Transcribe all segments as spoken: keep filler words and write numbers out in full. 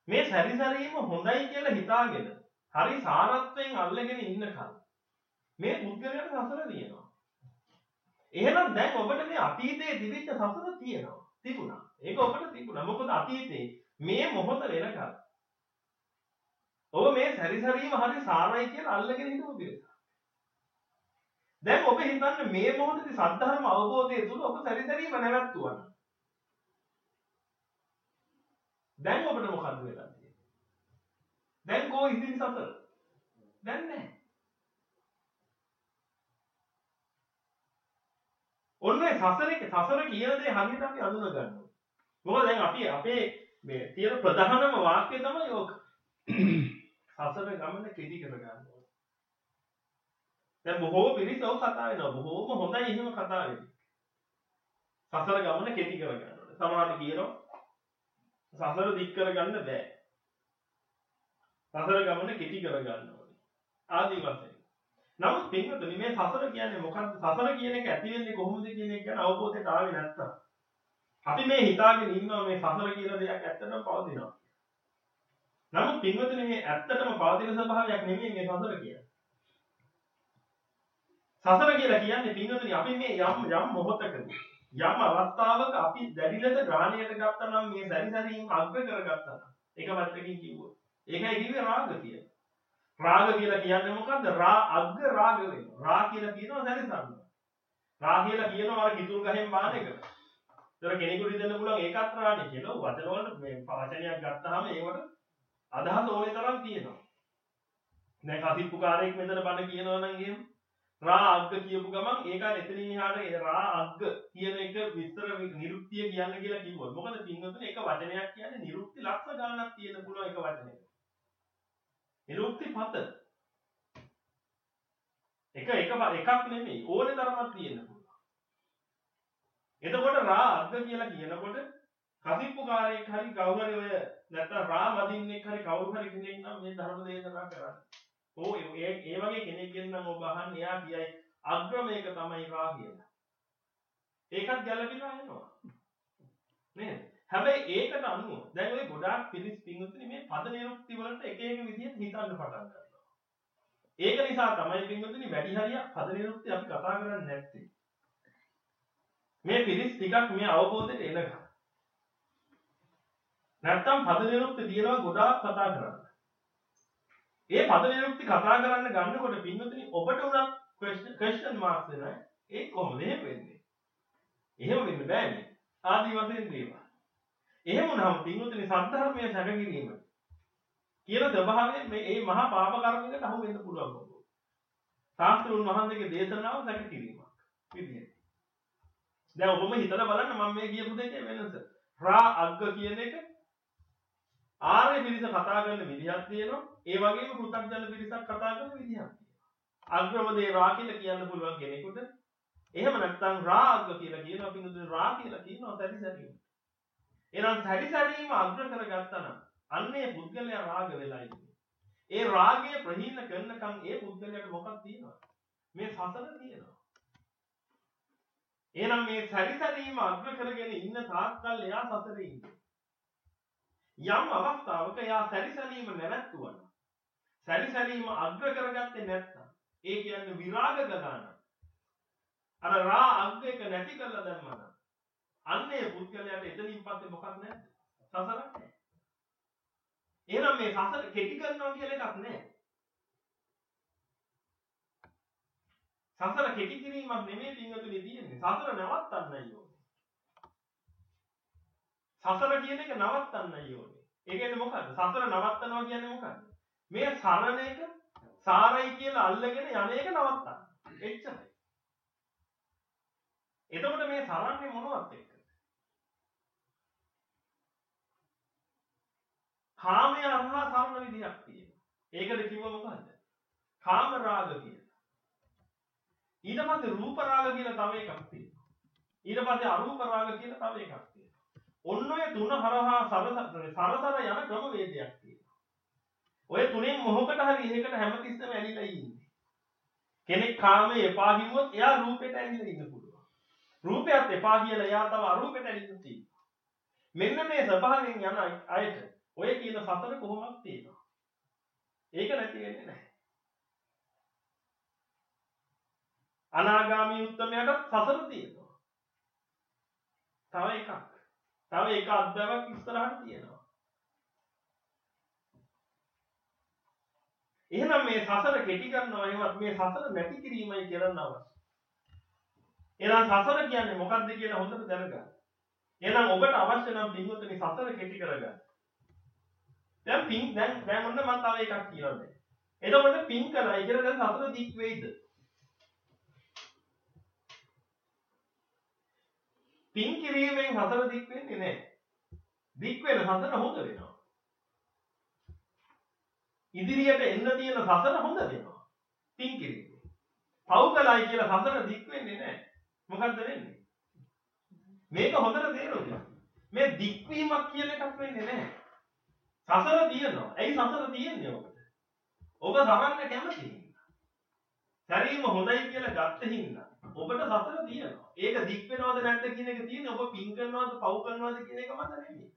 මේ සැරිසැරීම හොඳයි කියලා හිතාගෙන හරි සාරත්වයෙන් අල්ලගෙන ඉන්නකල් මේ පුද්ගලයාට සසර තියෙනවා. එහෙනම් දැන් ඔබට මේ අතීතයේ තිබිච්ච සසර තියෙනවා. තිබුණා. ඒක ඔබට තිබුණා. මොකද අතීතේ මේ මොහොත වෙනකල් ඔබ මේ සැරිසැරීම හරි සාරයි කියලා අල්ලගෙන හිටපු පිරිසක්. දැන් ඔබ හිතන්නේ මේ මොහොතේ සද්ධර්ම අවබෝධය තුල ඔබ සැරිසැරීම නැවැත්තුවා. දැන් ඔබට මොකද වෙලා තියෙන්නේ? දැන් කෝ ඉතිරි සසර? දැන් නැහැ. ඔන්නේ සසරේ සසර කියන දේ හරියට අපි අඳුන ගන්නවා. මොකද දැන් අපි අපේ මේ තියෙන ප්‍රධානම වාක්‍යය තමයි ඕක. සසර ගමන කෙටි කර ගන්නවා. දැන් බොහෝ පිරිස ඔය කතා වෙනවා. බොහෝම හොඳයි එහෙම කතා වෙන්නේ. සසර ගමන කෙටි කර ගන්නවා. සමහරවිට කියනවා සසර දික් කර ගන්න බෑ. සසර ගමන කෙටි කර ගන්න ඕනේ. ආදී වශයෙන්. නමුත් පින්වතුනි මේ සසර කියන්නේ මොකක්ද? සසර කියන එක ඇති වෙන්නේ කොහොමද කියන එක ගැන අවබෝධයට ආවේ නැත්තම් අපි මේ හිතාගෙන ඉන්නවා මේ සසර කියලා දෙයක් ඇත්තටම පවතිනවා. නමුත් පින්වතුනි මේ ඇත්තටම පවතින ස්වභාවයක් නෙමෙයි මේ සසර කියන්නේ. සසර කියලා කියන්නේ පින්වතුනි අපි මේ යම් යම් මොහොතකදී යම් අවස්ථාවක අපි දැඩි ලෙස ග්‍රහණයට ගත්තා නම් මේ සැරිසැරීම අග්‍ර කරගත්තා නම් ඒක පැත්තකින් කිව්වොත් ඒකයි කිව්වේ රාග කියලා. රාග කියලා කියන්නේ මොකද්ද? රා අග්ග රාග වෙනවා. රා කියලා කියනවා සැරිසරනවා. රා කියලා කියනවා අර කිතුල් ගහෙන් බාන එක. ඒතර කෙනෙකුට හිතන්න පුළුවන් ඒකත් රානේ කියලා. වචන වල මේ වචනයක් ගත්තාම ඒවට අදහස ඕනේ තරම් තියෙනවා. දැන් කසිප්පුකාරයෙක් මෙතන බණ කියනවා නම් එහෙම රා අග්ග කියපු ගමන් ඒක එතනින් එහාට ඒ රා අග්ග කියන එක විස්තර නිරුක්තිය කියන්න කියලා කිව්වොත් මොකද පින්වතුනි එක වචනයක් කියන්නේ නිරුක්ති ලක්ෂ ගණනක් තියෙන පුළුවන් එක වචනයක. නිරුක්ති පත එක එක එකක් නෙමෙයි ඕනේ තරමක් තියෙන්න පුළුවන්. එතකොට රා අග්ග කියලා කියනකොට කසිප්පුකාරයෙක් හරි කවුරු හරි ඔය නැත්නම් රා මදින්නෙක් හරි කවුරු හරි කෙනෙක් නම් මේ ධර්ම දේශනා කරන්නේ. ඕ ඒ ඒ වගේ කෙනෙක්ගෙන් නම් ඔබ අහන්නේ එයා කියයි අග්‍රමයක තමයි රා කියලා. ඒකත් ගැළපෙනවා එනවා. නේද? හැබැයි ඒකට අනුව දැන් ඔය ගොඩාක් පිළිස් පින්වතුනි මේ පද නිරුක්ති වලට එක එක විදිහට හිතන්න පටන් ගන්නවා. ඒක නිසා තමයි පින්වතුනි වැඩි හරියක් පද නිරුක්ති අපි කතා කරන්නේ නැත්තේ. මේ පිළිස් ටිකක් මේ අවබෝධයට එනකම්. නැත්තම් පද නිරුක්ති දිනනවා ගොඩාක් කතා කරන්නේ. ඒ පද නිරුක්ති කතා කරන්න ගන්නකොට පින්වතුනි ඔබට උනත් ක්වෙස්චන් මාක්ස් එනවා. ඒ කොහොමද එහෙම වෙන්නේ? එහෙම වෙන්න බෑනේ. ආදි වශයෙන් දේවල්. එහෙම වුණාම පින්වතුනි සද්ධර්මයේ සැකකිරීම කියන ස්වභාවයෙන් මේ මේ මහා පාප කර්මයකට අහු වෙන්න පුළුවන් මොකද? ශාස්ත්‍රුන් වහන්සේගේ දේශනාව සැකකිරීමක් විදියට. දැන් ඔබම හිතලා බලන්න මම මේ කියපු දෙකේ වෙනස. රා අග්ග කියන එක ආර්ය පිරිස කතා කරන විදිහක් තියෙනවා. ඒ වගේම පෘථග්ජන පිරිසක් කතා කරන විදිහක් තියෙනවා. අග්‍රමදේ රා කියලා කියන්න පුළුවන් කෙනෙකුට එහෙම නැත්නම් රා අග්ග කියලා කියනවා. පින්වතුනි රා කියලා කියනවා සැරිසැරීම. එහෙනම් සැරිසැරීම අග්‍ර කරගත්තා නම් අන්නේ පුද්ගලයා රාග වෙලා ඉන්නේ. ඒ රාගය ප්‍රහීන කරනකම් ඒ පුද්ගලයාට මොකක්ද තියෙනවද? මේ සසර තියෙනවා. එහෙනම් මේ සැරිසැරීම අග්‍ර කරගෙන ඉන්න තාක්කල් එයා සසරේ ඉන්නේ. යම් අවස්ථාවක එයා සැරිසැරීම නැවැත්තුවා නම් සැරිසැරීම අග්‍ර කරගත්තේ නැත්නම් ඒ කියන්නේ විරාග ගදාන. අර රා අග්ග එක නැති කරලා දැම්මම අන්නේ පුද්ගලයාට එතනින් පස්සේ මොකක් නැද්ද? සසරක් නැහැ. එහෙනම් මේ සසර කෙටි කරනවා කියලා එකක් නැහැ. සසර කෙටි කිරීමක් නෙමෙයි පින්වතුනි තියෙන්නේ. සසර නවත්තන්නයි ඕනේ. සසර කියන එක නවත්තන්නයි ඕනේ. ඒ කියන්නේ මොකද්ද? සසර නවත්තනවා කියන්නේ මොකද්ද? මේ සරණ එක සාරයි කියලා අල්ලගෙන යන එක නවත්තන්න. එච්චරයි. එතකොට මේ සරන්නේ මොනවත් එක්ක? කාමය අරහා සරණ විදියක් තියෙනවා. ඒකද කිව්ව මොකද්ද? කාම රාග කියලා. ඊට පස්සේ රූප රාග කියලා තව එකක් තියෙනවා. ඊට පස්සේ අරූප රාග කියලා තව එකක් තියෙනවා. ඔන්න ඔය තුන හරහා සරසර සරසර යන ක්‍රමවේදයක් තියෙනවා. ඔය තුනෙන් මොහොකට හරි එහෙකට හැමතිස්සෙම ඇලිලා ඉන්නේ. කෙනෙක් කාමයේ එපා කිව්වොත් එයා රූපෙට ඇලිලා ඉන්න පුළුවන්. රූපයත් එපා කියලා එයා තව අරූපෙට ඇලිලා තියෙනවා. මෙන්න මේ ස්වභාවයෙන් යන අයට ඔය කියන සසර කොහොමද තියෙනවා. ඒක නැති වෙන්නේ නැහැ. අනාගාමී උත්තමයාට සසර තියෙනවා. තව එකක්. තව එක අද්දවක් ඉස්සරහට තියෙනවා. එහෙනම් මේ සසර කෙටි කරනවා එහෙමත් මේ සසර නැති කිරීමයි කරන්න අවශ්‍ය. එහෙනම් සසර කියන්නේ මොකක්ද කියලා හොඳට දැනගන්න. එහෙනම් ඔබට අවශ්‍ය නම් පින්වතුනි සසර කෙටි කරගන්න. දැන් පින් දැන් දැන් ඔන්න මම තව එකක් කියනවා. එතකොට පින් කරලා ඉතින් දැන් සසර දික් වෙයිද? පින් කිරීමෙන් සසර දික් වෙන්නේ නැහැ. දික් වෙන සසර හොඳ වෙනවා. ඉදිරියට එන්න තියෙන සසර හොඳ වෙනවා. පින් කිරීමෙන්. පව් කළයි කියලා සසර දික් වෙන්නේ නැහැ. මොකද්ද වෙන්නේ? මේක හොඳට තේරුම් මේ දික්වීමක් කියන එකක් වෙන්නේ නැහැ. සසර තියෙනවා. ඇයි සසර තියෙන්නේ ඔබට? ඔබ සරන්න කැමති හින්දා. ශරීරම හොඳයි කියලා ගත්ත හින්දා ඔබට සසර තියෙනවා. ඒක දික් වෙනවද නැද්ද කියන එක තියෙන්නේ ඔබ පින් කරනවද පව් කරනවද කියන එක මත නෙමෙයි.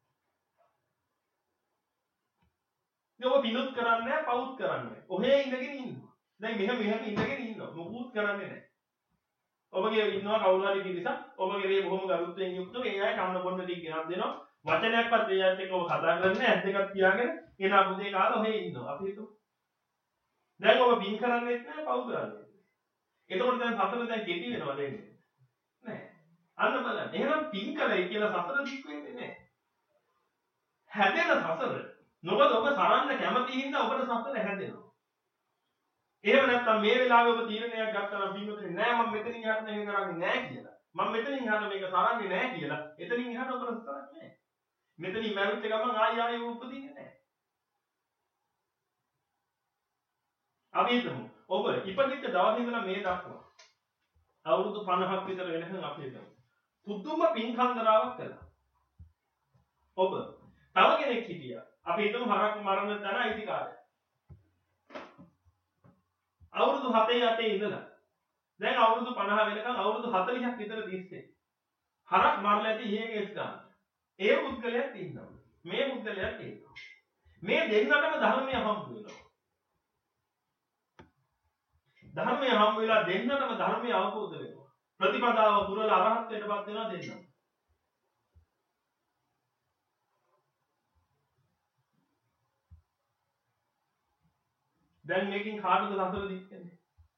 ඔබ පිනුත් කරන්නේ නැහැ පවුත් කරන්නේ නැහැ. ඔහේ ඉඳගෙන ඉන්නවා. දැන් මෙහෙම මෙහෙම ඉඳගෙන ඉන්නවා. මොකුත් කරන්නේ නැහැ. ඔබගේ ඉන්නවා කවුරු හරි කිරිසක් ඔබගේ රේ බොහොම ගරුත්වයෙන් යුක්තව ඒ අය කන්න බොන්න ටික ගෙනත් දෙනවා. වචනයක්වත් ඒ අයත් එක්ක ඔබ කතා කරන්නේ ඇස් දෙකක් පියාගෙන එනවා පුතේ කාලා ඔහේ ඉන්නවා. අපි හිතමු. දැන් ඔබ පින් කරන්නේත් නැහැ පව් කරන්නේත් නැහැ. එතකොට දැන් සසර දැන් කෙටි වෙනවද එන්නේ? නැහැ. අන්න බලන්න. එහෙනම් පින් කළයි කියලා සසර දික් වෙන්නේ නැහැ. හැදෙන සසර. මොකද ඔබ සරන්න කැමති හින්දා ඔබට සසර හැදෙනවා. එහෙම නැත්නම් මේ වෙලාවේ ඔබ තීරණයක් ගත්තා නම් පින්වතුනි නෑ මම මෙතනින් එහාට මේක කරන්නේ නෑ කියලා. මම මෙතනින් එහාට මේක සරන්නේ නෑ කියලා. එතනින් එහාට ඔබ කරන්නේ නෑ. මෙතනින් මැරුත් ගමන් ආයි ආයි උපදින්නේ නෑ. අපි හිතමු ඔබ ඉපදිච්ච දවසේ ඉඳලා මේ දක්වා අවුරුදු පනහක් විතර වෙනකන් අපි හිතමු. පුදුම පින්කන්දරාවක් කළා. ඔබ තව කෙනෙක් හිටියා. අපි හිතමු හරක් මරණ තැන අයිතිකාරය. අවුරුදු හතේ අතේ ඉඳලා දැන් අවුරුදු පනහ වෙනකන් අවුරුදු හතළිහක් විතර තිස්සේ හරක් මරලා ඇති ඊයේගේ ස්ථාන. ඒ පුද්ගලයාත් ඉන්නවා. මේ පුද්ගලයාත් ඉන්නවා. මේ දෙන්නටම ධර්මය හම්බ වෙනවා. ධර්මය හම්බ වෙලා දෙන්නටම ධර්මය අවබෝධ වෙනවා. ප්‍රතිපදාව පුරලා අරහත්ත්වයටපත් වෙනවා දෙන්නම. දැන් මේකෙන් කාටද සසර දික් වෙන්නේ?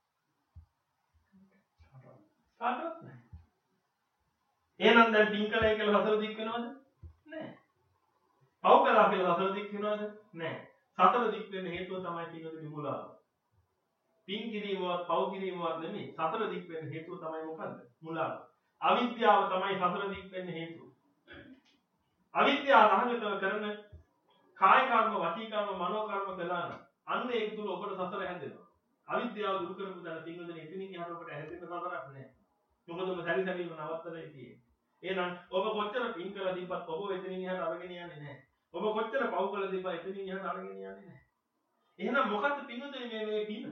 කාටවත් නැහැ. එහෙනම් දැන් පින් කළයි කියලා සසර දික් වෙනවද? නැහැ. පව් කළා කියලා සසර දික් වෙනවද? නැහැ. සසර දික් වෙන්න හේතුව තමයි පින්වතුනි මුලාව. පින් කිරීමවත් පව් කිරීමවත් නෙමෙයි. සසර දික් වෙන්න හේතුව තමයි මොකද්ද? මුලාව. අවිද්‍යාව තමයි සසර දික් වෙන්න හේතුව. අවිද්‍යාව රහගතව කරන කාය කර්ම, වචී කර්ම, මනෝ කර්ම කළා නම් අන්න ඒක තුල ඔබට සසර හැදෙනවා. අවිද්‍යාව දුරු කරපු දාන පින්වතුනි එතනින් එහාට ඔබට හැදෙන්න සසරක් නැහැ. මොකද ඔබ සැරි සැරිම නවත්තලා ඉතියේ. එහෙනම් ඔබ කොච්චර පින් කළා දීපත් ඔබ එතනින් එහාට අරගෙන යන්නේ නැහැ. ඔබ කොච්චර පව් කළා දීපත් එතනින් එහාට අරගෙන යන්නේ නැහැ. එහෙනම් මොකද්ද පින්වතුනි මේ මේ පින?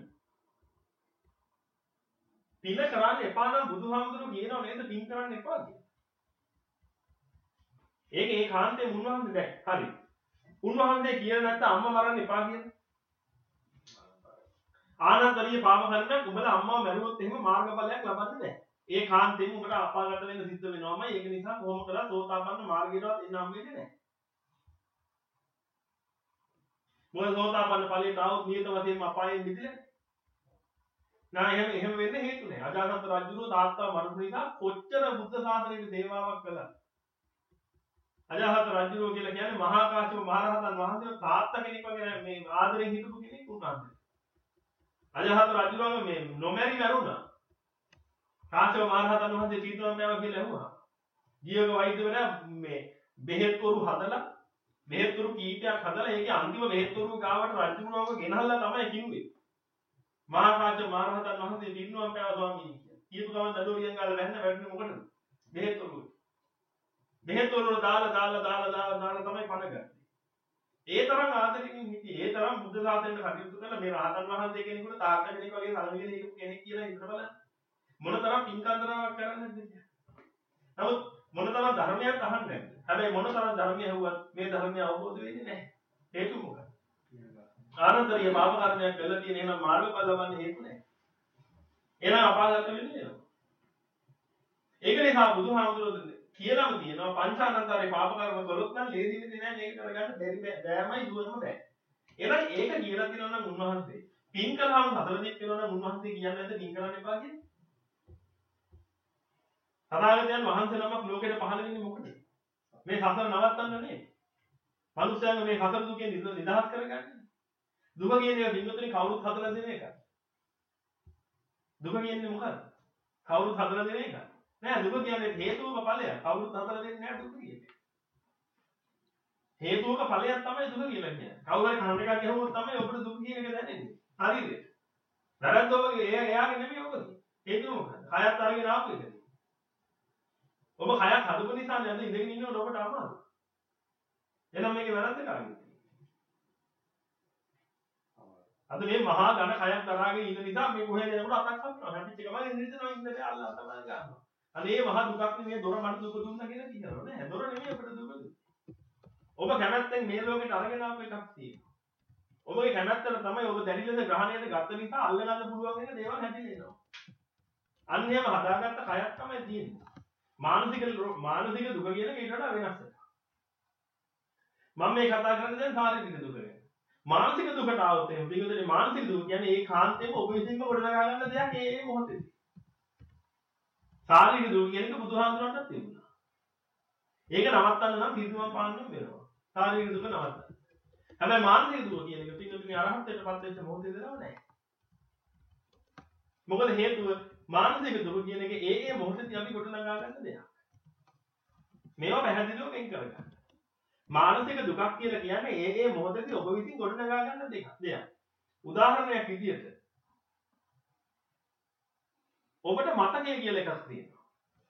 පින කරන්න එපා නම් බුදුහාමුදුරුවෝ කියනවා නේද පින් කරන්න එපා කියලා. ඒක ඒ කාන්තේ උන්වහන්සේ දැන් හරි. උන්වහන්සේ කියලා නැත්නම් අම්මා මරන්න එපා කියලා. ආනන්දරිය පාප කරනක් උඹලා අම්මව මැරුවොත් එහෙම මාර්ගඵලයක් ලබන්නේ නැහැ. ඒ කාන්තෙන් උඹට අපාගත වෙන්න සිද්ධ වෙනවමයි. ඒක නිසා කොහොම කරලා සෝතාපන්න මාර්ගයටවත් එන්න හම් වෙන්නේ නැහැ. මොකද සෝතාපන්න ඵලයට આવොත් නියත වශයෙන්ම අපායෙන් මිදෙන්නේ. නා එහෙම එහෙම වෙන්න හේතු නැහැ. අජාසත් රජුගේ තාත්තා මරපු නිසා කොච්චර බුද්ධ ශාසනයට සේවාවක් කළා. අජාසත් රජු කියලා කියන්නේ මහා කාශ්‍යප මහ රහතන් වහන්සේ තාත්තා කෙනෙක් වගේ මේ ආදරෙන් හිටපු කෙනෙක් උන්වහන්සේ. අජාසත් රජුගම මේ නොමැරි මරුණා. කාශ්‍යප මහ රහතන් වහන්සේ චීතුම් බෑවා කියලා ඇහුවා. ජීවක වෛද්‍යවරයා මේ බෙහෙත්වරු හදලා බෙහෙත්වරු කීපයක් හදලා ඒකේ අන්තිම බෙහෙත්වරු ගාවට රජුගම ගෙනහල්ලා තමයි කිව්වේ. මහා කාශ්‍යප මහ රහතන් වහන්සේ චීතුම් බෑවා ස්වාමීනි කියලා. කියපු ගමන් දඩෝරියෙන් ගාලා වැන්න වැටෙන්නේ මොකටද? බෙහෙත්වරු. බෙහෙත්වරු දාලා දාලා දාලා දාලා දාලා තමයි පණ ගත්තේ. ඒ තරම් ආදරකින් හිටියේ. ඒ තරම් බුද්ධ ශාසනයට කටයුතු කළා මේ රහතන් වහන්සේ කෙනෙකුට තාත්තා කෙනෙක් වගේ සලකගෙන ඉන්න කෙනෙක් කියලා හිතන බලන්න. මොනතරම් පින්කන්දරාවක් කරන්නද කියලා. නමුත් මොනතරම් ධර්මයක් අහන්නේ නැද්ද? හැබැයි මොනතරම් ධර්මය ඇහුවත් මේ ධර්මය අවබෝධ වෙන්නේ නැහැ. හේතු මොකක්ද? ආනන්තරීය පාප කර්මයක් කළා තියෙන එහෙනම් මාර්ගඵල ලබන්න හේතු නැහැ. එහෙනම් අපාගත වෙන්නේ නේද? ඒක නිසා බුදුහාමුදුරුවෝ කියලාම තියෙනවා පංචානන්තරේ පාප කර්ම කළොත් නම් ලේසි වෙන්නේ නැහැ මේක කරගන්න බැරි බෑමයි දුවනම බෑ. එහෙනම් ඒක කියලා තියෙනවා නම් උන්වහන්සේ පින් කළාම හතර දික් වෙනවා නම් උන්වහන්සේ කියන්නේ නැද්ද පින් කරන්න එපා කියන්නේ? තථාගතයන් වහන්සේ නමක් ලෝකෙට පහළ වෙන්නේ මොකද? මේ සසර නවත්තන්න නෙමෙයි. මනුස්සයන්ගේ මේ සසර දුකෙන් නිදහස් කරගන්න. දුක කියන්නේ බින්දුතුනි කවුරුත් හදලා දෙන එකක්. දුක කියන්නේ මොකක්ද? කවුරුත් හදලා දෙන එකක්. නෑ දුක කියන්නේ හේතුක ඵලයක්. කවුරුත් හදලා දෙන්නේ නෑ දුක කියන්නේ. හේතුක ඵලයක් තමයි දුක කියලා කියන්නේ. කවුරු හරි කන එකක් ගහුවොත් තමයි ඔබට දුක කියන එක දැනෙන්නේ. හරිද? වැරද්ද ඔබගේ එයා එයාගේ නෙමෙයි ඔබගේ. හේතුව මොකක්ද? කයත් අරගෙන ආපු එකද? ඔබ කයක් හදපු නිසා නේද ඉඳගෙන ඉන්නකොට ඔබට අමාරු. එහෙනම් මේකේ වැරද්ද කරන්නේ. අද මේ මහා ඝන කයක් දරාගෙන ඉන්න නිසා මේ කොහෙද යනකොට අතක් හම්බුනවා. හැදිච්ච ගමන් ඉඳිනවා ඉන්න බෑ අල්ල අතම ගන්නවා. අනේ මේ මහා දුකක් නේ මේ දොර මට දුක දුන්නා කියලා කියනවා නෑ. දොර නෙමෙයි අපිට දුක දුන්නේ. ඔබ කැමැත්තෙන් මේ ලෝකෙට අරගෙන ආපු එකක් තියෙනවා. ඔබගේ කැමැත්තට තමයි ඔබ දැඩි ලෙස ග්‍රහණයට ගත්ත නිසා අල්ල ගන්න පුළුවන් වෙන දේවල් හැදිලා එනවා. අන්න එහෙම හදාගත්ත කයක් තමයි තියෙන්නේ. මානසික මානසික දුක කියන එක ඊට වඩා වෙනස් එකක්. මම මේ කතා කරන්නේ දැන් ශාරීරික දුක ගැන. මානසික දුකට આવොත් එහෙනම් පිටුදේ මානසික දුක කියන්නේ ඒ කාන්තේම ඔබ විසින්ම ගොඩනගා ගන්න දෙයක් ඒ ඒ මොහොතේදී. ශාරීරික දුක කියන එක බුදුහාමුදුරන්ටත් තිබුණා. ඒක නවත්තන්න නම් පිටුමන් පාන්න වෙනවා. ශාරීරික දුක නවත්තන්න. හැබැයි මානසික දුක කියන එක පිටුදේ අරහත්ත්වයටපත් වෙච්ච මොහොතේ දරව නැහැ. මොකද හේතුව මානසික දුක කියන එක ඒ ඒ මොහොතේදී අපි ගොඩනගා ගන්න දෙයක්. මේවා පැහැදිලිව වෙන් කරගන්න. මානසික දුකක් කියලා කියන්නේ ඒ ඒ මොහොතේදී ඔබ විසින් ගොඩනගා ගන්න දෙයක්. දෙයක්. උදාහරණයක් විදිහට ඔබට මතකය කියලා එකක් තියෙනවා.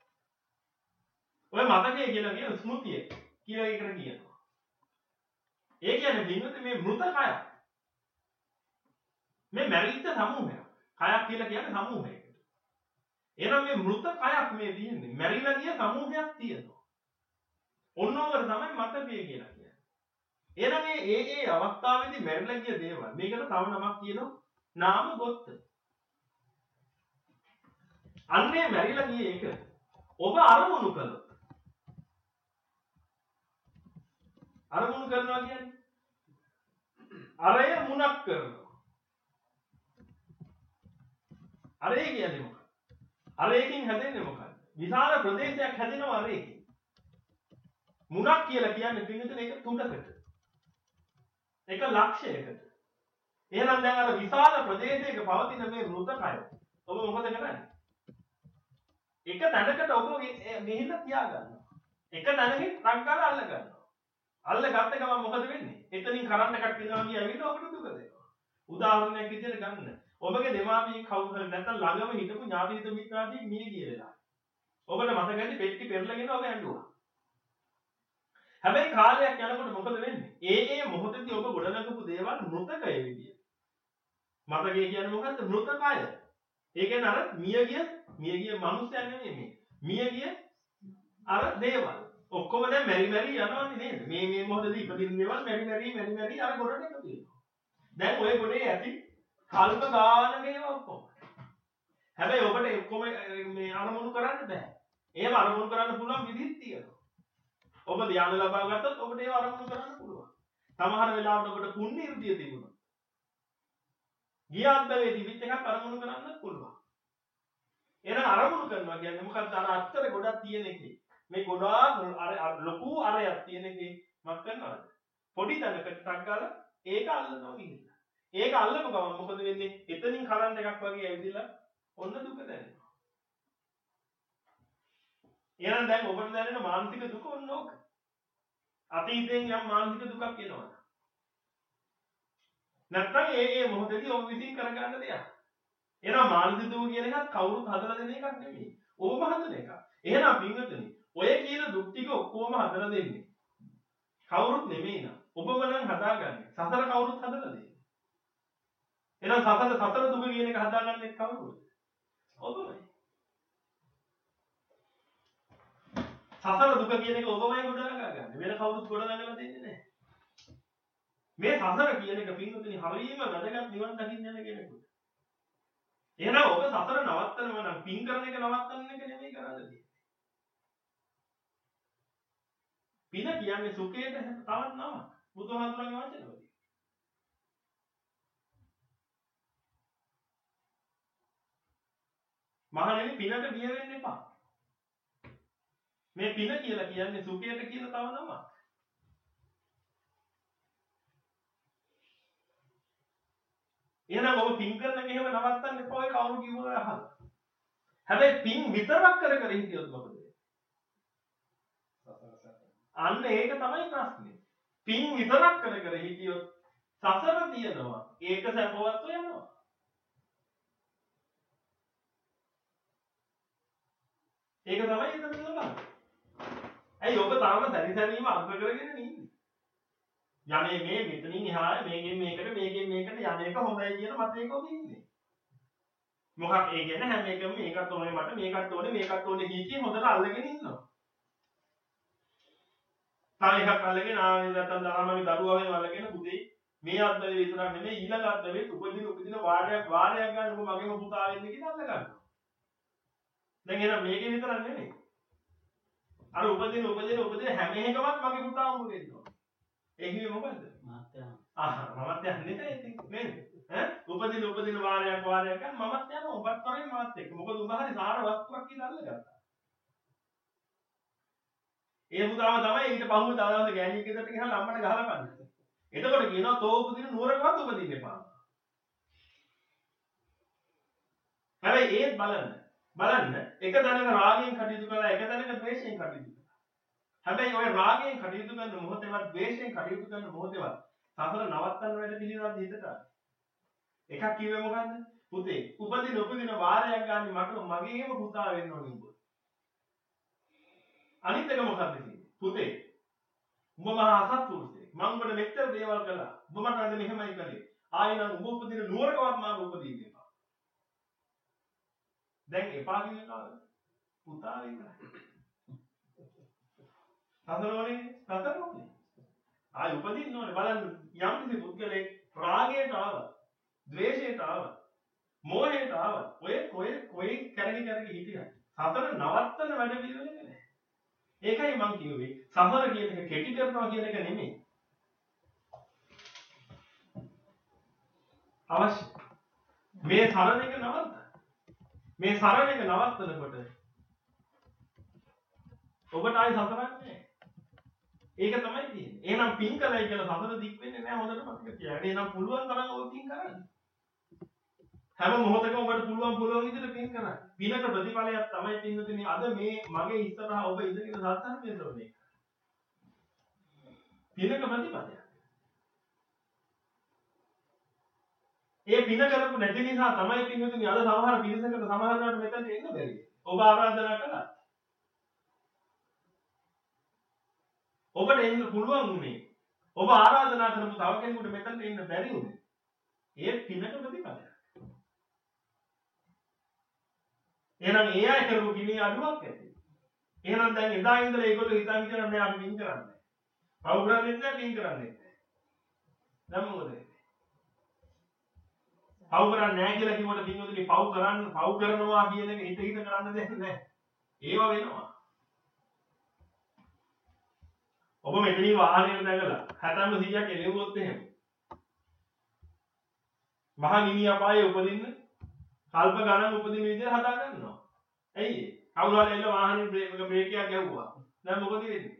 ඔය මතකය කියලා කියන ස්මෘතිය කියලා එකට කියනවා. ඒ කියන්නේ දිනවල මේ මృత කය. මේ මැරිච්ච සමූහයක්. කයක් කියලා කියන්නේ සමූහයකට. එහෙනම් මේ මృత කයක් මේ තියෙන්නේ. මැරිලා ගිය සමූහයක් තියෙනවා. ඔන්නෝවර තමයි මතකය කියලා කියන්නේ. එහෙනම් මේ ඒ ඒ අවස්ථාවේදී මැරිලා ගිය දේවල් මේකට තව නමක් කියනවා නාම ගොත්ත. අන්නේ මැරිලා ගිය එක ඔබ අරමුණු කළොත් අරමුණු කරනවා කියන්නේ අරය මුණක් කරනවා. අරය කියන්නේ මොකක්ද? අරයකින් හැදෙන්නේ මොකක්ද? විශාල ප්‍රදේශයක් හැදෙනවා අරයකින්. මුණක් කියලා කියන්නේ පින්විතනේ ඒක තුඩකට. ඒක ලක්ෂයකට. එහෙනම් දැන් අර විශාල ප්‍රදේශයක පවතින මේ මృతකය ඔබ මොකද කරන්නේ? එක තැනකට ඔබ ගිහිල්ලා තියා ගන්නවා. එක තැනකින් රක් ගාලා අල්ල ගන්නවා. අල්ල ගත්ත ගමන් මොකද වෙන්නේ? එතනින් කරන්ට් එකක් එනවා කියවිලා ඔබට දුක දෙනවා. උදාහරණයක් විදිහට ගන්න. ඔබගේ දෙමාපියන් කවුරු හරි නැත්නම් ළඟම හිටපු ඥාති හිත මිත්‍රාදීන් මිය ගිය වෙලාව. ඔබට මතකයි පෙට්ටි පෙරලගෙන ඔබ ඇඬුවා. හැබැයි කාලයක් යනකොට මොකද වෙන්නේ? ඒ ඒ මොහොතේදී ඔබ ගොඩනගපු දේවල් මృతකය විදියට. මතකය කියන්නේ මොකද්ද? මృతකය. ඒ කියන්නේ අර මිය ගිය මිය ගිය මිනිස්යන් නෙමෙයි මේ. මිය ගිය අර දේවල්. ඔක්කොම දැන් මෙරි මෙරි යනවනේ නේද? මේ මේ මොහොතේදී ඉපදින දේවල් මෙරි මෙරි මෙරි මෙරි අර ගොඩට එකතු වෙනවා. දැන් ඔය ගොඩේ ඇති කල්ප ගාන මේවා ඔක්කොම. හැබැයි ඔබට ඔක්කොම මේ අරමුණු කරන්න බෑ. එහෙම අරමුණු කරන්න පුළුවන් විදිහක් තියෙනවා. ඔබ ධ්‍යාන ලබා ගත්තොත් ඔබට ඒව අරමුණු කරන්න පුළුවන්. සමහර වෙලාවට ඔබට පුණ්‍ය ඉර්ධිය තිබුණා. ගියාත්මේ තිබිච්ච එකක් අරමුණු කරන්න පුළුවන්. එහෙනම් අරමුණු කරනවා කියන්නේ මොකක්ද? අර අත්තර ගොඩක් තියෙන එකේ. මේ ගොඩාක් අර ලොකු අරයක් තියෙන එකේ මක් කරනවද? පොඩි තැනකට ටක් ගාලා ඒක අල්ලනවා ගිහිල්ලා. ඒක අල්ලපු ගමන් මොකද වෙන්නේ? එතනින් කරන්ට් එකක් වගේ ඇවිදලා ඔන්න දුක දැනෙනවා. එහෙනම් දැන් ඔබට දැනෙන මානසික දුක ඔන්න ඕක. අතීතයෙන් යම් මානසික දුකක් එනවා. නැත්නම් ඒ ඒ මොහොතේදී ඔබ විසින් කරගන්න දෙයක්. එහෙනම් මානසික දුක කියන එකත් කවුරුත් හදලා දෙන එකක් නෙමෙයි. ඔබම හදන එකක්. එහෙනම් පින්වතුනි, ඔය කියන දුක් ටික ඔක්කොම හදලා දෙන්නේ කවුරුත් නෙමෙයි නා. ඔබම නම් හදාගන්නේ. සසර කවුරුත් හදලා දෙන්නේ. එහෙනම් සසර සසර දුක කියන එක හදාගන්නේ කවුරුද? ඔබමයි. සසර දුක කියන එක ඔබමයි ගොඩනගා ගන්න. වෙන කවුරුත් ගොඩනගලා දෙන්නේ නැහැ. මේ සසර කියන එක පින්වතුනි හරියම වැදගත් නිවන් දකින්න යන කෙනෙකුට. එහෙනම් ඔබ සසර නවත්තනවා නම් පින් කරන එක නවත්තන්න එක නෙමෙයි කරන්නේ. පින කියන්නේ සුඛයට තවත් නමක්. බුදුහාමුදුරන්ගේ වචනවලින්. මහණෙනි පිනට බිය වෙන්න එපා. මේ පින කියලා කියන්නේ සුඛයට කියලා තව නමක්. එහෙනම් ඔබ පින් කරන එක එහෙම නවත්තන්න එපා. ඔය කවුරු කිව්වද අහන්න. හැබැයි පින් විතරක් කර කර හිටියොත් මොකද වෙන්නේ? අන්න ඒක තමයි ප්‍රශ්නේ. පින් විතරක් කර කර හිටියොත් සසර තියෙනවා. ඒක සැපවත් වෙනවා. ඒක තමයි එතන තියෙන්නේ. ඇයි ඔබ තාම සැරිසැරීම අර්ථ කරගෙන ඉන්නේ? යන්නේ මේ මෙතනින් එහාට මේකෙන් මේකට මේකෙන් මේකට යන එක හොඳයි කියන මතයක ඔබ ඉන්නේ. මොකක් ඒ කියන්නේ හැම එකම මේකත් ඕනේ මට මේකත් ඕනේ මේකත් ඕනේ කී කී හොඳට අල්ලගෙන ඉන්නවා. තව එකක් අල්ලගෙන ආවෙ නැත්තම් තරමම දරුවා වෙන අල්ලගෙන පුතේ මේ අද්දවේ විතරක් නෙමෙයි ඊළඟ අද්දවේ උපදින උපදින වාරයක් වාරයක් ගන්න ඔබ මගේම පුතා වෙන්න කියලා අල්ල ගන්නවා. දැන් එහෙනම් මේකේ විතරක් නෙමෙයි. අර උපදින උපදින උපදින හැම එකමත් මගේ පුතා උඹ වෙනවා. ඒ කිව්වේ මොකද්ද? මාත්‍යා. ආහ් මමත් යන්නේ නැහැ නේද? ඈ උපදින උපදින වාරයක් වාරයක් ගන්න මමත් යනවා ඔබත් කරේ මාත් එක්ක. මොකද උඹ හරි සාර වස්තුවක් කියලා අල්ලගත්තා. ඒ පුතාම තමයි ඊට පහුව දවස් ගෑණියෙක් ගෙදරට ගිහලා අම්මට ගහලා පන්නේ. එතකොට කියනවා තෝ උපදින නුවරකවත් උපදින්න එපා. හැබැයි ඒත් බලන්න. බලන්න එක තැනක රාගයෙන් කටයුතු කරලා එක තැනක ද්වේෂයෙන් කටයුතු කරනවා. හැබැයි ওই රාගයෙන් කටයුතු කරන මොහොතේවත් ද්වේෂයෙන් කටයුතු කරන මොහොතේවත් සසර නවත්තන්න වැඩ පිළිවෙලක් හිතට ආවා. එකක් කිව්වේ මොකද්ද? පුතේ උපදින උපදින වාරයක් ගන්න මට මගේම පුතා වෙන්න ඕනේ උඹ. අනිත් එක මොකක්ද කියන්නේ? පුතේ උඹ මහා අසත්පුරුෂයෙක්. මම උඹට මෙච්චර දේවල් කළා. උඹ මට අද මෙහෙමයි කළේ. ආයෙ නම් උඹ උපදින නුවරකවත් මාව උපදින්න එපා. දැන් එපා කියන කාලේ පුතා විතරයි. සතරෝනේ සතරෝනේ. ආයෙ උපදින්න ඕනේ බලන්න යම් කිසි පුද්ගලෙක් රාගයට ආවා, ද්වේෂයට ආවා, මෝහයට ආවා. ඔය කොයි කොයි කරගෙන කරගෙන හිටියා. සතර නවත්තන වැඩ පිළිවෙලක නෑ. ඒකයි මම කිව්වේ සමර කියන එක කෙටි කරනවා කියන එක නෙමෙයි. අවශ්‍ය. මේ සරණ එක නවත්ත. මේ සරණ එක නවත්තනකොට ඔබට ආයි සසරක් නෑ. ඒක තමයි තියෙන්නේ. එහෙනම් පින් කළයි කියලා සසර දික් වෙන්නේ නෑ හොඳට මතක තියාගන්න. එහෙනම් පුළුවන් තරම් ඔබ පින් කරන්න. හැම මොහොතකම ඔබට පුළුවන් පුළුවන් විදිහට පින් කරන්න. පිනක ප්‍රතිඵලයක් තමයි පින්වතුනි අද මේ මගේ ඉස්සරහා ඔබ ඉඳගෙන සත්‍යන්නේ ශ්‍රවණය. පිනක ප්‍රතිඵලයක්. ඒ පින කරපු නැති නිසා තමයි පින්වතුනි අද සමහර පිරිසකට සමහරවට මෙතනට එන්න බැරි. ඔබ ආරාධනා කළා. ඔබට එන්න පුළුවන් උනේ. ඔබ ආරාධනා කරපු තව කෙනෙකුට මෙතනට එන්න බැරි උනේ. ඒ පිනක ප්‍රතිඵලයක්. එහෙනම් ඒ අය කරපු පිනේ අඩුවක් ඇති. එහෙනම් දැන් එදා ඉඳලා ඒගොල්ලෝ හිතන් කියන නෑ අපි පින් කරන්නේ. පව් කරන්නේ නැහැ පින් කරන්නේ නැහැ. දැන් මොකද වෙන්නේ? පව් කරන්නේ නැහැ කියලා කිව්වට පින්වතුනි පව් කරන්න පව් කරනවා කියන එක හිත හිත කරන්න දෙයක් නැහැ. ඒව වෙනවා. ඔබ මෙතනින් වාහනයකට නැගලා හැතැම්ම සීයක් එළෙව්වොත් එහෙම. මහා නිමි අපායේ උපදින්න කල්ප ගණන් උපදින විදිහට හදා ගන්නවා. ඇයි ඒ? කවුරු හරි එල්ල වාහනේ බ්‍රේක් බ්‍රේකියක් ගැහුවා. දැන් මොකද වෙන්නේ?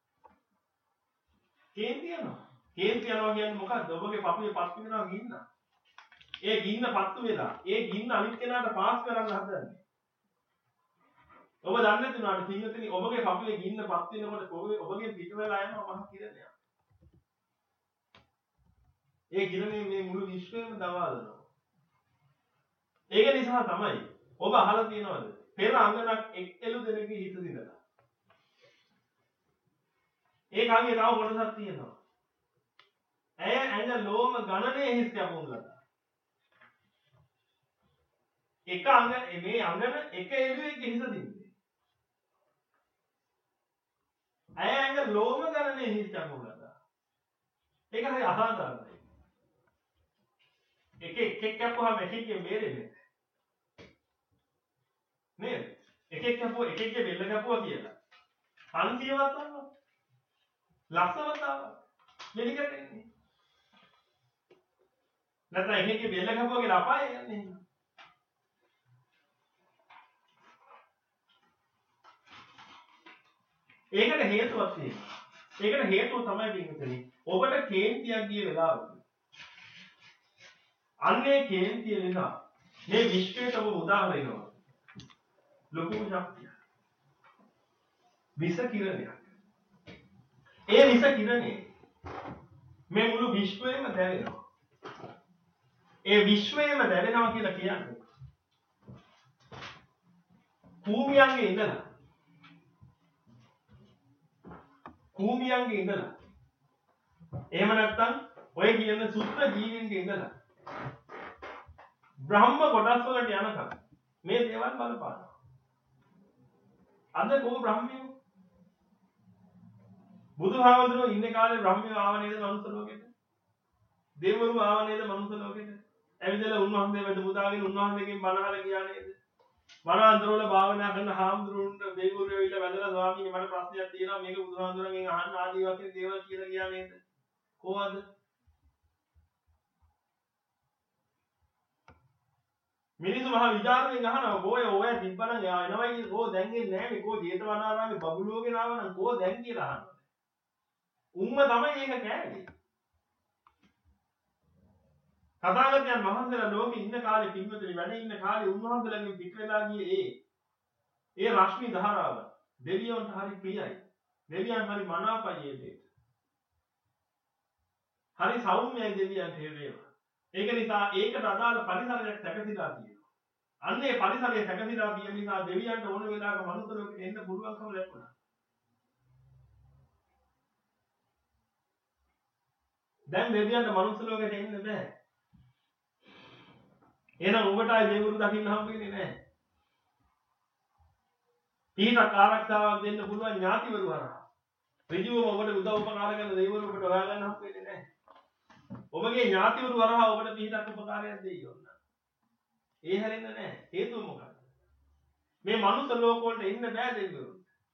කේන්ති යනවා. කේන්ති යනවා කියන්නේ මොකක්ද? ඔබගේ පපුවේ පස් වෙනවා ගින්න. ඒ ගින්න පත්තු වෙලා ඒ ගින්න අනිත් කෙනාට පාස් කරන්න හදන්නේ. ඔබ දන්නේ නැතුණාට පින්වතුනි ඔබගේ පපුවේ ගින්න පත් වෙනකොට ඔබගේ පිට වෙලා යනවා මහ කිරණයක්. ඒ කිරණේ මේ මුළු විශ්වයම දවා දෙනවා. ඒක නිසා තමයි ඔබ අහලා තියෙනවද? පෙර අංගනක් එක්කලු දෙනෙක්ගේ හිත දිනලා. ඒ කංගේ තව කොටසක් තියෙනවා. ඇය ඇඟ ලෝම ගණනේ හිස් කැපුම්ලද. එක අංග මේ අංගන එක එළුවෙක්ගේ හිස දින්නේ. ඇය ඇඟ ලෝම ගණනේ හිස් කැපුම්ලද. ඒක හරි අසාධාරණයි. එක එක එක කැපුවාම එක එකෙන් බේරෙන්නේ නේද? එක එක කැපුවා එක එක බෙල්ල කැපුවා කියලා. පන්සිය වතාවක් ලක්ෂ වතාවක් මෙලිකට එන්නේ. නැත්නම් එක එක බෙල්ල කැපුවා කියලා අපාය යන්නේ. ඒකට හේතුවක් තියෙනවා. ඒකට හේතුව තමයි පින්විතනේ. ඔබට කේන්තියක් ගිය වෙලාවක අන්නේ කේන්තිය නිසා මේ විශ්වයට ඔබ උදාහරණ වෙනවා. ලොකු ශක්තිය. විස කිරණයක්. ඒ විස කිරණේ මේ මුළු විශ්වයම දැවෙනවා. ඒ විශ්වයම දැවෙනවා කියලා කියන්නේ භූමියන්ගේ ඉඳලා භූමියන්ගේ ඉඳලා එහෙම නැත්නම් ඔය කියන සුත්‍ර ජීවීන්ගේ ඉඳලා බ්‍රහ්ම කොටස් වලට යනකම් මේ දේවල් බලපානවා. අද කොහොම බ්‍රහ්මියෝ බුදුහාමුදුරුවෝ ඉන්න කාලේ බ්‍රහ්මියෝ ආව නේද මනුස්ස ලෝකෙට? දෙවිවරු ආව නේද මනුස්ස ලෝකෙට? ඇවිදලා උන්වහන්සේ වැඩ මුදාගෙන උන්වහන්සේගෙන් බණ අහලා ගියා නේද? වනාන්තරවල භාවනා කරන හාමුදුරුවන්ට දෙවිවරු ඇවිල්ලා වැඳලා ස්වාමීනි මට ප්‍රශ්නයක් තියෙනවා මේක බුදුහාමුදුරන්ගෙන් අහන්න ආදී වශයෙන් දේවල් කියලා ගියා නේද? කොහොමද? මිනිස්සු මහා විචාරයෙන් අහනවා "බෝය ඔය තිබ්බනම් එනවා කියන්නේ කෝ දැන් එන්නේ නැහැ නේ කෝ ජේතවනාරාමේ බබළුවගෙන ආවනම් කෝ දැන් කියලා අහනවා." උම්ම තමයි ඒක කෑවේ. තථාගතයන් වහන්සේලා ලෝකේ ඉන්න කාලේ පින්වතුනි වැඩ ඉන්න කාලේ උන්වහන්සේලාගෙන් පිට වෙලා ගියේ ඒ ඒ රශ්මි ධාරාව දෙවියන්ට හරි ප්‍රියයි. දෙවියන් හරි මනාපයි ඒ දෙයට. හරි සෞම්‍යයි දෙවියන්ට ඒ වේවා. ඒක නිසා ඒකට අදාළ පරිසරයක් සැකසීලා තියෙනවා. අන්න ඒ පරිසරය සැකසීලා තියෙන නිසා දෙවියන්ට ඕන වෙලාවක මනුස්ස ලෝකෙට එන්න පුළුවන්කම ලැබුණා. දැන් දෙවියන්ට මනුස්ස ලෝකෙට එන්න බෑ. එහෙනම් ඔබට ආයේ දෙවිවරු දකින්න හම්බ වෙන්නේ නැහැ. ඊට ආරක්ෂාවක් දෙන්න පුළුවන් ඥාතිවරු හරහා. ඍජුවම ඔබට උදව් උපකාර කරන දෙවිවරු ඔබට හොයාගන්න හම්බ වෙන්නේ නැහැ. ඔබගේ ඥාතිවරු හරහා ඔබට පිටක් උපකාරයක් දෙයි ඔන්න. ඒ හැරෙන්න නැහැ. හේතුව මොකක්ද? මේ මනුස්ස ලෝක වලට එන්න බෑ දෙවිවරු.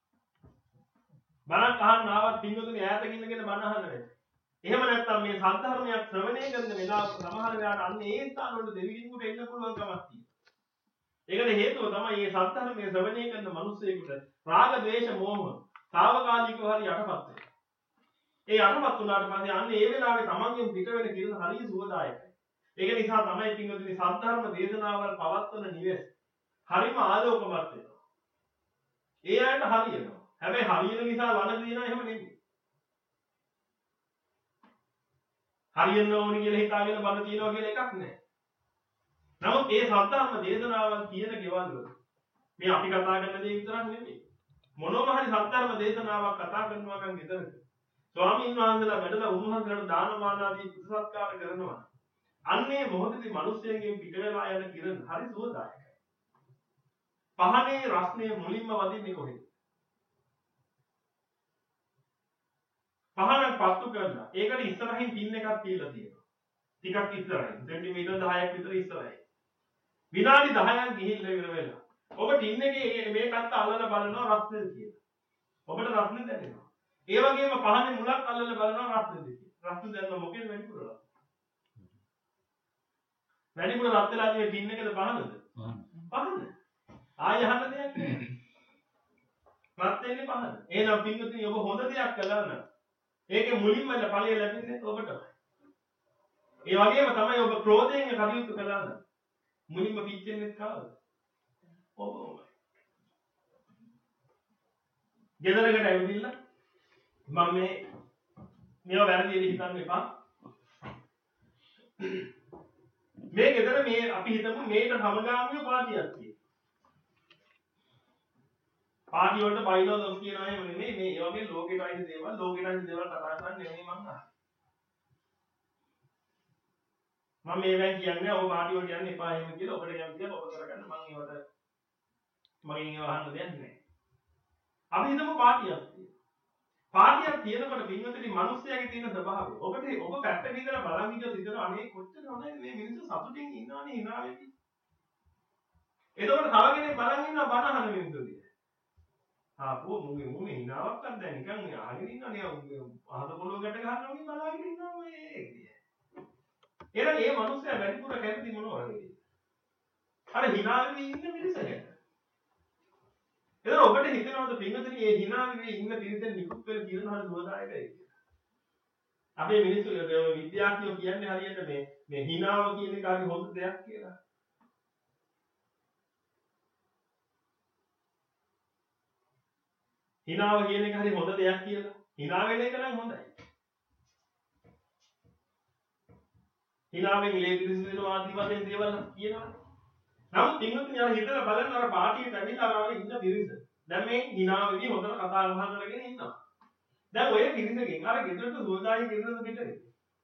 බණක් අහන්න ආවත් පින්වතුනි ඈතකින් ඉඳගෙන බණ අහන්න බෑ. එහෙම නැත්නම් මේ සද්ධර්මයක් ශ්‍රවණය කරන වෙලාවක සමහර වෙලාවට අන්න ඒ ස්ථාන වල දෙවියෙකුට එන්න පුළුවන් කමක් තියෙනවා. ඒකට හේතුව තමයි මේ සද්ධර්මයේ ශ්‍රවණය කරන මිනිස්සෙකුට රාග, ද්වේෂ, මෝහ తాවකාලිකව හරි යටපත් වෙනවා. ඒ යටපත් වුණාට පස්සේ අන්න ඒ වෙලාවේ තමන්ගෙන් පිට වෙන කිරණ හරිය සුවදායකයි. ඒක නිසා තමයි පින්වතුනි සද්ධර්ම දේශනාවල් පවත්වන නිවෙස් හරිම ආලෝකමත් වෙනවා. ඒ අයට හරියනවා. හැබැයි හරියන නිසා වණ දිනනවා එහෙම නෙමෙයි. හරියන්න ඕනි කියලා හිතාගෙන බඳ තියනවා කියලා එකක් නැහැ. නමුත් ඒ සද්ධර්ම දේශනාවල් කියන ගෙවල් වල මේ අපි කතා කරන දේ විතරක් නෙමෙයි. මොනෝම හරි සද්ධර්ම දේශනාවක් කතා කරනවා නම් විතරද ස්වාමීන් වහන්සේලා වැඩලා උන්වහන්සේලාට දානමාන ආදී සත්කාර කරනවා. අන්නේ මොහොතේදී මිනිස්යන්ගෙන් පිට වෙලා යන කිරණ හරි සුවදායකයි. පහනේ රස්නේ මුලින්ම වදින්නේ කොහෙද? පහනක් පත්තු කරලා ඒකට ඉස්සරහින් පින් එකක් තියලා තියෙනවා. ටිකක් ඉස්සරහින් සෙන්ටිමීටර් දහයක් විතර ඉස්සරහින්. විනාඩි දහයක් ගිහිල්ලා ඉවර වෙලා. ඔබ ටින් එකේ මේ පැත්ත අල්ලලා බලනවා රස්නේ කියලා. ඔබට රස්නේ දැනෙනවා. ඒ වගේම පහනේ මුලක් අල්ලලා බලනවා රස්නේ කියලා. රස්නේ දැනන මොකෙද වැඩිපුර රස්? වැඩිපුර රත් වෙලා තියෙන ටින් එකද පහනද? පහන. ආය අහන්න දෙයක් නැහැ. රත් වෙන්නේ පහන. එහෙනම් පින්වතුනි ඔබ හොඳ දෙයක් කළා නම් ඒකේ මුලින්ම ඵලය ලැබෙන්නේ ඔබටමයි. ඒ වගේම තමයි ඔබ ක්‍රෝධයෙන් කටයුතු කළා නම් මුලින්ම පිච්චෙන්නේ කාවද? ඔබමයි. ගෙදරකට ඇවිදින්න මම මේ මේව වැරදි විදිහට හිතන්න එපා. මේ ගෙදර මේ අපි හිතමු මේකට සමගාමීව පාටියක් තියෙනවා. පාටි වලට බයිලා දොස් කියනවා එහෙම නෙමෙයි මේ ඒ වගේ ලෝකෙට අයිති දේවල් ලෝකෙට අයිති දේවල් කතා කරන්නේ නෙමෙයි මං අහන්නේ. මම මේවෙන් කියන්නේ ඔබ පාටි වලට යන්න එපා එහෙම කියලා ඔබට කැමතිද ඔබ කරගන්න මං ඒවට මගෙන් ඒව අහන්න දෙයක් නැහැ. අපි හිතමු පාටියක් තියෙනවා. පාටියක් තියෙනකොට පින්වතුනි මිනිස්යාගේ තියෙන ස්වභාවය. ඔබට ඔබ පැත්තක ඉඳලා බලන් හිටියොත් හිතනවා අනේ කොච්චර හොඳයි මේ මිනිස්සු සතුටින් ඉන්නවනේ hina වෙවි. එතකොට තව කෙනෙක් බලන් ඉන්නවා බන අහන මිනිස්සු දිහා. ආ පො මුගේ මුනේ hinaවක් අද්දා නිකන් මේ අහගෙන ඉන්නවනේ අහත පොළොව ගැට ගන්නවා වගේ බලාගෙන ඉන්නවා මේ දිහා. එහෙනම් මේ මිනිස්සයා වැඩිපුර කැමති මොනවද? අර hina වෙවි ඉන්න මිනිස්සුන්ට. එතන ඔබට හිතෙනවද පින්වතුනි මේ hina වෙවි ඉන්න පිරිසෙන් නිකුත් වෙන කිරණහල සුවදායකයි කියලා? අපේ මිනිස්සු විද්‍යාඥයෝ කියන්නේ හරියට මේ මේ hinaව කියන එක හරි හොඳ දෙයක් කියලා. hinaව කියන එක හරි හොඳ දෙයක් කියලා. hina වෙන එක නම් හොඳයි. hinaවෙන් ලේ පිරිසිදු වෙනවා ආදී වශයෙන් දේවල් කියනවා. නමුත් පින්වතුනි අර හිතලා බලන්න අර පාටියට ඇවිල්ලා අර ඉන්න පිරිස. දැන් මේ hina වෙවි හොඳට කතා බහ කරගෙන ඉන්නවා. දැන් ඔය පිරිසකින් අර ගෙදරට සුවදායි කිරණද පිටරේ.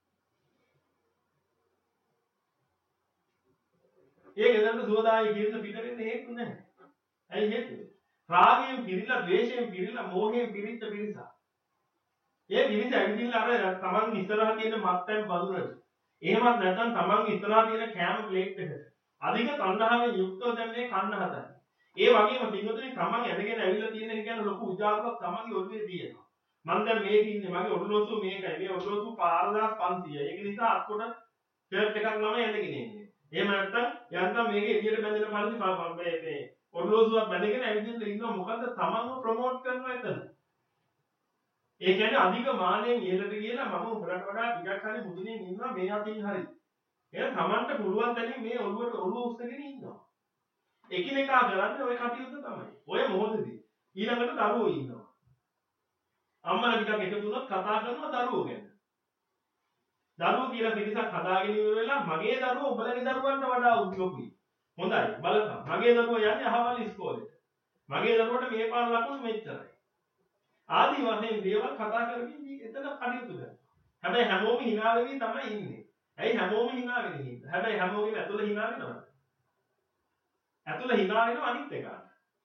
ඒ ගෙදරට සුවදායි කිරණ පිට වෙන්නේ හේතු නැහැ. ඇයි හේතුව? රාගයෙන් පිරිලා, ද්වේෂයෙන් පිරිලා, මෝහයෙන් පිරිච්ච පිරිස. ඒ පිරිස ඇවිදින්න අර තමන් ඉස්සරහා තියෙන මත්පැන් බඳුනට. එහෙමත් නැත්නම් තමන් ඉස්සරහා තියෙන කෑම ප්ලේට් එකට. අධික තණ්හාවෙන් යුක්තව දැන් මේ කන්න හදන්නේ. ඒ වගේම පින්වතුනි තමන් ඇදගෙන ඇවිල්ලා තියෙන එක ගැන ලොකු උජාරුවක් තමන්ගේ ඔළුවේ තියෙනවා. මම දැන් මේක ඉන්නේ මගේ ඔරලෝසුව මේකයි. මේ ඔරලෝසුව පාරදාස් පන්සීයයි. ඒක නිසා අත්කොට ෂර්ට් එකක් ළමයි ඇඳගෙන ඉන්නේ. එහෙම නැත්නම් යන්තම් මේක එළියට බැඳෙන පරිදි මේ මේ ඔරලෝසුවක් බැඳගෙන ඇවිදින්න ඉන්නවා. මොකද තමන්ව ප්‍රොමෝට් කරනවා එතන. ඒ කියන්නේ අධික මානෙන් ඉහළට ගියලා මම උඹලට වඩා ටිකක් හරි මුදුනේ ඉන්නවා මේ අතින් හරි. එහෙනම් තමන්ට පුළුවන් තැනින් මේ ඔළුවට ඔළුව උස්සගෙන ඉන්නවා. එකිනෙකා කරන්නේ ওই කටයුත්ත තමයි. ඔය මොහොතේදී ඊළඟට දරුවෝ ඉන්නවා. අම්මලා ටිකක් එකතු වුණොත් කතා කරනවා දරුවෝ ගැන. දරුවෝ කියලා පිරිසක් හදාගෙන ඉවර වෙලා මගේ දරුවෝ ඔබලගේ දරුවන්ට වඩා උද්‍යෝගී. හොඳයි බලන්න. මගේ දරුවෝ යන්නේ අහවල් ඉස්කෝලේට. මගේ දරුවට මේ පාර ලකුණු මෙච්චරයි. ආදි වශයෙන් දේවල් කතා කරමින් එතන කටයුතු කරනවා. හැබැයි හැමෝම hina වෙවි තමයි ඉන්නේ. ඇයි හැමෝම hina වෙන්නේ හින්දා? හැබැයි හැමෝගෙම ඇතුළ hina වෙනවද? ඇතුළ hina වෙනවා අනිත් එකට.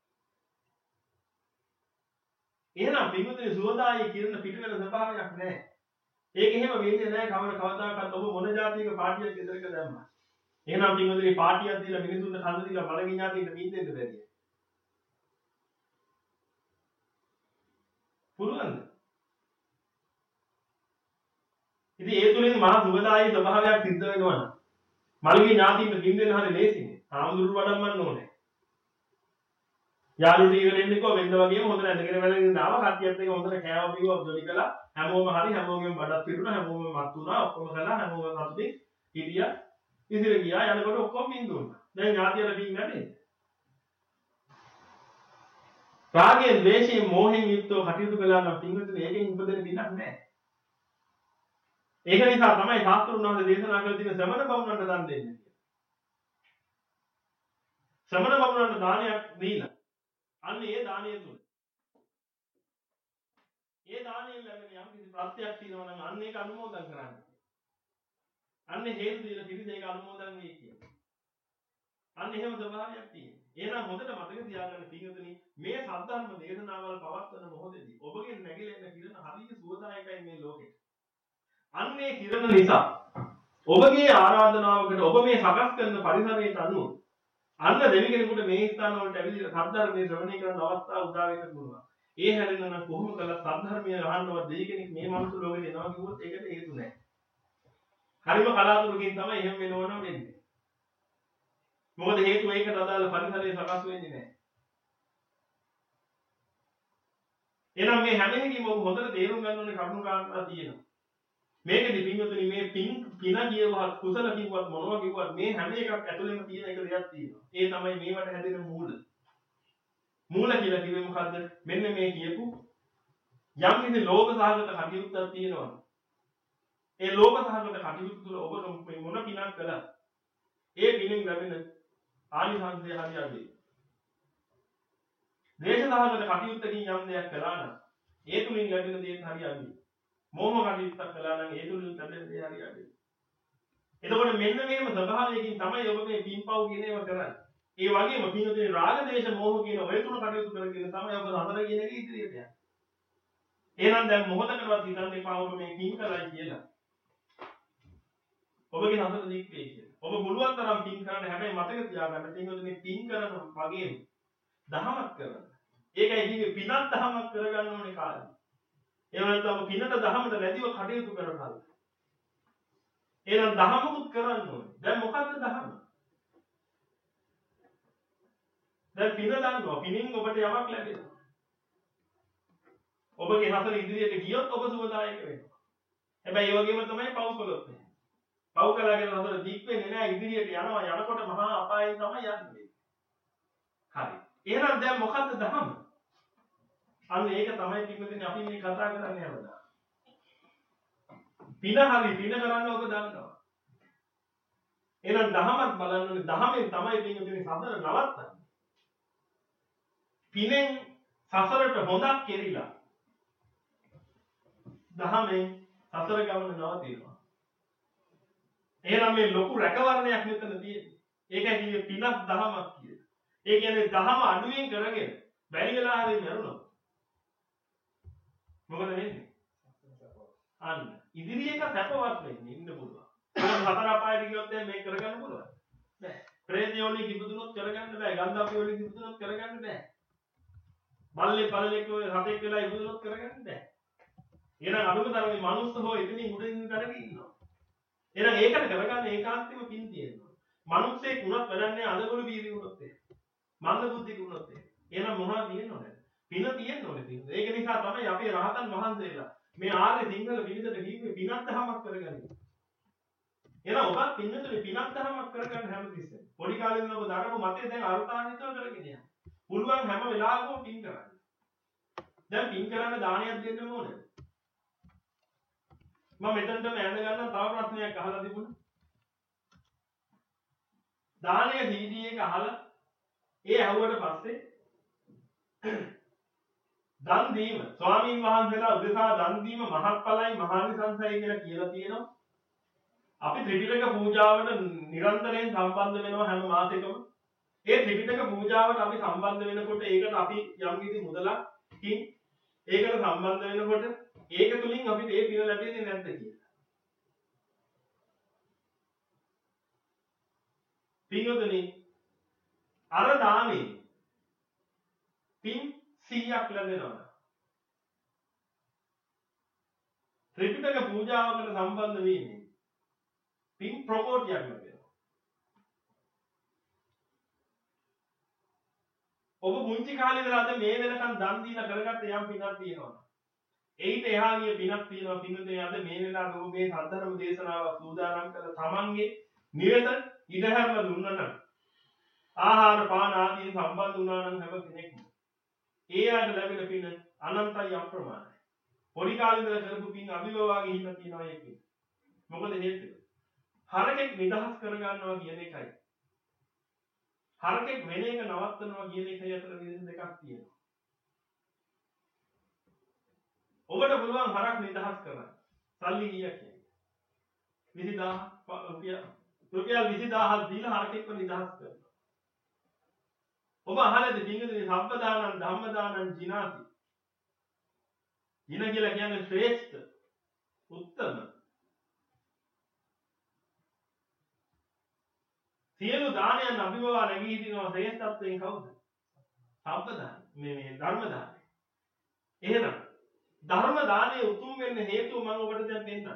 එහෙනම් පින්වතුනි සුවදායි කිරණ පිට වෙන ස්වභාවයක් නැහැ. ඒක එහෙම වෙන්නේ නැහැ කවර කවදාකවත් ඔබ මොන જાතියක පාටියක් ගෙදරක දැම්මා. එහෙනම් පින්වතුනි පාටියක් දීලා මිනිසුන්ට කන්න දීලා බලගින් ඥාතියින්ට පින්දෙන්න බැරිය. පුළුවන්ද? ඉතින් ඒ තුලින් මහා සුවදායි ස්වභාවයක් සිද්ධ වෙනවා නම් මල්ගේ ඥාතියින්ට පින්දෙන්න හරිය ලේසිනේ. ආමුදුරු වඩම්මන්න ඕනේ. යාළුවෝ ඊගෙන එන්නකෝ වෙන්න වගේම හොඳ නැදගෙන වැඩගෙන ආව කට්ටියත් එක්ක හොඳට කෑව බිව්ව ජොලි කළා හැමෝම හරි හැමෝගෙම බඩක් පිරුණා හැමෝම මත් වුණා ඔක්කොම කළා හැමෝම සතුටින් හිටියා ඉතින් ගියා යනකොට ඔක්කොම බින්දුණා දැන් ඥාතියලා බින් නැනේ රාගයෙන් ද්වේෂයෙන් මෝහයෙන් යුක්තව කටයුතු කළා නම් පින්විතනේ ඒකෙන් උපදින බිනක් නැහැ ඒක නිසා තමයි ශාස්ත්‍රුන් වහන්සේ දේශනා කළ තියෙන ශ්‍රමණ බමුණන්ට දන් දෙන්නේ කියලා ශ්‍රමණ බමුණන්ට දානයක් දීලා අන්න ඒ දානය තුල. ඒ දානයෙන් ලැබෙන යම් කිසි ප්‍රත්‍යක් තියෙනවා නම් අන්න ඒක අනුමෝදන් කරන්න. අන්න හේතු දීලා පිළිස ඒක අනුමෝදන් වෙයි කියන්නේ. අන්න එහෙම ස්වභාවයක් තියෙනවා. එහෙනම් හොඳට මතක තියාගන්න පින්වතුනි මේ සද්ධර්ම දේශනාවල් පවත්වන මොහොතේදී ඔබගේ නැගිලෙන කිරණ හරිය සුවදායකයි මේ ලෝකෙට. අන්න ඒ කිරණ නිසා ඔබගේ ආරාධනාවකට ඔබ මේ සකස් කරන පරිසරයට අනුව අන්න දෙවි කෙනෙකුට මේ ස්ථාන වලට ඇවිල්ලා සද්ධර්මයේ ශ්‍රවණය කරන අවස්ථාව උදා වෙන්න පුළුවන්. ඒ හැරෙන්න නම් කොහොම කළත් සද්ධර්මයේ අහන්නවත් දෙවි කෙනෙක් මේ මනුස්ස ලෝකෙට එනවා කිව්වොත් ඒකට හේතු නැහැ. හරිම කලාතුරකින් තමයි එහෙම වෙනවනම් වෙන්නේ. මොකද හේතුව ඒකට අදාළ පරිසරය සකස් වෙන්නේ නැහැ. එහෙනම් මේ හැම එකකින්ම ඔබ හොඳට තේරුම් ගන්න ඕනේ කරුණු කාරණා තියෙනවා. මේකෙදි පින්වතුනි මේ පින් පින කියවහත් කුසල කිව්වත් මොනවා කිව්වත් මේ හැම එකක් ඇතුළෙම තියෙන එක දෙයක් තියෙනවා. ඒ තමයි මේවට හැදෙන මූල. මූල කියලා කිව්වේ මොකද්ද? මෙන්න මේ කියපු යම් කිසි ලෝභ සහගත කටයුත්තක් තියෙනවා. ඒ ලෝභ සහගත කටයුතු තුළ ඔබ මොන පිනක් කළත් ඒ පිනෙන් ලැබෙන ආනිසංසය හරියන්නේ. ද්වේෂ සහගත කටයුත්තකින් යම් දෙයක් කළා නම් ඒ තුලින් ලැබෙන දේ හරියන්නේ. මෝහ කටයුත්තක් කළා නම් ඒ තුලින් ලැබෙන දේ හරියන්නේ. එතකොට මෙන්න මේම ස්වභාවයකින් තමයි ඔබ මේ පින්පව් කියන ඒවා කරන්නේ. ඒ වගේම පින්වතුනි රාග දේශ මෝහ කියන ඔය තුන කටයුතු කරගෙන තමයි ඔබ හතර කියන එක ඉදිරියට යන්නේ. එහෙනම් දැන් මොහොතකටවත් හිතන්න එපා ඔබ මේ පින් කරයි කියලා. ඔබගේ සසර දික් වේ කියලා. ඔබ පුළුවන් තරම් පින් කරන්න. හැබැයි මතක තියාගන්න තියෙන්නේ පින් කරන වගේම දහමක් කරන්න. ඒකයි කිව්වේ පිනක් දහමක් කරගන්න ඕනේ කාලේ. එහෙම නැත්නම් පිනට දහමට වැඩිව කටයුතු කරනවා. එහෙනම් දහමකුත් කරන්න ඕනේ. දැන් මොකද්ද දහම? දැන් පින දන්නවා. පිනින් ඔබට යමක් ලැබෙනවා. ඔබගේ හතර ඉදිරියට ගියොත් ඔබ සුවදායක වෙනවා. හැබැයි ඒ වගේම තමයි පව් කළොත්. පව් කළාගෙන හතර දික් වෙන්නේ නැහැ ඉදිරියට යනවා යනකොට මහා අපායෙන් තමයි යන්නේ. හරි. එහෙනම් දැන් මොකද්ද දහම? අන්න ඒක තමයි පින්වතුනි අපි මේ කතා කරන්නේ හැමදාම. පින හරි පින කරන්න ඔබ දන්නවා. එහෙනම් දහමත් බලන්න ඕනේ. දහමෙන් තමයි පින්වතුනි සසර නවත්තන්නේ. පිනෙන් සසරට හොඳක් කෙරිලා දහමෙන් සසර ගමන නවතිනවා. එහෙනම් මේ ලොකු රැකවරණයක් මෙතන තියෙන්නේ. ඒකයි කිව්වේ පිනක් දහමක් කියලා. ඒ කියන්නේ දහම අඩුවෙන් කරගෙන බැරි වෙලා හරි මරුණා. මොකද වෙන්නේ? අන්න ඉදිරියක සැපවත් වෙන්නේ ඉන්න පුළුවන්. මොකද හතර අපායට ගියොත් මේක කරගන්න පුළුවන්. බෑ. ප්‍රේතයෝනි කිපුදුනොත් කරගන්න බෑ. ගන්ධාපියෝනි කිපුදුනොත් කරගන්න බෑ. බල්ලේ පළලෙක් ඔය හතෙක් වෙලා ඉපදුනොත් කරගන්න බෑ. එහෙනම් අනුම තරමේ මනුස්ස හෝ එතනින් උඩින් කරගෙන ඉන්නවා. එහෙනම් ඒකට කරගන්න ඒකාන්තෙම පින් තියෙනවා. මනුස්සයෙක් වුණත් වැඩන්නේ අදගොළු බීරි වුණොත් එහෙම. මන්ද බුද්ධික වුණොත් එහෙම. එහෙනම් මොනවද තියෙනවද? පින තියෙන්න ඕනේ පින්. ඒක නිසා තමයි අපේ රහතන් වහන්සේලා මේ ආර්ය සිංහල පිළිදෙට කිව්වේ පිනක් දහමක් කරගන්න. එහෙනම් ඔබත් පින්නතුනේ පිනක් දහමක් කරගන්න හැමතිස්සෙම. පොඩි කාලේ ඉඳන් ඔබ දරපු මතේ දැන් අර්ථාන්විතව කරගෙන යන්න. පුළුවන් හැම වෙලාවකම පින් කරන්න. දැන් පින් කරන්න දානයක් දෙන්න ඕනේ. මම මෙතනටම ඇඳ ගන්න තව ප්‍රශ්නයක් අහලා තිබුණා. දානය සීඩී එක අහලා ඒ ඇහුවට පස්සේ දන් දීම ස්වාමීන් වහන්සේලා උදෙසා දන් දීම මහත්ඵලයි මහානිසංසයි කියලා කියලා තියෙනවා. අපි ත්‍රිපිටක පූජාවට නිරන්තරයෙන් සම්බන්ධ වෙනවා හැම මාසෙකම. ඒ ත්‍රිපිටක පූජාවට අපි සම්බන්ධ වෙනකොට ඒකට අපි යම් කිසි මුදලකින් ඒකට සම්බන්ධ වෙනකොට ඒක තුලින් අපිට ඒ පින ලැබෙන්නේ නැද්ද කියලා. පින්වතුනි අර දානේ පින් සීයක් ලැබෙනවා. ත්‍රිපිටක පූජාවකට සම්බන්ධ වීමෙන් පින් ප්‍රකෝටියක් ලැබෙනවා. ඔබ මුංචි කාලේ ඉඳලා අද මේ වෙනකන් දන් දීලා කරගත්ත යම් පිනක් තියෙනවා. ඒිට එහා ගිය පිනක් තියෙනවා. පින්වතුනි අද මේ වෙලාවේ ඔබ මේ සද්ධර්ම දේශනාව සූදානම් කරලා තමන්ගේ නිරත ඉඩහැරලා දුන්නා නම් ආහාර පාන ආදී සම්බන්ධ වුණා නම් හැම කෙනෙක්ම ඒ ආට ලැබෙන පින අනන්තයි අප්‍රමාණයි. පොඩි කාලේ ඉඳලා කරපු පින් අභිභවා ගිහින් තියෙනවා ඒකේ. මොකද හේතුව? හරකෙක් නිදහස් කරගන්නවා කියන එකයි. හරකෙක් වෙන එක නවත්තනවා කියන එකයි අතර වෙනස දෙකක් තියෙනවා. ඔබට පුළුවන් හරක් නිදහස් කරන්න. සල්ලි කීයක් කියන්නේ? විසිදාහ රුපියල් රුපියල් විසිදාහක් දීලා හරකෙක්ව නිදහස් කරනවා. ඔබ අහලාද පින්වතුනි සම්පදානං ධම්මදානං ජිනාති. ජින කියලා කියන්නේ ශ්‍රේෂ්ඨ උත්තම සියලු දානයන් අභිභවා නැගී සිටිනවා ශ්‍රේෂ්ඨත්වයෙන් කවුද? සම්පදාන. මේ මේ ධර්ම දානය. එහෙනම් ධර්ම දානයේ උතුම් වෙන්න හේතුව මම ඔබට දැන් දෙන්නම්.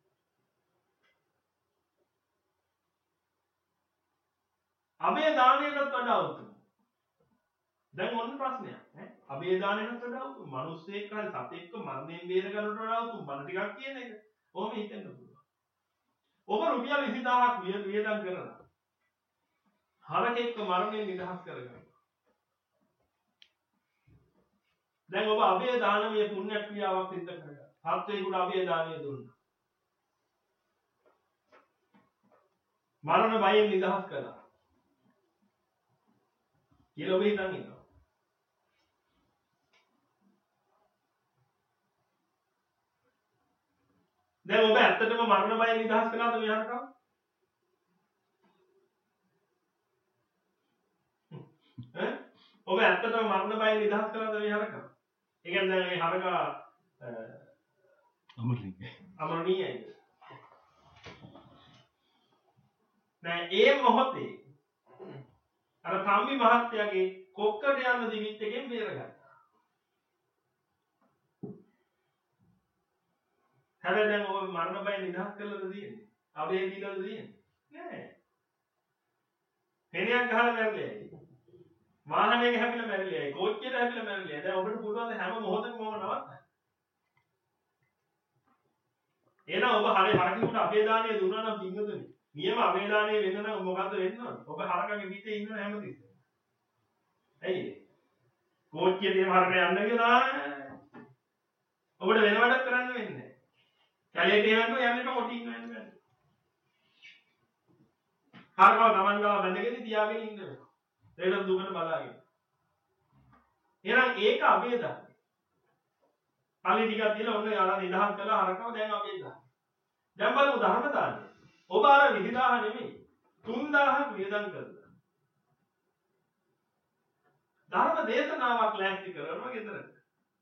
අබේ දානයටත් වඩා උතුම්. දැන් ඔන්න ප්‍රශ්නයක් ඈ. අබේ දානයටත් වඩා උතුම්. මිනිස්සෙක් හරි සතෙක්ව මරණයෙන් බේර ගන්නට වඩා උතුම්. බණ ටිකක් කියන එක. ඔහොම හිතෙන්න පුළුවන්. ඔබ රුපියල් විසිදාහක් වියදම් කරලා හරකෙක්ව මරණයෙන් නිදහස් කරගන්න. දැන් ඔබ අබේ දානමය පුණ්‍ය ක්‍රියාවක් සිද්ධ කරගන්න. සත්වේකුට අබේ දානය දුන්නා. මරණ බයෙන් නිදහස් කළා. කියලා ඔබ හිතන් ඉන්නවා. දැන් ඔබ ඇත්තටම මරණ බයෙන් නිදහස් කළාද මේ හරකව? ඈ ඔබ ඇත්තටම මරණ බයෙන් නිදහස් කළාද මේ හරකව? ඒ කියන්නේ දැන් මේ හරකා අමරණීය. අමරණීයයි. නෑ ඒ මොහොතේ අර තම්බි මහත්තයාගේ කොක්කට යන දිවිත් එකෙන් බේරගත්තා. හැබැයි දැන් ඔය මරණ බය නිදහස් කරලාද තියෙන්නේ? අබේ දීලාද තියෙන්නේ? නෑ. හෙනියක් ගහලා මැරෙන්නේ. වාහනයක හැපිලා මැරිලා, කෝච්චියට හැපිලා මැරිලා. දැන් ඔබට පුළුවන් හැම මොහොතකම ඔබ නවත්තන්න. එහෙනම් ඔබ හරි හරකිනුට අබේ දාණය දුන්නා නම් පින්වතුනි. නියම අබේ දාණය වෙන්න නම් මොකද්ද වෙන්න ඕන? ඔබ හරකගේ පිටේ ඉන්න හැමතිස්සෙම. ඇයි? කෝච්චියට එහෙම හරක යන්න කියලා ඔබට වෙන වැඩක් කරන්න වෙන්නේ නැහැ. කැලේට යනකොට යන්නට කොටින් වෙන්න බෑ. හරකව ගමන් ගාව බැඳගෙන තියාගෙන ඉන්න වෙනවා. ඒකට දුකට බලාගෙන. එහෙනම් ඒක අබේ දාණය. පළි ටිකක් දීලා ඔන්න යාලා නිදහස් කළා හරකව දැන් අබේ දාණය. දැන් බලමු ධර්ම දාණය. ඔබ අර විසි දාහ නෙමෙයි තුන් දාහක් වියදම් කරලා. ධර්ම දේශනාවක් ලෑස්ති කරනවා ගෙදරට.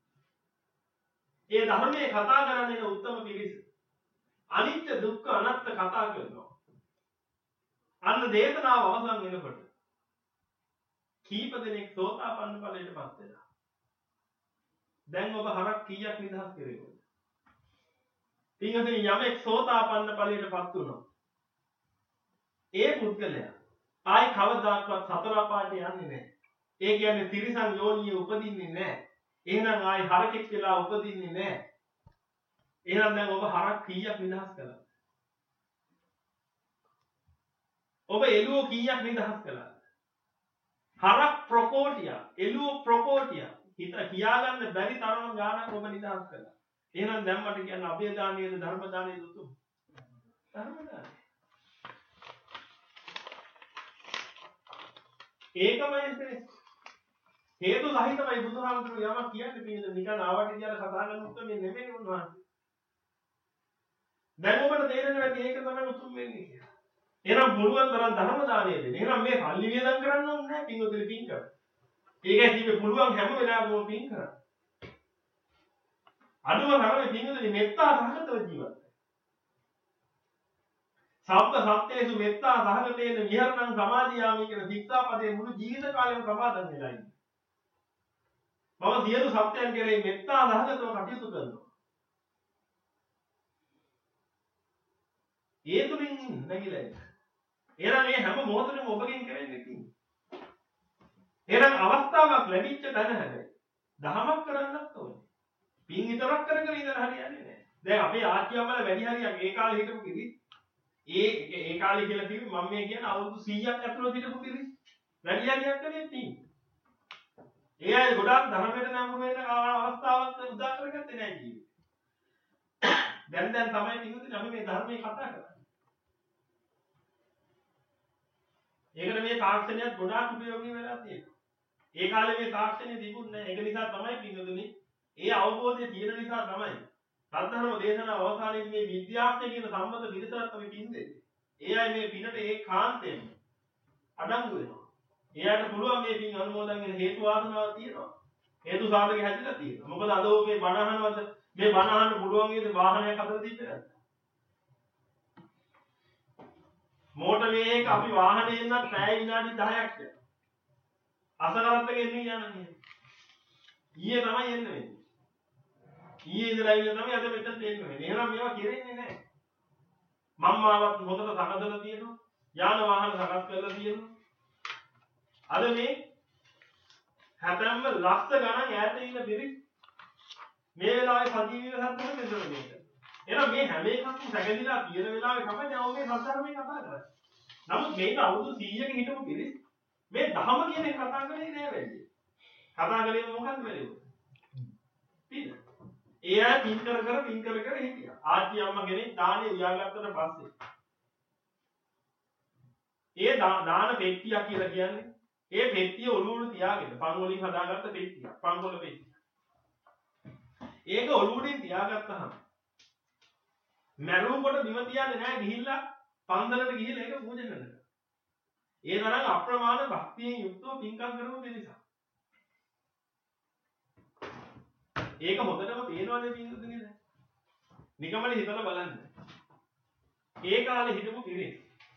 ඒ ධර්මයේ කතා කරන්නේ උත්තම පිරිස. අනිත්‍ය දුක්ඛ අනාත්ම කතා කරනවා. අන්න දේශනාව අවසන් වෙනකොට කීප දෙනෙක් සෝතාපන්න ඵලයටපත් වෙනවා. දැන් ඔබ හරක් කීයක් නිදහස් කරේවද? ඊගොල්ලෝ යමෙක් සෝතාපන්න ඵලයටපත් වුණා. ඒ පුද්ගලයා ආයි කවදාකවත් සතර අපායට යන්නේ නැහැ. ඒ කියන්නේ තිරිසන් යෝනියේ උපදින්නේ නැහැ. එහෙනම් ආයි හරකෙක් වෙලා උපදින්නේ නැහැ. එහෙනම් දැන් ඔබ හරක් කීයක් නිදහස් කළාද? ඔබ එළුව කීයක් නිදහස් කළාද? හරක් ප්‍රකෝටිය, එළුව ප්‍රකෝටිය හිත කියාගන්න බැරි තරම් ගාණක් ඔබ නිදහස් කළා. එහෙනම් දැන් මට කියන්න අභය දානයේද ධර්ම දානයේද උතුම්? ධර්ම දානය. ඒකමයි හේතු සහිතමයි බුදුහාමුදුරුවෝ යමක් කියන්නේ පිළිද නිකන් ආවට කියලා කතා කරන උත්තරේ නෙමෙයි උන්වහන්සේ. දැන් ඔබට තේරෙන්නේ නැති ඒක තමයි උතුම් වෙන්නේ කියලා. එහෙනම් පුළුවන් තරම් ධර්ම දානය දෙන්න. එහෙනම් මේ සල්ලි වියදම් කරන්න ඕනේ නැහැ පින්වතුනි පින් කර. ඒකයි කිව්වේ පුළුවන් හැම වෙලාවෙම පින් කරන්න. අනුව හැම පින්වතුනි මෙත්තා සහගතව ජීවත් වෙන්න. සබ්බ සත්‍යේසු මෙත්තා සහගතේන විහරණං සමාදියාමි කියන ශික්ෂාපදයේ මුළු ජීවිත කාලයම සමාදන් වෙලා ඉන්නේ. මම සියලු සත්‍යයන් කෙරෙහි මෙත්තා සහගතව කටයුතු කරනවා. ඒ තුලින් නැగిලා ඉන්න. එහෙනම් මේ හැම මොහොතකම ඔබගෙන් කරන්නේ තියෙන්නේ. එහෙනම් අවස්ථාවක් ලැබිච්ච තැන හැබැයි දහමක් කරන්නත් ඕනේ. පින් විතරක් කර කර ඉඳලා හරියන්නේ නැහැ. දැන් අපේ ආච්චි අම්මලා වැඩි හරියක් ඒ කාලේ හිටපු කිරිස් ඒ ඒ කාලේ කියලා කිව්වේ මම මේ කියන අවුරුදු සීයක් ඇතුළත හිටපු කිරිස් වැඩි හරියක් කලේ තියෙන්නේ. ඒ අය ගොඩාක් ධර්මයට නම් වෙන අවස්ථාවක් උදා කරගත්තේ නැහැ ජීවිතේ. දැන් දැන් තමයි පිටුදින අපි මේ ධර්මයේ කතා කරන්නේ. ඒකට මේ තාක්ෂණයත් ගොඩාක් උපයෝගී වෙලා තියෙනවා. ඒ කාලේ මේ තාක්ෂණය තිබුණේ නැහැ. ඒක නිසා තමයි පිටුදින ඒ අවබෝධය තියෙන නිසා තමයි සත්‍යධර්ම දේශනාව අවසානයේදී මේ විද්‍යාඥ කියන සම්බන්ධ පිළිසරත් අපි පින් දෙන්නේ. ඒ අය මේ පිනට ඒ කාන්තෙන් අඩංගු වෙනවා. එයාට පුළුවන් මේ පින් අනුමෝදන් වෙන හේතු වාසනාවක් තියෙනවා. හේතු සාධක හැදිලා තියෙනවා. මොකද අද ඔය මේ බණ අහනවද මේ බණ අහන්න පුළුවන් වේද වාහනයක් අතර තිබ්බේ නැත්නම්. මෝටර් වේගයක අපි වාහනේ ඉන්නත් පැය විනාඩි දහයක් යනවා. අසකරත් එක එන්නේ යන්නේ. ඊයේ තමයි එන්නේ වෙන්නේ. ඊයේ ඉඳලා ඉන්න තමයි අද මෙතන එන්නේ වෙන්නේ. එහෙනම් මේවා කෙරෙන්නේ නැහැ. මම්මාවත් හොඳට සකසලා තියෙනවා. යාන වාහන සකස් කරලා තියෙනවා. අද මේ හැතැම්ම ලක්ෂ ගණන් ඈත ඉන්න පිරිස් මේ වෙලාවේ සජීවීව සම්පූර්ණ මෙතන මේක. එහෙනම් මේ හැම එකක්ම සැකදීලා තියෙන වෙලාවේ තමයි දැන් මේ සත්‍යධර්මයේ කතා කරන්නේ. නමුත් මේක අවුරුදු සීයක හිටපු පිරිස් මේ ධහම කියන එක කතා කරන්නේ නෑ වෙන්නේ. කතා කරේ මොකක්ද වෙන්නේ? පින. ඒ අය පින් කර කර පින් කර කර හිටියා. ආච්චි අම්මා කෙනෙක් දානේ උයාගත්තට පස්සේ ඒ දාන පෙට්ටියක් කියලා කියන්නේ ඒ පෙට්ටිය ඔළුවට තියාගෙන පන් වලින් හදාගත්ත පෙට්ටියක්. පන් වල පෙට්ටිය. ඒක ඔළුවටින් තියාගත්තාම මරුව කොට බිම තියන්නේ නැහැ ගිහිල්ලා පන්දලට ගිහිල්ලා ඒක පූජා කරනවා. ඒ තරම් අප්‍රමාණ භක්තියෙන් යුක්තව පින්කම් කරන නිසා. ඒක හොඳටම පේනවනේ පින්වතුනි දැන්. නිකම්මනේ හිතලා බලන්න. ඒ කාලේ හිටපු පිරිස්.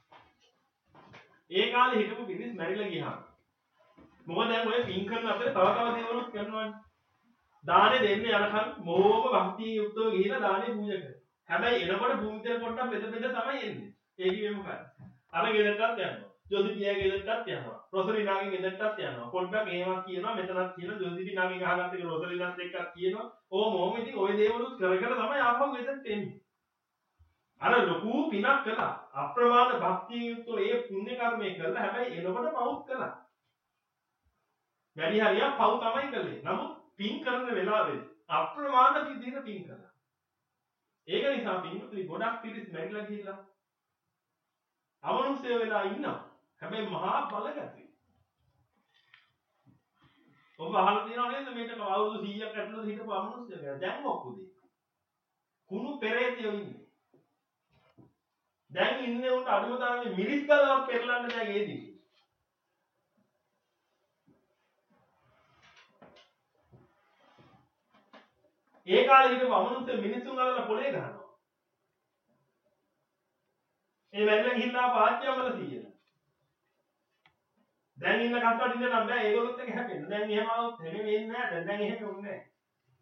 ඒ කාලේ හිටපු පිරිස් මැරිලා ගියාම. මොකද දැන් ඔය පින් කරන අතරේ තව තව දේවලුත් කරනවානේ. දානේ දෙන්න යනකම් මොහොම භක්තිය යුක්තව ගිහිලා දානේ පූජා කරනවා. හැබැයි එනකොට භූමිතේ පොට්ටක් බෙද බෙද තමයි එන්නේ. ඒ කිව්වේ මොකක්ද? අර ගෙදරටත් යනවා. ජෝතිපියාගේ ගෙදරටත් යනවා. රොසලිනාගේ ගෙදරටත් යනවා. පොඩ්ඩක් ඒවක් කියනවා මෙතනත් කියනවා ජෝතිපිනාගේ ගහගත්ත එක රොසලිනාත් එක්කත් කියනවා. ඕ මොහොම ඉතින් ওই දේවලුත් කර කර තමයි ආපහු ගෙදරට එන්නේ. අර ලොකු පිනක් කළා. අප්‍රමාණ භක්තිය යුක්තව ඒ පුණ්‍ය කර්මය කළා. හැබැයි එනකොට පවුත් කළා. වැඩි හරියක් පව් තමයි කළේ. නමුත් පින් කරන වෙලාවෙදී අප්‍රමාණ විදිහට පින් කළා. ඒක නිසා පින්වතුනි ගොඩක් පිරිස් මැරිලා ගිහිල්ලා අමනුෂ්‍ය වෙලා ඉන්නවා. හැබැයි මහා බලගතියි. ඔබ අහලා තියෙනව නේද මේකට අවුරුදු සීයක් ඇතුළත හිටපු අමනුෂ්‍ය ගැන? දැන් මොකද? කුණු පෙරේතයෝ ඉන්නේ. දැන් ඉන්නේ උන්ට අඩුම තරමේ මිරිස් ගලවක් පෙරලන්න දැන් ඒදී. ඒ කාලේ හිටපු අමනුෂ්‍ය මිනිසුන් අල්ලලා පොලේ ගහනවා. ඒ මැරිලා ගිහිල්ලා පාච්චියමල සීයලා. දැන් ඉන්න කට්ටියට ඉන්න නම් බෑ ඒගොල්ලොත් එක හැපෙන්න. දැන් එහෙම આવුත් එහෙම වෙන්නේ නැහැ. දැන් දැන් එහෙම වුන්නේ නැහැ.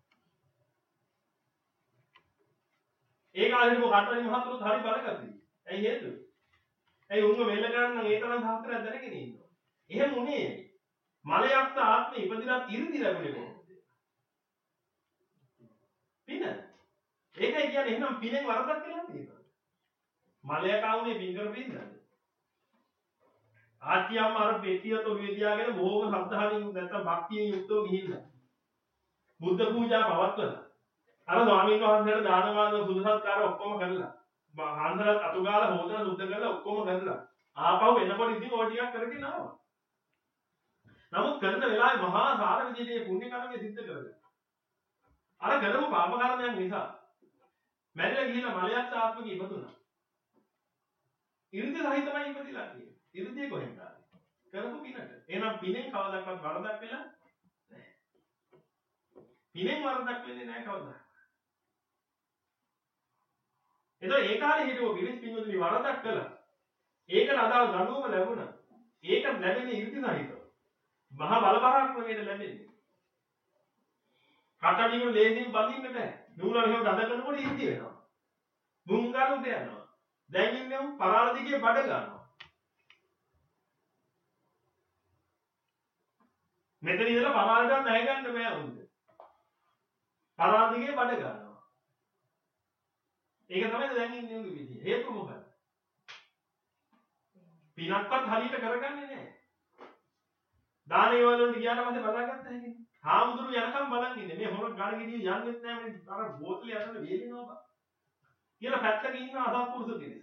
ඒ කාලේ හිටපු කට්ටිය මහතුරුත් හරි බලගතියි. ඇයි හේතුව? ඇයි උන්ව මෙල්ල ගන්න නම් ඒ තරම් සාස්ත්‍රයක් දැනගෙන ඉන්නවා. එහෙම උනේ. මලයක්ස ආත්මේ ඉපදිලා ඉරිදි ලැබුණේ කොහොමද? පින. ඒකයි කියන්නේ එහෙනම් පිනෙන් වරදක් කියලා තියෙනවා. මලයක් ආවුනේ පින් කරපින්නද? ආච්චියම්ම අර පෙට්ටිය තොලුවේ තියාගෙන බොහොම ශ්‍රද්ධාවෙන් නැත්තම් භක්තියෙන් යුක්තව ගිහිල්ලා බුද්ධ පූජා පවත්වලා අර ස්වාමීන් වහන්සේට දාන වාද සුදු සත්කාර ඔක්කොම කරලා හන්දරත් අතුගාලා හොදලා සුද්ධ කරලා ඔක්කොම කරලා ආපහු එනකොට ඉතින් ඔය ටිකක් කරගෙන ආවා. නමුත් කරන වෙලාවේ මහා සාර විදිහේ පුණ්‍ය කර්මය සිද්ධ කරගත්තා. අර කරපු පාප කර්මයන් නිසා මැරිලා ගිහිල්ලා මලයක් ආත්මික ඉපදුණා. ඉරිදි සහිතමයි ඉපදිලා කියන්නේ. ඉරිදිය කොහෙන්ද ආවේ? කරපු පිනට. එහෙනම් පිනෙන් කවදාවත් වරදක් වෙලා නැහැ. පිනෙන් වරදක් වෙන්නේ නැහැ කවදා. එතකොට ඒ කාලේ හිටපු පිරිස් පින්වතුනි වරදක් කළා. ඒකට අදාළ දඬුවම ලැබුණා. ඒක ලැබෙන්නේ ඉරිදි සහිතව. මහා බල පරාක්‍රමයෙන් ලැබෙන්නේ. කටඩියු ලේසියෙන් බඳින්න බෑ. නූලන එහෙම දඩ කරනකොට ඉරිදි වෙනවා. මුංගාලුට යනවා. දැන් ඉන්නේ පරාල දිගේ බඩ ගන්නවා. මෙතන ඉඳලා පරාලට නැහැ ගන්න බෑ උන්ට. පරාල දිගේ බඩ ගන්නවා. ඒක තමයි දැන් ඉන්නේ උගේ විදිය. හේතුව මොකක්ද? පිනක්වත් හරියට කරගන්නේ නැහැ. දානේ වලට ගියාට පස්සේ බලාගත්ත හැකියි. හාමුදුරු යනකම් බලන් ඉන්නේ. මේ හොර ගණ ගෙඩිය යන්නෙත් නැහැ මේ අර බෝතලේ අතට වේලිනවා බා. කියලා පැත්තක ඉන්න අසත්පුරුෂ කෙනෙක්.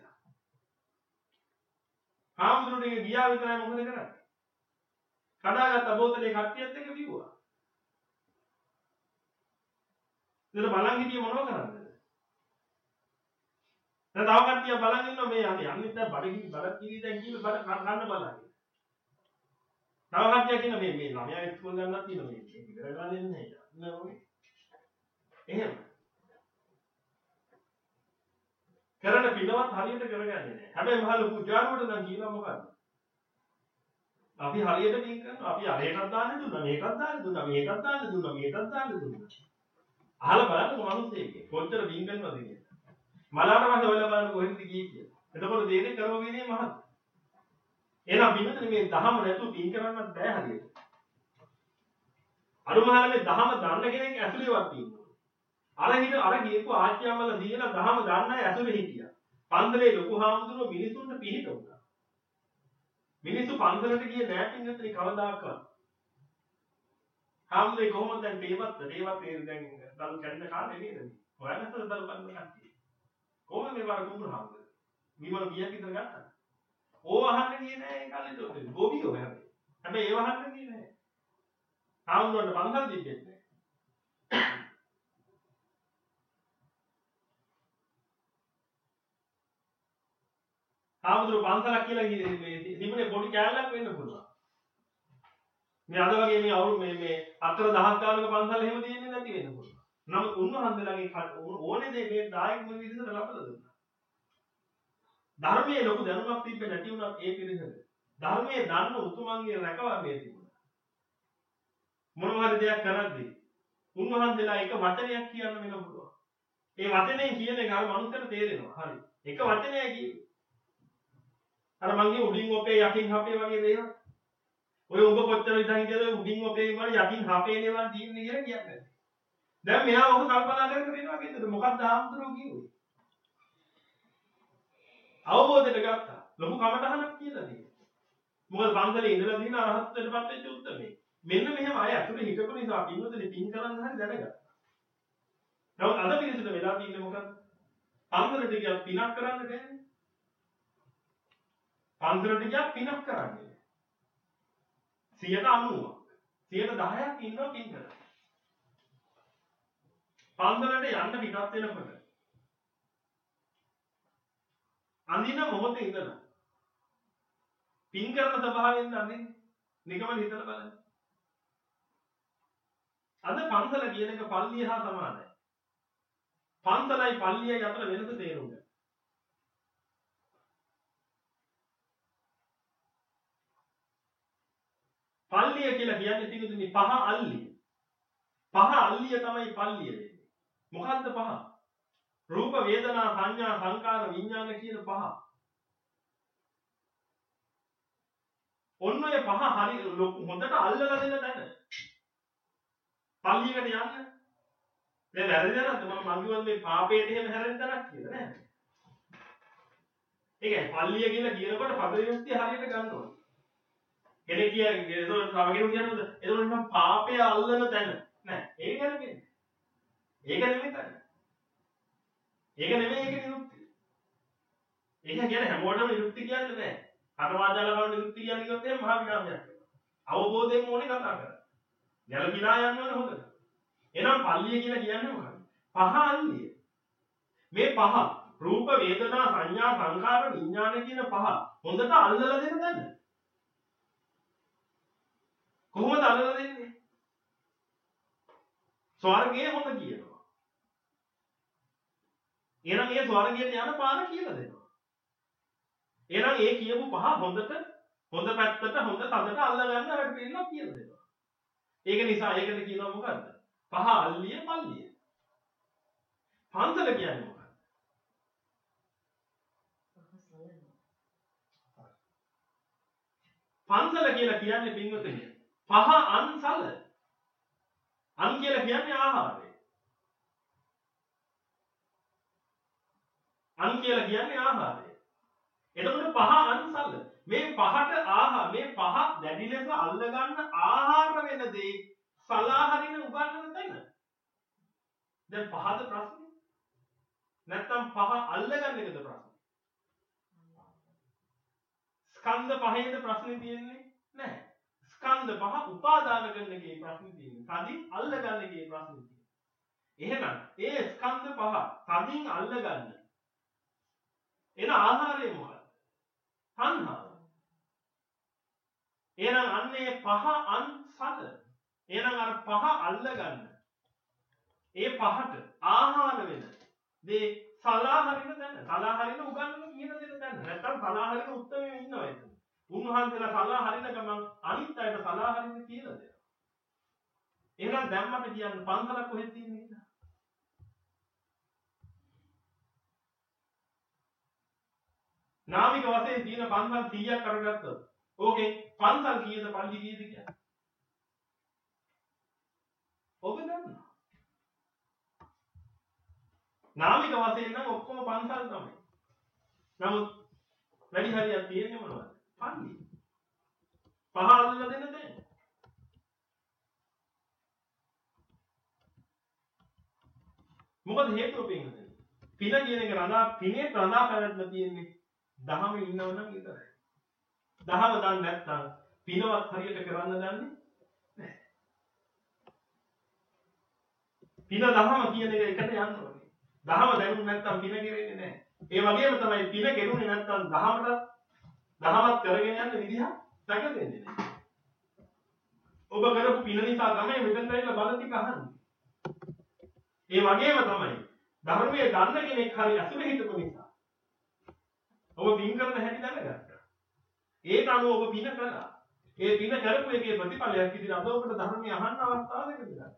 හාමුදුරුවෝ ගියා විතරයි මොකද කරන්නේ? කඩාගත්ත බෝතලේ කට්ටියත් එක්ක බිව්වා. ඉතින් බලන් හිටියේ මොනව කරන්නද? දැන් තව කට්ටිය බලන් ඉන්නවා මේ යන්නේ යන්නේ දැන් බඩගිනි බඩ කිරි දැන් කියලා බඩ කන්න බලන්නේ. තව කට්ටිය කියන මේ මේ ළමයා ඉස්කෝල ගන්නත් තියෙනවා මේ ඉවර ගන්න ඉන්නේ නෑ. එහෙම. කරන පිනවත් හරියට කරගන්නේ නැහැ. හැබැයි මහ ලොකු ජානුවට නම් කියනවා මොකද්ද? අපි හරියට පින් කරනවා. අපි අරයටත් දාන්න දුන්නා, මේකත් දාන්න දුන්නා, මේකත් දාන්න දුන්නා, මේකත් දාන්න දුන්නා. අහලා බලන්න මිනිස්සෙක්ගේ කොච්චර පින් කරනවද කියලා. මලාට පස්සේ ඔයලා බලන්න කොහෙන්ද ගියේ කියලා. එතකොට දෙන්නේ කරවගිනේ මහත්. එහෙනම් පින්නතනේ මේ දහම නැතුව පින් කරන්නත් බෑ හරියට. අරුමහල මේ දහම දන්න කෙනෙක් ඇතුළේවත් ඉන්නවා. අර හිට අර ගියපු ආච්චියම්මල දීලා දහම දන්න අය ඇතුලේ හිටියා. පන්සලේ ලොකු හාමුදුරුවෝ මිනිසුන්ට පිහිට වුණා. මිනිස්සු පන්සලට ගියේ නෑ පින්නතේ කවදාකවත්. හාමුදුරුවෝ කොහොමද දැන් තේවත් තේවත් ඒ දැන් දල් කැඩෙන කාලේ නේද? හොයන්නත් දල් බලන්න කට්ටිය. කොහොමද මේ වර කුඹුර හාමුදුරුවෝ? විමල ගියක් විතර ගත්තා. ඕව අහන්න ගියේ නෑ ඒ කාලේ දොතේ. ගෝබියෝ හැබැයි. හැබැයි ඒව අහන්න ගියේ නෑ. හාමුදුරුවන්ට පන්සල් දෙන්නේ නෑ. හාමුදුරුවෝ පන්සලක් කියලා තිබුණේ පොඩි කෑල්ලක් වෙන්න පුළුවන්. මේ අද වගේ මේ අවුරු මේ මේ අතර දහස් ගානක පන්සල් එහෙම තියෙන්නේ නැති වෙන්න පුළුවන්. නමුත් උන්වහන්සේලාගේ ඕනේ දේ මේ දායක මුල් විදිහට ලබලා දුන්නා. ධර්මයේ ලොකු දැනුමක් තිබ්බ නැති වුණත් ඒ පිළිසෙද ධර්මයේ දන්න උතුමන්ගේ රැකවරණය තිබුණා. මොනවා හරි දෙයක් කරද්දී උන්වහන්සේලා එක වචනයක් කියන්න වෙන පුළුවන්. ඒ වචනේ කියන එක අර මනුස්සයට තේරෙනවා. හරි. එක වචනයක් කිව්වේ. අර මංගේ උඩින් ඔපේ යකින් හපේ වගේ දේවල්. ඔය උඹ කොච්චර ඉඳන් හිටියද උඩින් ඔපේ වල යකින් හපේ නේවන් තියෙන්නේ කියලා කියන්නේ. දැන් මෙයා ඔක කල්පනා කර කර ඉන්නවා කියන්නද මොකක්ද ආම්තුරෝ කිව්වේ? අවබෝධයට ගත්තා. ලොකු කමටහනක් කියලා දෙන්නේ. මොකද පන්සලේ ඉඳලා දින අරහත්ත්වයටපත් වෙච්ච උත්තරේ. මෙන්න මෙහෙම අය අතුරු හිටපු නිසා පින්වතුනි පින් කරන්න හරි දැනගත්තා. නමුත් අද පිළිසෙට වෙලා තියෙන්නේ මොකක්ද? පන්සලට ගියත් පිනක් කරන්න බැහැ. පන්සලට ගියත් පිනක් කරන්නේ. සියයට අනූවක්. සියයට දහයක් ඉන්නවා පින් කරලා. පන්සලට යන්න පිටත් වෙනකොට අඳින මොහොතේ ඉඳලා පින් කරන ස්වභාවයෙන් අඳින්නේ. නිකමල හිතලා බලන්න. අද පන්සල කියන එක පල්ලිය හා සමානයි. පන්සලයි පල්ලියයි අතර වෙනස තේරුම් ගන්න. පල්ලිය කියලා කියන්නේ පිටුදිනේ පහ අල්ලිය. පහ අල්ලිය තමයි පල්ලිය වෙන්නේ. මොකද්ද පහ? රූප වේදනා සංඥා සංකාර විඥාන කියන පහ. ඔන්න ඔය පහ හරි හොඳට අල්ලලා දෙන තැන. පල්ලියකට යන්න. මේ වැරදි නේද? මම මංගුවන් මේ පාපේට එහෙම හැරෙන්න තරක් කියලා නෑ. ඒකයි පල්ලිය කියලා කියනකොට පද විමුක්තිය හරියට ගන්න ඕනේ. කෙනෙක් කියන්නේ ඒක තව කෙනෙක් කියනොත් එතකොට මම පාපය අල්ලන තැන නෑ. ඒක නෙමෙයි. ඒක නෙමෙයි තැන. ඒක නෙමෙයි ඒක විමුක්තිය. ඒක කියන්නේ හැමෝටම විමුක්තිය කියන්නේ නෑ. අටවාදාල බලන විමුක්තිය කියන්නේ කිව්වොත් එහෙනම් මහා විනාශයක් වෙනවා. අවබෝධයෙන් ඕනේ කතා කරන්නේ. ගැලපිලා යන්න ඕනේ හොඳට. එහෙනම් පල්ලිය කියලා කියන්නේ මොකක්ද? පහ අල්ලිය. මේ පහ රූප වේදනා සංඥා සංකාර විඥාන කියන පහ හොඳට අල්ලලා දෙන්න දැන්න. කොහොමද අල්ලලා දෙන්නේ? ස්වර්ගයේ හොඳ කියනවා. එහෙනම් මේ ස්වර්ගයට යන පාර කියලා දෙනවා. එහෙනම් ඒ කියපු පහ හොඳට හොඳ පැත්තට හොඳ තදට අල්ල ගන්න වැඩ පිළිවෙලක් කියලා දෙනවා. ඒක නිසා ඒකට කියනවා මොකද්ද? පහ අල්ලිය පල්ලිය. පන්සල කියන්නේ මොකක්ද? පන්සල කියලා කියන්නේ පින්වතුනි පහ අන්සල. අන් කියලා කියන්නේ ආහාරය. අන් කියලා කියන්නේ ආහාරය. එතකොට පහ අන්සල. මේ පහට ආහාර මේ පහ දැඩි ලෙස අල්ල ගන්න ආහාර වෙන දේ සලාහරින උගන්නන තැන. දැන් පහද ප්‍රශ්නේ? නැත්තම් පහ අල්ලගන්න එකද ප්‍රශ්නේ? ස්කන්ධ පහේද ප්‍රශ්නේ තියෙන්නේ? නැහැ. ස්කන්ධ පහ උපාදාන කරන එකේ ප්‍රශ්නේ තියෙන්නේ. තදින් අල්ලගන්න එකේ ප්‍රශ්නේ තියෙන්නේ. එහෙනම් ඒ ස්කන්ධ පහ තදින් අල්ලගන්න එන ආහාරය මොකක්ද? තණ්හාව. එහෙනම් අන්නේ පහ අන්සල. එහෙනම් අර පහ අල්ලගන්න ඒ පහට ආහාර වෙන දේ සලාහරින තැන. සලාහරින උගන්වන කියන දේ තැන. නැත්තම් සලාහරින උත්තරේ ඉන්නවා එතන. උන්වහන්සේලා සලාහරින ගමන් අනිත් අයට සලාහරින කියලා දෙනවා. එහෙනම් දැම්මට කියන්න පන්සලක් කොහෙද තියෙන්නේ කියලා. නාමික වශයෙන් තියෙන පන්සල් සීයක් අරගත්තොත් ඕකේ පන්සල් කීයද පල්ලි කීයද කියන්නේ? ඔබ දන්නවා. නාමික වශයෙන් නම් ඔක්කොම පන්සල් තමයි. නමුත් වැඩි හරියක් තියෙන්නේ මොනවද? පල්ලි. පහ අල්ලලා දෙන්න දෙන්න. මොකද හේතුව පින්නේ? පින කියන එක රඳා පිනේ රඳා පැවැත්ම තියෙන්නේ දහම ඉන්නව නම් විතරයි. දහම දන්නේ නැත්නම් පිනවත් හරියට කරන්න දන්නේ නැහැ. පින දහම කියන එක එකට යන්න ඕනේ. දහම දැනුම් නැත්නම් පින කෙරෙන්නේ නැහැ. ඒ වගේම තමයි පින කෙරුනේ නැත්නම් දහමට දහමත් කරගෙන යන්න විදිහ සැකසෙන්නේ නැහැ. ඔබ කරපු පින නිසා තමයි මෙතන ඇවිල්ලා බල ටික අහන්නේ. ඒ වගේම තමයි ධර්මයේ දන්න කෙනෙක් හරි අසුර හිතපු නිසා ඔබ පින් කරන හැටි දැනගත්තා. ඒක අනුව ඔබ පින කළා. ඒ පින කරපු එකේ ප්‍රතිඵලයක් විදිහට අද ඔබට ධර්මය අහන්න අවස්ථාවක් ලැබෙනවා.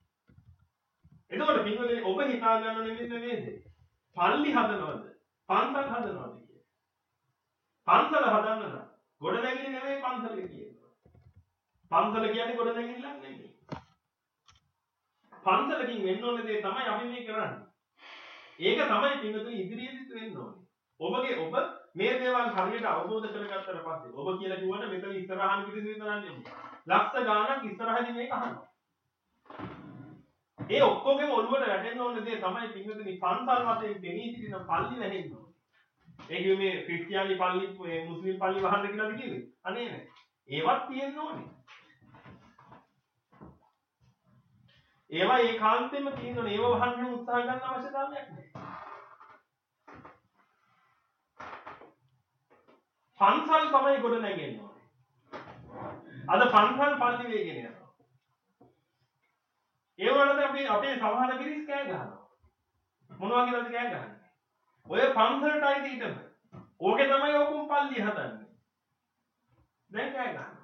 එතකොට පින්වලේ ඔබ හිතා ගන්න නෙමෙයි නේද? පල්ලි හදනවද? පන්සල් හදනවද කියන්නේ? පන්සල හදන්න නම් ගොඩනැගිලි නෙමෙයි පන්සල කියන්නේ. පන්සල කියන්නේ ගොඩනැගිල්ලක් නෙමෙයි. පන්සලකින් වෙන්න ඕනේ දේ තමයි අපි මේ කරන්නේ. ඒක තමයි පින්වතුනි ඉදිරියේදීත් වෙන්න ඕනේ. ඔබගේ ඔබ මේ දේවල් හරියට අවබෝධ කරගත්තට පස්සේ ඔබ කියලා කිව්වට මෙතන ඉස්සරහන් පිටින් විතරක් නෙමෙයි. ලක්ෂ ගාණක් ඉස්සරහදී මේක අහනවා. ඒ ඔක්කොගෙම ඔළුවට වැටෙන්න ඕනේ දේ තමයි පින්වතුනි පන්සල් වශයෙන් දෙනී සිටින පල්ලි වැහෙන්න ඕනේ. ඒ කිව්වේ මේ ක්‍රිස්තියානි පල්ලි මේ මුස්ලිම් පල්ලි වහන්න කියලාද කිව්වේ? අනේ නෑ. ඒවත් තියෙන්න ඕනේ. ඒවා ඒකාන්තයෙන්ම තියෙන්න ඕනේ. ඒව වහන්න උත්සාහ ගන්න අවශ්‍යතාවයක් නෑ. පන්සල් තමයි ගොඩ නැගෙන්න ඕනේ. අද පන්සල් පල්ලි වේගෙන යනවා. ඒ වුණාට අපි අපේ සමහර පිරිස් කෑ ගහනවා. මොනවා කියලාද කෑ ගහන්නේ? ඔය පන්සලටයි දීටම. ඕකේ තමයි ඔකුම් පල්ලි හදන්නේ. දැන් කෑ ගහනවා.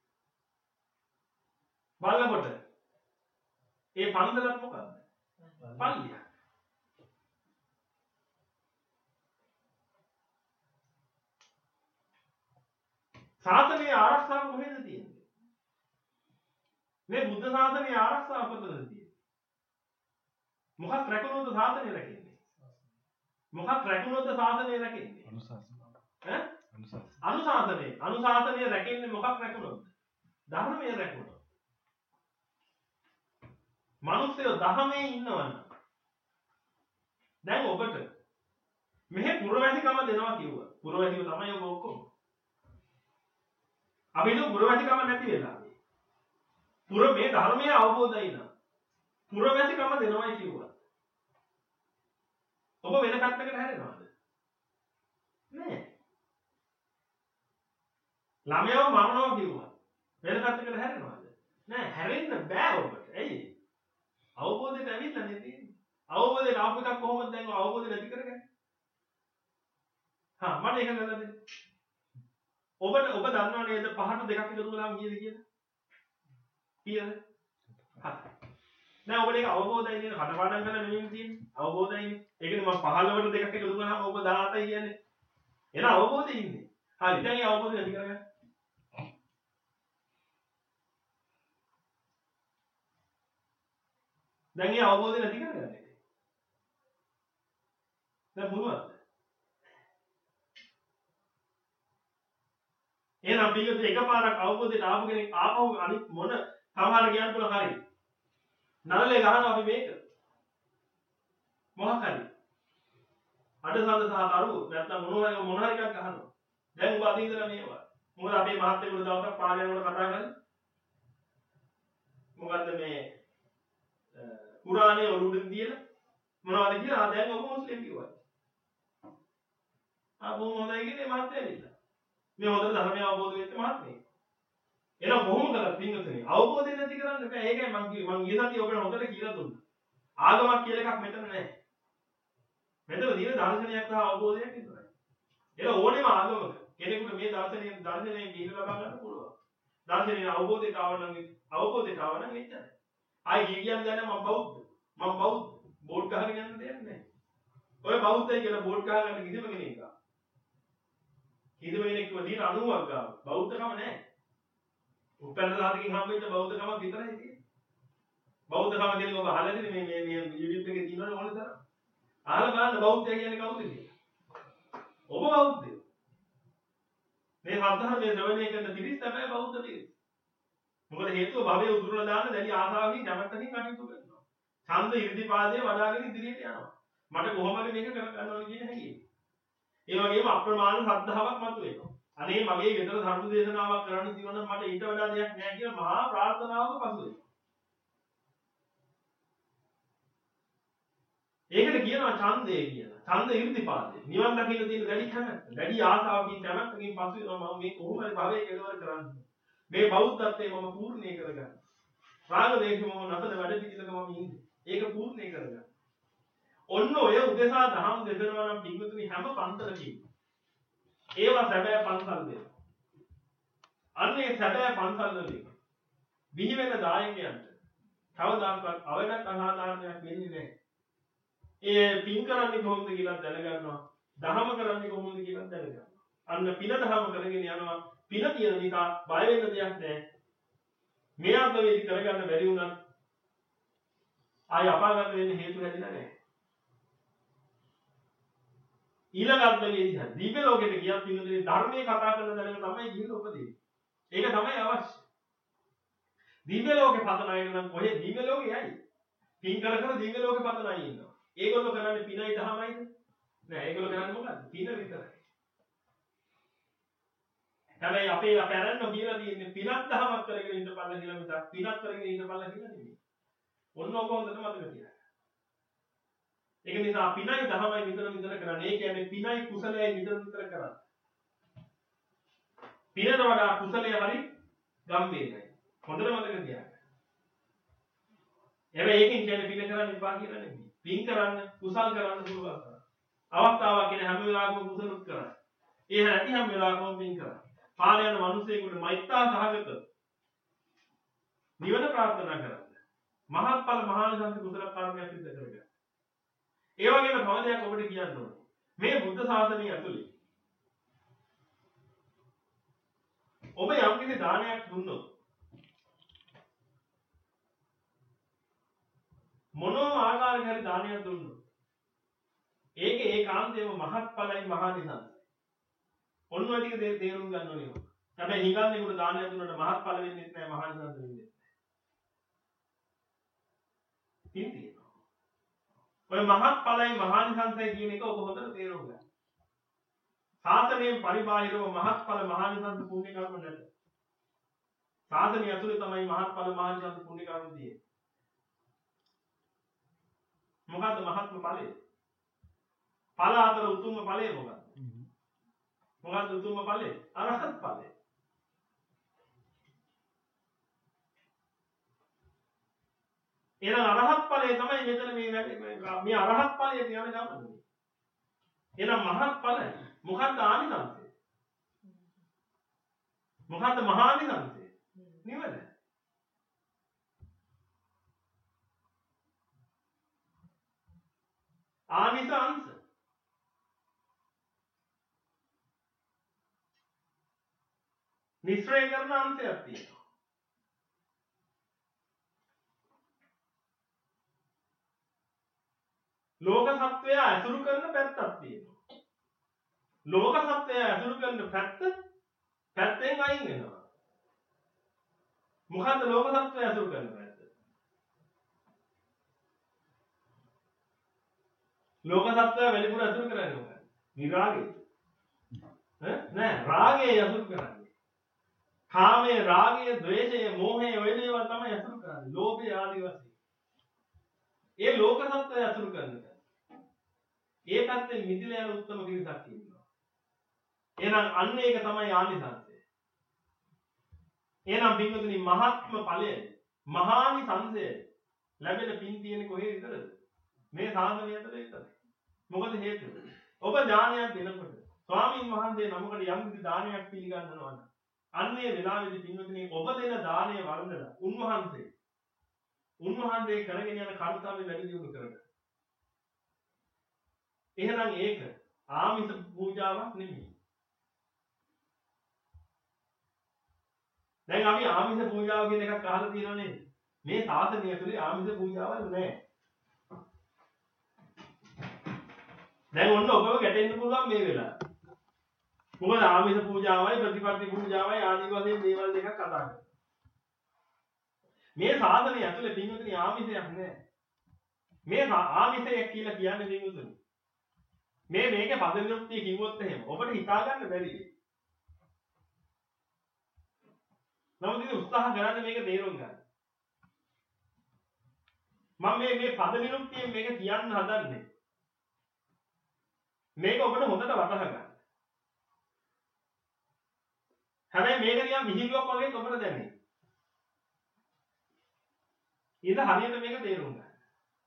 බලනකොට ඒ පන්සලත් මොකද්ද? පල්ලිය. ශාසනයේ ආරක්ෂාව කොහෙද තියෙන්නේ? මේ බුද්ධ ශාසනයේ ආරක්ෂාව කොතනද තියෙන්නේ? මොකක් රැකුණොත් ශාසනය රැකෙන්නේ? මොකක් රැකුණොත් ශාසනය රැකෙන්නේ? අනුශාසන. ඈ? අනුශාසන. අනුශාසනය. අනුශාසනය රැකෙන්නේ මොකක් රැකුණොත්? ධර්මය රැකුණොත්. මිනිස්සු ධර්මයේ ඉන්නවනම් දැන් ඔබට මෙහෙ පුරවැසිකම දෙනවා කිව්වා. පුරවැසිකම තමයි ඔබ ඔක්කොම. අපි හිතුව පුරවැසිකම නැති වෙලා. පුර මේ ධර්මයේ අවබෝධයි නා. පුරවැසිකම දෙනවයි කිව්වා. ඔබ වෙන පැත්තකට හැරෙනවද? නෑ. ළමයව මරනවා කිව්වා. වෙන පැත්තකට හැරෙනවද? නෑ, හැරෙන්න බෑ ඔබට. ඇයි? අවබෝධයට ඇවිල්ලා නේ තියෙන්නේ. අවබෝධයට ආපු එකක් කොහොමද දැන් අවබෝධය නැති කරගන්නේ? හා මට ඒක නේද? ඔබට ඔබ දන්නව නේද පහට දෙකක් එකතු කළාම කීයද කියලා? කීයද? හත. දැන් ඔබට ඒක අවබෝධයි නේද? කටපාඩම් කරලා නෙමෙයි තියෙන්නේ. අවබෝධයිනේ. ඒකනේ මම පහළොවට දෙකක් එකතු කළාම ඔබ දාහටයි කියන්නේ. එන අවබෝධය ඉන්නේ. හරි. දැන් ඒ අවබෝධය නැති කරගන්න. දැන් ඒ අවබෝධය නැති කරගන්න. දැන් මොනවද? එහෙනම් පිළිගත් එකපාරක් අවබෝධයට ආපු කෙනෙක් ආපහු අනිත් මොන සමහර කියන්න පුළුවන් හරි. නළලේ ගහනවා අපි මේක. මොකක් හරි. අඩසඳ සහ කරු නැත්නම් මොනවා හරි මොන හරි එකක් ගහනවා. දැන් ඔබ අදින් ඉඳලා මේවා. මොකද අපේ මහත්තයෙකුට දවසක් පාලනය වල කතා කරලා මොකද්ද මේ කුරානේ ඔලුවෙන් දියලා මොනවද කියලා දැන් ඔබ මුස්ලිම් කිව්වා. ආ බොහොම හොඳයි කියන්නේ මහත්තයා නේද? මේ හොඳට ධර්මය අවබෝධ වෙච්ච මහත්මයෙක්. එහෙනම් කොහොම කරත් පින්වතුනි අවබෝධය නැති කරන්න බෑ. ඒකයි මම කිව්වේ මම ඊයේ සතිය ඔබට හොඳට කියලා දුන්නා. ආගමක් කියලා එකක් මෙතන නැහැ. මෙතන තියෙන දර්ශනයක් සහ අවබෝධයක් විතරයි. ඒක ඕනෙම ආගමක කෙනෙකුට මේ දර්ශනයෙන් දර්ශනයෙන් දීලා ලබා ගන්න පුළුවන්. දර්ශනයේ අවබෝධයට ආව නම් අවබෝධයට ආව නම් එච්චරයි. ආයි කිය කියන්නේ දැන් මම බෞද්ධ. මම බෞද්ධ. බෝඩ් ගහගෙන යන්න දෙයක් නැහැ. ඔය බෞද්ධයි කියලා බෝඩ් ගහ ගන්න කිසිම කෙනෙක් නැහැ. කිසිම කෙනෙක් කිව්ව දින අනූවක් ගාව බෞද්ධකම නැහැ. උපැන්න සාධකකින් හම්බෙච්ච බෞද්ධකමක් විතරයි තියෙන්නේ. බෞද්ධකම කියන්නේ ඔබ අහලා තියෙන්නේ මේ මේ මේ YouTube එකේ තියෙනවනේ ඕන තරම්. අහලා බලන්න බෞද්ධය කියන්නේ කවුද කියලා. ඔබ බෞද්ධයෝ. මේ සද්ධර්මයේ ශ්‍රවණය කරන පිරිස තමයි බෞද්ධ පිරිස. මොකද හේතුව භවයේ උදුරලා දාන දැඩි ආසාවකින් කැමැත්තකින් කටයුතු කරනවා. ඡන්ද ඉර්ධිපාදයේ වඩාගෙන ඉදිරියට යනවා. මට කොහොමද මේක කර ගන්න ඕන කියන හැඟීම. ඒ වගේම අප්‍රමාණ ශ්‍රද්ධාවක් මතුවෙනවා. අනේ මගේ විතර ධර්ම දේශනාවක් කරන්න තියෙනවා නම් මට ඊට වඩා දෙයක් නැහැ කියලා මහා ප්‍රාර්ථනාවක පසු වෙනවා. ඒකට කියනවා ඡන්දය කියලා. ඡන්ද ඉර්ධිපාදය. නිවන් දකින්න තියෙන දැඩි කැමැත්ත. දැඩි ආසාවකින් කැමැත්තකින් පසු වෙනවා මම මේ කොහොමද භවයේ කෙලවර කරන්නේ. මේ බෞද්ධත්වයේ මම පූර්ණේ කරගන්න. රාග දේශ මොහ නැතද වැඩ පිළිලක මම ඉන්නේ. ඒක පූර්ණේ කරගන්න. ඔන්න ඔය උදෙසා දහම් දෙදෙනවා නම් පින්වතුනි හැම පන්සලකින්ම ඒවා සැබෑ පන්සල් දෙනවා. අන්නේ සැබෑ පන්සල් වලින් බිහි වෙන දායකයන්ට කවදාකවත් අවඩක් අසාධාරණයක් වෙන්නේ නැහැ. ඒ පින් කරන්නේ කොහොමද කියලා දැනගන්නවා. දහම කරන්නේ කොහොමද කියලා දැනගන්නවා. අන්න පින දහම කරගෙන යනවා. පින තියෙන නිසා බය වෙන්න දෙයක් නැහැ. මේ අත්දැකීම් කරගන්න බැරි වුණත් ආය අපාගත වෙන්න හේතු හැදිලා නැහැ. ඊළඟ අත්දැකීම් දිව්‍ය ලෝකෙට ගියත් පින්නදී ධර්මයේ කතා කරන දැනග තමයි ජීවිත උපදින්නේ. ඒක තමයි අවශ්‍ය. දිව්‍ය ලෝකේ පතන අය නම් කොහේ දිව්‍ය ලෝකේ යයි? පින් කර කර දිව්‍ය ලෝකේ පතන අය ඉන්නවා. ඒගොල්ලෝ කරන්නේ පිනයි දහමයිද? නෑ ඒගොල්ලෝ කරන්නේ මොකද්ද? පින විතරයි. හැබැයි අපේ අපරන්න කියලා තියෙන්නේ පිනක් දහමක් කරගෙන ඉඳපල්ලා කියලා මිසක් පිනක් කරගෙන ඉඳපල්ලා කියලා නෙමෙයි. ඔන්න ඔක හොඳට මතක තියාගන්න. ඒක නිසා පිනයි දහමයි විතර විතර කරන්නේ. ඒ කියන්නේ පිනයි කුසලයයි විතර විතර කරන්නේ. පිනට වඩා කුසලය හරි ගම්භීරයි. හොඳට මතක තියාගන්න. හැබැයි ඒකෙන් කියන්නේ පින කරන්න එපා කියලා නෙමෙයි. පින් කරන්න, කුසල් කරන්න පුළුවන් කරන්න. අවස්ථාවක් කියන හැම වෙලාවකම කුසලුත් කරන්න. ඒ හැටි හැම වෙලාවකම පින් කරන්න. පාර යන මිනිසෙකුට මෛත්‍රා සහගත නිවන ප්‍රාර්ථනා කරන්න. මහත්ඵල මහානිසංස කුසල කර්මයක් සිද්ධ කරගන්න. ඒ වගේම තව දෙයක් ඔබට කියන්න ඕනේ. මේ බුද්ධ ශාසනය ඇතුලේ ඔබ යම් කිසි දානයක් දුන්නොත් මොනම ආකාරයක හරි දානයක් දුන්නොත් ඒකේ ඒකාන්තයෙන්ම මහත්ඵලයි මහානිසංසයි. ඔන්න ඔය ටික තේරුම් ගන්න ඕනේ. හැබැයි හිඟන්නේකට දානයක් දුන්නාට මහත්ඵල වෙන්නේ නැහැ මහානිසංස වෙන්නේ නැහැ. ඉතින් ඔය මහත්ඵලයි මහානිසංසයි කියන එක ඔබ හොඳට තේරුම් ගන්න. සාසනයෙන් පරිබාහිරව මහත්ඵල මහානිසංස පුණ්‍ය කර්ම නැත. සාසනය ඇතුලේ තමයි මහත්ඵල මහානිසංස පුණ්‍ය කර්ම තියෙන්නේ. මොකද්ද මහත්ම ඵලය? ඵල අතර උතුම්ම ඵලය මොකක්ද? මොකක්ද උතුම්ම ඵලය? අරහත් ඵලය. එහෙනම් අරහත් ඵලය තමයි මෙතන මේ මේ අරහත් ඵලයට යන ගමන. එහෙනම් මහත් ඵලය මොකක්ද ආනිසංසය? මොකක්ද මහානිසංසය? නිවන. ආනිසංස නිස්සය කරන අංශයක් තියෙනවා. ලෝක සත්වය ඇසුරු කරන පැත්තක් තියෙනවා. ලෝක සත්වය ඇසුරු කරන පැත්ත පැත්තෙන් අයින් වෙනවා. මොකද්ද ලෝක සත්වය ඇසුරු කරන පැත්ත? ලෝක සත්වය වැඩිපුර ඇසුරු කරන්නේ මොකක්ද? විරාගය. ඈ නෑ රාගය ඇසුරු කරන්නේ. කාමයේ රාගය, ද්වේෂය, මෝහය ඔය දේවල් තමයි ඇසුරු කරන්නේ. ලෝභය ආදී වශයෙන්. ඒ ලෝක සත්වය ඇසුරු කරනවා. ඒ පැත්තෙන් මිදිලා යන උත්තම කිරිසක් ඉන්නවා. එහෙනම් අන්න ඒක තමයි ආනිසංසය. එහෙනම් පින්වතුනි මහත්ම ඵලය, මහානිසංසය ලැබෙන පින් තියෙන්නේ කොහේ විතරද? මේ සාසනය ඇතුලේ විතරයි. මොකද හේතුව? ඔබ දානයක් දෙනකොට ස්වාමීන් වහන්සේ නමකට යම් කිසි දානයක් පිළිගන්නවා නම් අන්නේ වෙලාවේදී පින්වතුනි ඔබ දෙන දාණය වර්ධන උන්වහන්සේ උන්වහන්සේ කරගෙන යන කර්තව්‍ය වැඩි දියුණු කරගන්න. එහෙනම් ඒක ආමිෂ පූජාවක් නෙමෙයි. දැන් අපි ආමිෂ පූජාව කියන එකක් අහලා තියෙනව නේද? මේ ශාසනය ඇතුලේ ආමිෂ පූජාවල් නැහැ. දැන් ඔන්න ඔබව ගැටෙන්න පුළුවන් මේ වෙලාවේ. මොකද ආමිෂ පූජාවයි ප්‍රතිපත්ති පූජාවයි ආදී වශයෙන් දේවල් දෙකක් කතා කරනවා. මේ සාධනය ඇතුලේ පින්වතුනි ආමිෂයක් නැහැ. මේ ආමිෂයක් කියලා කියන්නේ පින්වතුනි. මේ මේකේ පද විමුක්තිය කිව්වොත් එහෙම ඔබට හිතා ගන්න බැරි. නමුත් ඉතින් උත්සාහ කරන්න මේක තේරුම් ගන්න. මම මේ මේ පද විමුක්තිය මේක කියන්න හදන්නේ. මේක ඔබට හොඳට වටහා ගන්න. හැබැයි මේක නිකන් විහිළුවක් වගේ ඔබට දැනෙන්නේ. ඊට හරියට මේක තේරුම් ගන්න.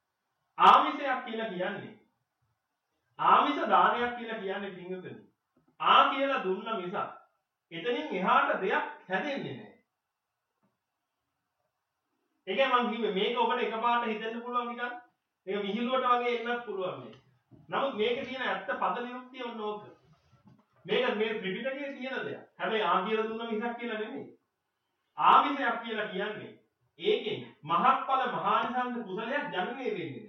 ආමිෂයක් කියලා කියන්නේ ආමිෂ දානයක් කියලා කියන්නේ පින්වතුනි. ආ කියලා දුන්න මිසක් එතනින් එහාට දෙයක් හැදෙන්නේ නැහැ. ඒකයි මම කිව්වේ මේක ඔබට එකපාරට හිතෙන්න පුළුවන් නිකන් මේක විහිළුවට වගේ එන්නත් පුළුවන් මේ. නමුත් මේකේ තියෙන ඇත්ත පද නිරුක්තිය වුණ ඕක. මේක මේ ත්‍රිපිටකයේ තියෙන දෙයක්. හැබැයි ආ කියලා දුන්න මිසක් කියලා නෙමෙයි. ආමිෂයක් කියලා කියන්නේ ඒකෙන් මහත්ඵල මහානිසංස කුසලයක් ජනනය වෙන්නේ නැහැ.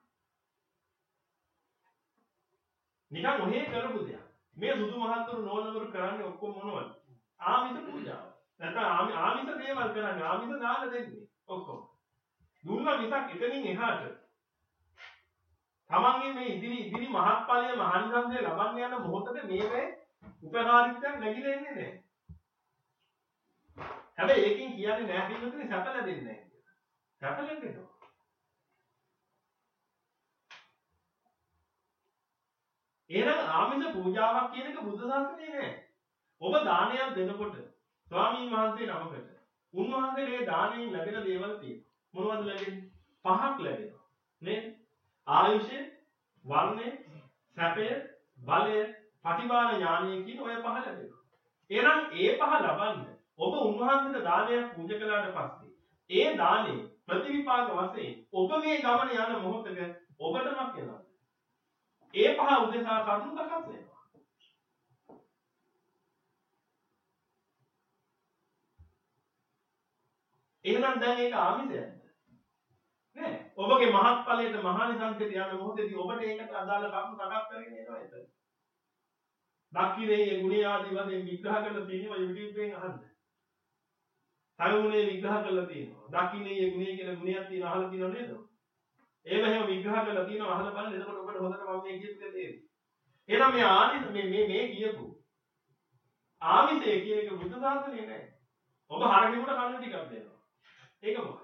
නිකන් ඔහේ කරපු දෙයක්. මේ සුදු මහත්තුරු නෝනවරු කරන්නේ ඔක්කොම මොනවද? ආමිෂ පූජාව. නැත්නම් ආමිෂ දේවල් කරන්නේ ආමිෂ දාන දෙන්නේ ඔක්කොම. දුන්න මිසක් එතනින් එහාට තමන්ගේ මේ ඉදිරි ඉදිරි මහත්ඵලයේ මහානිසංසය ලබන්න යන මොහොතේ මේකේ උපකාරීත්වයක් නැగిලා ඉන්නේ නැහැ. හැබැයි ඒකෙන් කියන්නේ නෑ පිටුතුනේ සැප ලැබෙන්නේ නැහැ කියලා. සැප ලැබෙනවා. එහෙනම් ආමිෂ පූජාවක් කියන එක බුද්ධ ශාසනයේ නෑ. ඔබ දානයක් දෙනකොට ස්වාමීන් වහන්සේ නමකට උන්වහන්සේට ඒ දාණයෙන් ලැබෙන දේවල් තියෙනවා. මොනවද ලැබෙන්නේ? පහක් ලැබෙනවා. නේද? ආයුෂය, වර්ණය, සැපය, බලය, ප්‍රතිභාන ඥානය කියන ඔය පහ ලැබෙනවා. එහෙනම් ඒ පහ ලබන්න ඔබ උන්වහන්සේට දානයක් පූජා කළාට පස්සේ ඒ දානේ ප්‍රතිවිපාක වශයෙන් ඔබ මේ ගමන යන මොහොතක ඔබටම කියනවා. ඒ පහ උදෙසා කරුණු සකස් වෙනවා. එහෙනම් දැන් ඒක ආමිෂයක්ද? නෑ. ඔබගේ මහත්ඵලයට මහානිසංසයට යන මොහොතේදී ඔබට ඒකට අදාළ කරුණු සකස් කරගෙන එනවා එතන. දක්ඛිනේ ගුණය ආදී වශයෙන් විග්‍රහ කරලා තියෙනවා YouTube එකෙන් අහන්න. සමුනේ විග්‍රහ කරලා තියෙනවා. දක්ඛිනේ ගුණය කියලා ගුණයක් තියෙනවා අහලා තියෙනව නේද? ඒව එහෙම විග්‍රහ කරලා තියෙනවා අහලා බලන්න. එතකොට ඔබට හොඳට මම මේ කියපු දේ තේරෙයි. එහෙනම් මේ ආනිස මේ මේ මේ කියපු ආමිෂය කියන එක බුද්ධ ශාසනයේ නෑ. ඔබ හරකෙකුට කන්න ටිකක් දෙනවා. ඒක මොකක්ද?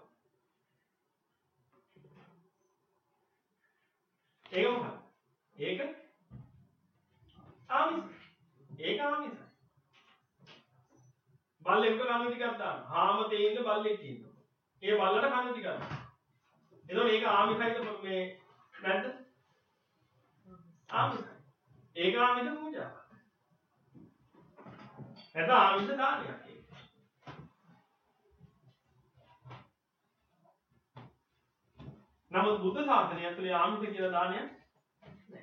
ඒක මොකක්ද? ඒක ආමිෂ. ඒක ආමිෂ. බල්ලෙකුට කන්න ටිකක් දාන්න. හාම තේින්න බල්ලෙක් ඉන්නවා. ඒ බල්ලට කන්න ටිකක් දාන්න. එතකොට ඒක ආමිෂයිද මේ නැද්ද? ආමිෂයි. ඒක ආමිෂ පූජාවක්. එතන ආමිෂ දානයක් ඒක. නමුත් බුද්ධ ශාසනය ඇතුලේ ආමිෂ කියලා දානයක් නැහැ.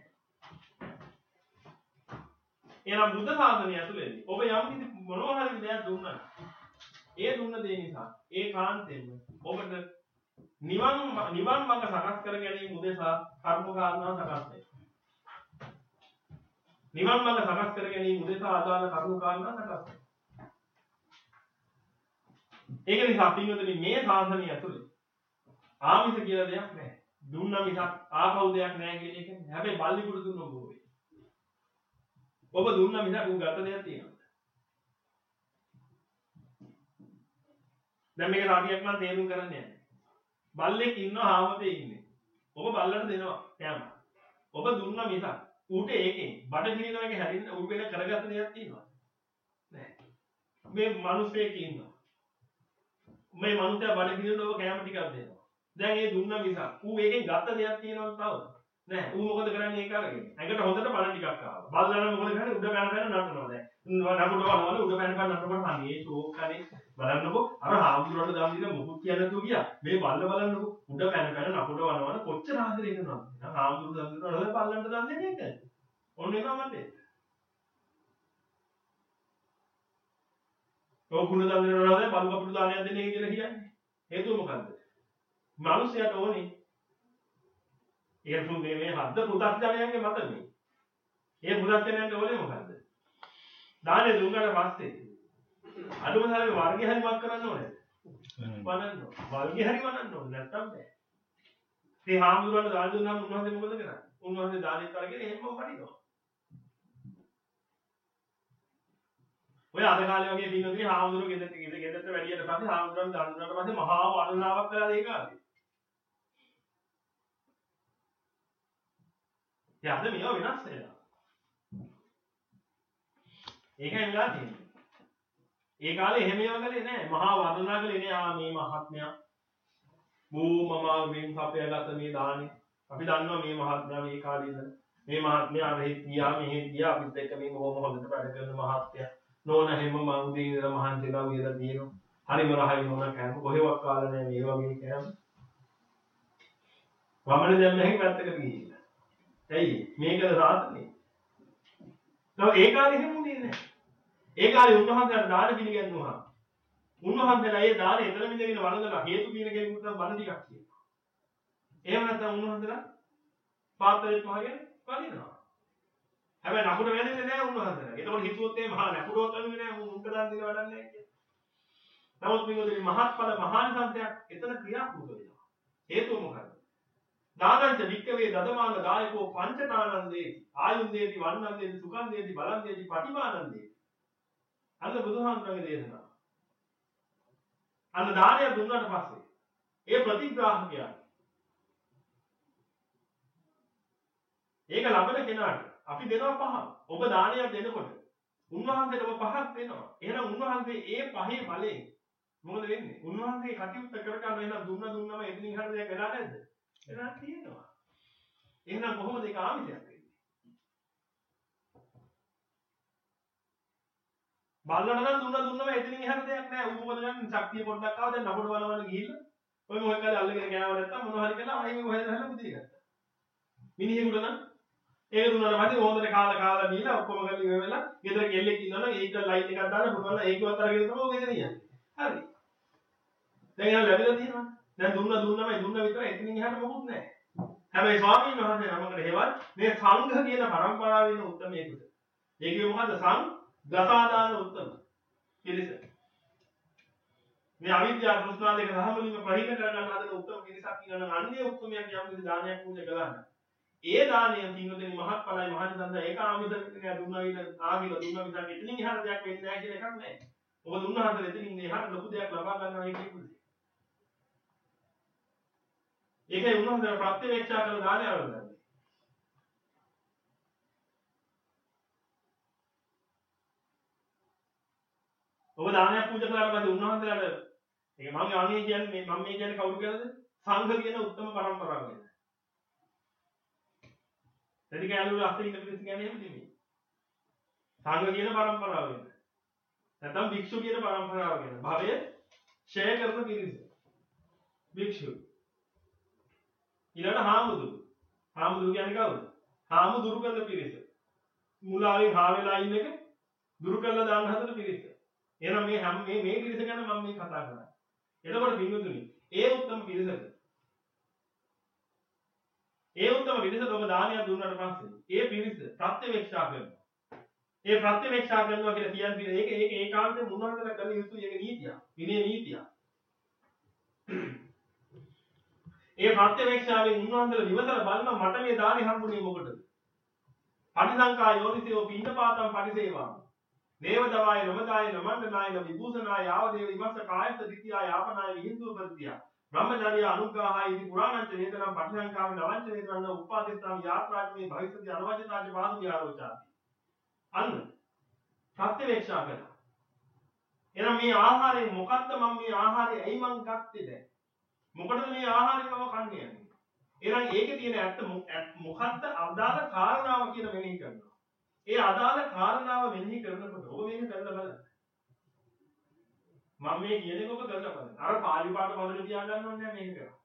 එහෙනම් බුද්ධ ශාසනය ඇතුලේදී ඔබ යම් කිසි මොනවා හරි දෙයක් දුන්නා. ඒ දුන්න දේ නිසා ඒ කාන්තෙන්ම ඔබට නිවන් නිවන් මඟ සකස් කර ගැනීම උදෙසා කර්ම කාරණා සකස් වෙනවා. නිවන් මඟ සකස් කර ගැනීම උදෙසා ආදාන කර්ම කාරණා සකස් වෙනවා. ඒක නිසා පින්වතුනි මේ ශාසනය ඇතුලේ ආමිෂ කියලා දෙයක් නැහැ. දුන්න මිසක් ආපහු දෙයක් නැහැ කියන එක. හැබැයි බල්ලිකුට දුන්න ඔබ වෙයි. ඔබ දුන්න මිසක් උන් ගත දෙයක් තියෙනවා. දැන් මේක රාගයක් නම් තේරුම් කරන්න යන්නේ. බල්ලෙක් ඉන්නවා හාමතේ ඉන්නේ. ඔබ බල්ලට දෙනවා කෑම. ඔබ දුන්න මිසක් ඌට ඒකෙන් බඩ ගිනින එක හැදින්න ඌ වෙන කරගත්ත දෙයක් තියෙනවා. නැහැ. මේ මිනිස්සෙක් ඉන්නවා. මේ මිනිස්සයා බඩ ගිනින ඔබ කෑම ටිකක් දෙනවා. දැන් ඒ දුන්න මිසක් ඌ ඒකෙන් ගත්ත දෙයක් තියෙනවද තව? නෑ. ඌ මොකද කරන්නේ ඒක අරගෙන? ඇඟට හොඳට බල ටිකක් ආවා. බල්ලලා මොකද කරන්නේ? උඩ පැන පැන නටනවා දැන්. නකුඩ වලවල උඩ පැන පැන නටනකොට අනේ ෂෝක් කරේ බලන්නකෝ අර හාමුදුරුවන්ට දන් දීලා මොකුත් කියන්නේ නැතුව ගියා. මේ බල්ල බලන්නකෝ උඩ පැන පැන නකුඩ වලවල කොච්චර ආදරේ කරනවද? දැන් හාමුදුරුවෝ දන් දෙනවා නේද බල්ලන්ට දන් දෙන්නේ ඒක. ඔන්න එනවා මතේ. ඔව් කුණ දන් දෙනවා නේද බලු කපුටු දානයක් දෙන්නේ කියලා කියන්නේ. හේතුව මොකද්ද? මිනිසයාට ඕනේ ඒ මේ මේ හද්ද පුතත්ජනයන්ගේ මත මේ. ඒ පුතත්ජනයන්ට ඕනේ මොකද්ද? දානේ දුන්නාට පස්සේ අඩුම තරමේ වර්ගය හරි වක් කරන්න ඕනේ. වනන්න. වර්ගය හරි වනන්න ඕනේ නැත්තම් බෑ. ඉතින් හාමුදුරුවෝ දාන දුන්නාම උන්වහන්සේ මොකද කරන්නේ? උන්වහන්සේ දානෙත් අරගෙන එහෙමම වඩිනවා. ඔය අද කාලේ වගේ දිනවලදී හාමුදුරුවෝ ගෙදරට ගෙදරට වැඩියට පස්සේ හාමුදුරුවෝ දාන දුන්නාට පස්සේ මහා වර්ණනාවක් කළා ඒ කාලේ. යාද මේවා වෙනස් වෙනවා. ඒකයි වෙලා තියෙන්නේ. ඒ කාලේ එහෙම ඒවා කළේ නැහැ. මහා වර්ණනා කළේ නෑ ආ මේ මහත්මයා. මූ මම වෙන් සපයගත මේ දානේ. අපි දන්නවා මේ මහත්මයා මේ කාලේ ඉඳන් මේ මහත්මයා මෙහි ගියා මෙහි ගියා අපිත් එක්ක මේ බොහොම හොඳට වැඩ කරන මහත්මයා. නෝන හැම මං උදේ ඉඳලා මහන්සිලා වියලා තියෙනවා. හරිම රහයි නෝන කෑම කොහෙවත් කාලා නැහැ මේ වගේ කෑම. වමනේ දැන් මෙහෙන් පැත්තකට ගිහිල්ලා. ඇයි මේකද සාසනේ? නෝ ඒ කාලේ එහෙම උනේ නැහැ. ඒ කාලේ උන්වහන්සේට දාන පිළිගන්නවා. උන්වහන්සේලා ඒ දාන එතන මිදගෙන වළඳලා හේතු කියන කෙනෙකුට නම් බණ ටිකක් කියනවා. එහෙම නැත්නම් උන්වහන්සේලා පාත්‍රෙත් වහගෙන වදිනවා. හැබැයි නකුර වැදෙන්නේ නැහැ උන්වහන්සේලා. ඒතකොට හිතුවොත් ඒ මහා නකුරවත් වන්නේ නැහැ උන්ට දාන දින වඩන්නේ නැහැ කියලා. නමුත් මේකේ මහත්ඵල මහානිසංසයක් එතන ක්‍රියාත්මක වෙනවා. හේතුව මොකක්ද? දානංච වික්කවේ දදමාන දායකෝ පංචතානන්දේ ආයුන්දේති වන්නන්දේති සුඛන්දේති බලන්දේති පටිමානන්දේති. අන්න බුදුහාමුදුරන්ගේ දේශනාව. අන්න දානය දුන්නාට පස්සේ ඒ ප්‍රතිග්‍රාහකයා ඒක ලබන කෙනාට අපි දෙනවා පහක්. ඔබ දානයක් දෙනකොට උන්වහන්සේට ඔබ පහක් දෙනවා. එහෙනම් උන්වහන්සේ ඒ පහේ බලයෙන් මොකද වෙන්නේ? උන්වහන්සේ කටයුත්ත කර ගන්න එහෙනම් දුන්න දුන්නම එදිනින් හරිය දෙයක් වෙලා නැද්ද? වෙලා තියෙනවා. එහෙනම් කොහොමද ඒක ආමිෂයක් වෙන්නේ? බල්ලට නම් දුන්න දුන්නම එතනින් එහාට දෙයක් නැහැ. ඌ මොකද ගන්න ශක්තිය පොඩ්ඩක් ආව දැන් නපුඩ වලවල ගිහිල්ලා ඔය මොකක් කරලා අල්ලගෙන ගෑව නැත්තම් මොනවා හරි කරලා ආයෙ මේ කොහෙද හැලලා පුදිය ගත්තා. මිනිහෙකුට නම් ඒක දුන්නාට පස්සේ හොඳට කාලා කාලා දීලා ඔක්කොම කරලා ඉවර වෙලා ගෙදර කෙල්ලෙක් ඉන්නවනම් ඒක ලයිට් එකක් දාලා පුරවලා ඒකවත් අරගෙන තමයි ඔය ගෙදර යන්නේ. හරි. දැන් එහෙනම් ලැබිලා තියෙනවා. දැන් දුන්න දුන්නමයි දුන්න විතරයි එතනින් එහාට මොකුත් නැහැ. හැබැයි ස්වාමීන් වහන්සේ නමකට හේවත් මේ සංඝ කියන පරම්පරාවේ ඉන්න උත්තරමයෙකුට. ඒකේ මොකද්ද සංඝ දසාදාන උත්තම පිරිස. මේ අවිද්‍යාව තෘෂ්ණා දෙක සමලින්ම ප්‍රහීන කරගන්න හදන උත්තම පිරිසක් ඉන්නනම් අන්නේ උත්තමයන් යම් කිසි දානයක් පූජා කළා නම් ඒ දානය කිනුදෙනි මහත්ඵලයි මහනිසන්ද ඒක ආමිෂ පිටිනේ දුන්නා කියලා ආගිල දුන්නා විතර එතනින් එහාට දෙයක් වෙන්නේ නැහැ කියන එකක් නැහැ. මොකද උන්වහන්සේ එතනින් එහාට ලොකු දෙයක් ලබා ගන්නවා කියන එක. ඒකයි උන්වහන්සේ ප්‍රත්‍යවේක්ෂා කරන දානය ආරම්භ. ඔබ දානයක් පූජා කළාට පස්සේ උන්වහන්සේලාට ඒක මම අනේ කියන්නේ මේ මම මේ කියන්නේ කවුරු කියලාද? සංඝ කියන උත්තම පරම්පරාව ගැන. එදික ඇලුල අස්සේ ඉන්න පිළිස් කියන්නේ එහෙම නෙමෙයි. සංඝ කියන පරම්පරාව ගැන. නැත්නම් භික්ෂු කියන පරම්පරාව ගැන. භවය ෂෙයා කරන පිළිස්. භික්ෂු. ඊළඟ හාමුදුරු. හාමුදුරු කියන්නේ කවුද? හාමුදුරු කරන පිළිස්. මුලාවෙන් හා වෙලා ඉන්න එක දුරු කරලා දාන්න හදන පිළිස්. එහෙනම් මේ හැම මේ මේ පිරිස ගැන මම මේ කතා කරන්නේ. එතකොට පින්වතුනි, ඒ උත්තම පිරිසට ඒ උත්තම පිරිසට ඔබ දානයක් දුන්නාට පස්සේ ඒ පිරිස ප්‍රත්‍යවේක්ෂා කරනවා. ඒ ප්‍රත්‍යවේක්ෂා කරනවා කියලා කියන්නේ ඒක ඒක ඒකාන්තයෙන් මුනහතර කළ යුතු ඒක නීතියක්. විනය නීතියක්. ඒ ප්‍රත්‍යවේක්ෂාවෙන් උන්වහන්සේලා විමසලා බලනවා මට මේ දානේ හම්බුනේ මොකටද? පටිසංකා යෝනිසෝ පින්නපාතම් පටිසේවා දේවදවාය නමදාය නමණ්ඩනාය විභූෂනාය ආවදේව විමස්ස කායස්ස දිත්‍යාය ආපනාය විහිඳු ප්‍රතිය බ්‍රහ්මචර්ය අනුග්‍රහය ඉති පුරාණංච වේදනම් පටිසංකාවෙන් අවංච වේදනන්න උපාදිතාම් යාත්‍රාජ්මේ භවිෂ්‍යති අනවජනාජ වාදු විහාරෝචාති. අන්න ප්‍රත්‍යවේක්ෂා කරනවා. එහෙනම් මේ ආහාරයෙන් මොකද්ද මම මේ ආහාරය ඇයි මං ගත්තේ දැන්? මොකටද මේ ආහාරය මම කන්නේ යන්නේ? එහෙනම් ඒකේ තියෙන ඇත්ත මොකද්ද අදාළ කාරණාව කියන මෙනෙහි කරනවා. ඒ අදාළ කාරණාව මෙනෙහි කරනකොට ඔබ මේක කරලා බලන්න. මම මේ කියන එක ඔබ කරලා බලන්න. අර පාලි පාඨ මොදෙට තියාගන්න ඕනේ නැහැ මේක කරා.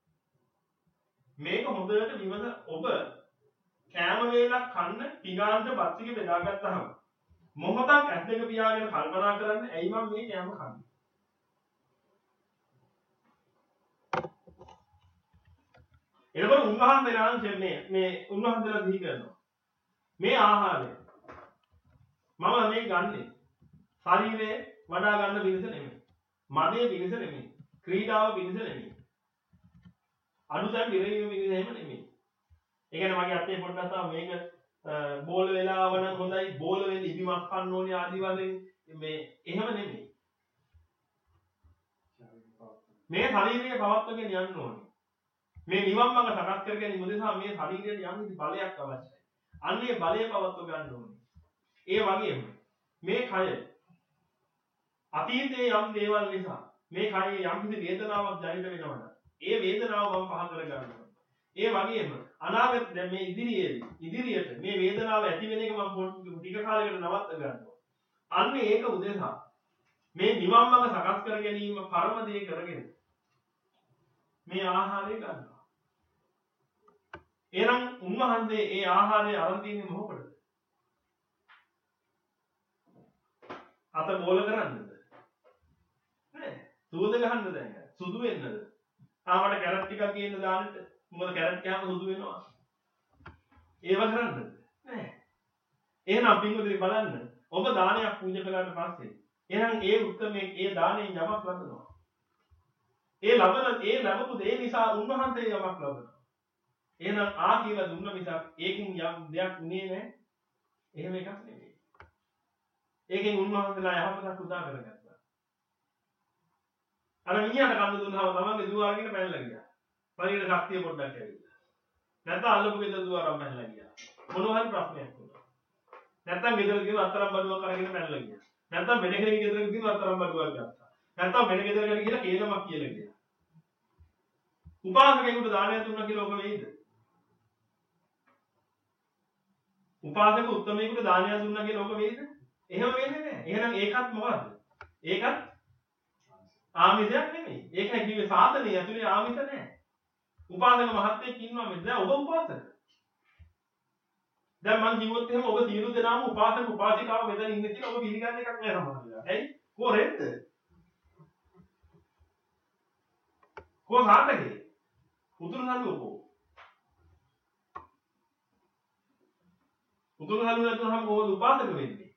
මේක හොඳට විමස ඔබ කෑම වේලක් කන්න පිඟානට බත් ටික බෙදාගත්තාම මොහොතක් ඇස් දෙක පියාගෙන කල්පනා කරන්න ඇයි මම මේ කෑම කන්නේ? එතකොට උන්වහන්සේලා මේ මේ උන්වහන්සේලා දිහි කරනවා. මේ ආහාරය මම මේ ගන්නෙ ශරීරේ වඩා ගන්න පිණිස නෙමෙයි. මදේ පිණිස නෙමෙයි. ක්‍රීඩාව පිණිස නෙමෙයි. අනුසම් විරේම පිණිස එහෙම නෙමෙයි. ඒ කියන්නේ මගේ අතේ පොඩ්ඩක් තමයි මේක බෝල වෙලාව නම් හොඳයි බෝල වෙන්න ඉදිමක් ගන්න ඕනේ ආදි වශයෙන් මේ එහෙම නෙමෙයි. මේ ශරීරයේ පවත්වගෙන යන්න ඕනේ. මේ නිවන් මඟ සකස් කර ගැනීම උදෙසා මේ ශරීරයට යම් කිසි බලයක් අවශ්‍යයි. අන්නේ බලය පවත්ව ගන්න ඕනේ. ඒ වගේම මේ කය අතීතයේ යම් දේවල් නිසා මේ කයේ යම් කිසි වේදනාවක් ජනිත වෙනවා නම් ඒ වේදනාව මම පහ කර ගන්නවා. ඒ වගේම අනාගත දැන් මේ ඉදිරියේදී ඉදිරියට මේ වේදනාව ඇති වෙන එක මම ටික කාලයකට නවත්ත ගන්නවා. අන්න ඒක උදෙසා මේ නිවන් මඟ සකස් කර ගැනීම පරම දේ කරගෙන මේ ආහාරය ගන්නවා. එහෙනම් උන්වහන්සේ ඒ ආහාරය අරන් තින්නේ මොකටද? අත බෝල කරන්නද? නෑ. සුවඳ ගහන්නද දැන්? සුදු වෙන්නද? ආවට කැරට් ටිකක් ගේන්න දාන්නට. මොකද කැරට් කෑම සුදු වෙනවා. ඒව කරන්නද? නෑ. එහෙනම් පින්වතුනි බලන්න. ඔබ දානයක් පූජා කළාට පස්සේ එහෙනම් ඒ උත්තරමේ ඒ දාණයෙන් යමක් ලබනවා. ඒ ලබන ඒ ලැබපු දේ නිසා උන්වහන්සේ යමක් ලබනවා. එහෙනම් ආ කියලා දුන්න මිසක් ඒකින් යම් දෙයක් උනේ නැහැ. එහෙම එකක් නෙමෙයි. ඒකෙන් උන්වහන්සේලා යහපතක් උදා කරගත්තා. අර මිනිහට කන්න දුන්නාම තමන්ගේ දුව අරගෙන පැනලා ගියා. පරිණ ශක්තිය පොඩ්ඩක් ඇවිල්ලා. නැත්නම් අල්ලපු ගෙදර දුව අරන් පැනලා ගියා. මොනවා හරි ප්‍රශ්නයක් වුණා. නැත්නම් ගෙදර ගිහලා අතරම් බඩුවක් අරගෙන පැනලා ගියා. නැත්නම් වෙන කෙනෙක් ගෙදරක ගිහලා අතරම් බඩුවක් ගත්තා. නැත්නම් වෙන ගෙදරකට ගිහලා කේලමක් කියලා ගියා. උපාසකයෙකුට දානයක් දුන්නා කියලා ඔක වෙයිද? උපාසක උත්තමයෙකුට දානයක් දුන්නා කියලා ඔක වෙයිද? එහෙම වෙන්නේ නැහැ. එහෙනම් ඒකත් මොකද්ද? ඒකත් ආමිෂයක් නෙමෙයි. ඒකයි කිව්වේ සාධනය ඇතුලේ ආමිෂ නැහැ. උපාසක මහත්තයෙක් ඉන්නවා මෙතන. දැන් ඔබ උපාසක. දැන් මං කිව්වොත් එහෙම ඔබ සියලු දෙනාම උපාසක උපාසිකාව මෙතන ඉන්නේ කියලා ඔබ පිළිගන්න එකක් නෑ සමහරවිට. ඇයි? කොහෙන්ද? කො සාතකේ? උතුරු නළුවකෝ. උතුරු නළුව නැතුනම කොහොමද උපාසක වෙන්නේ?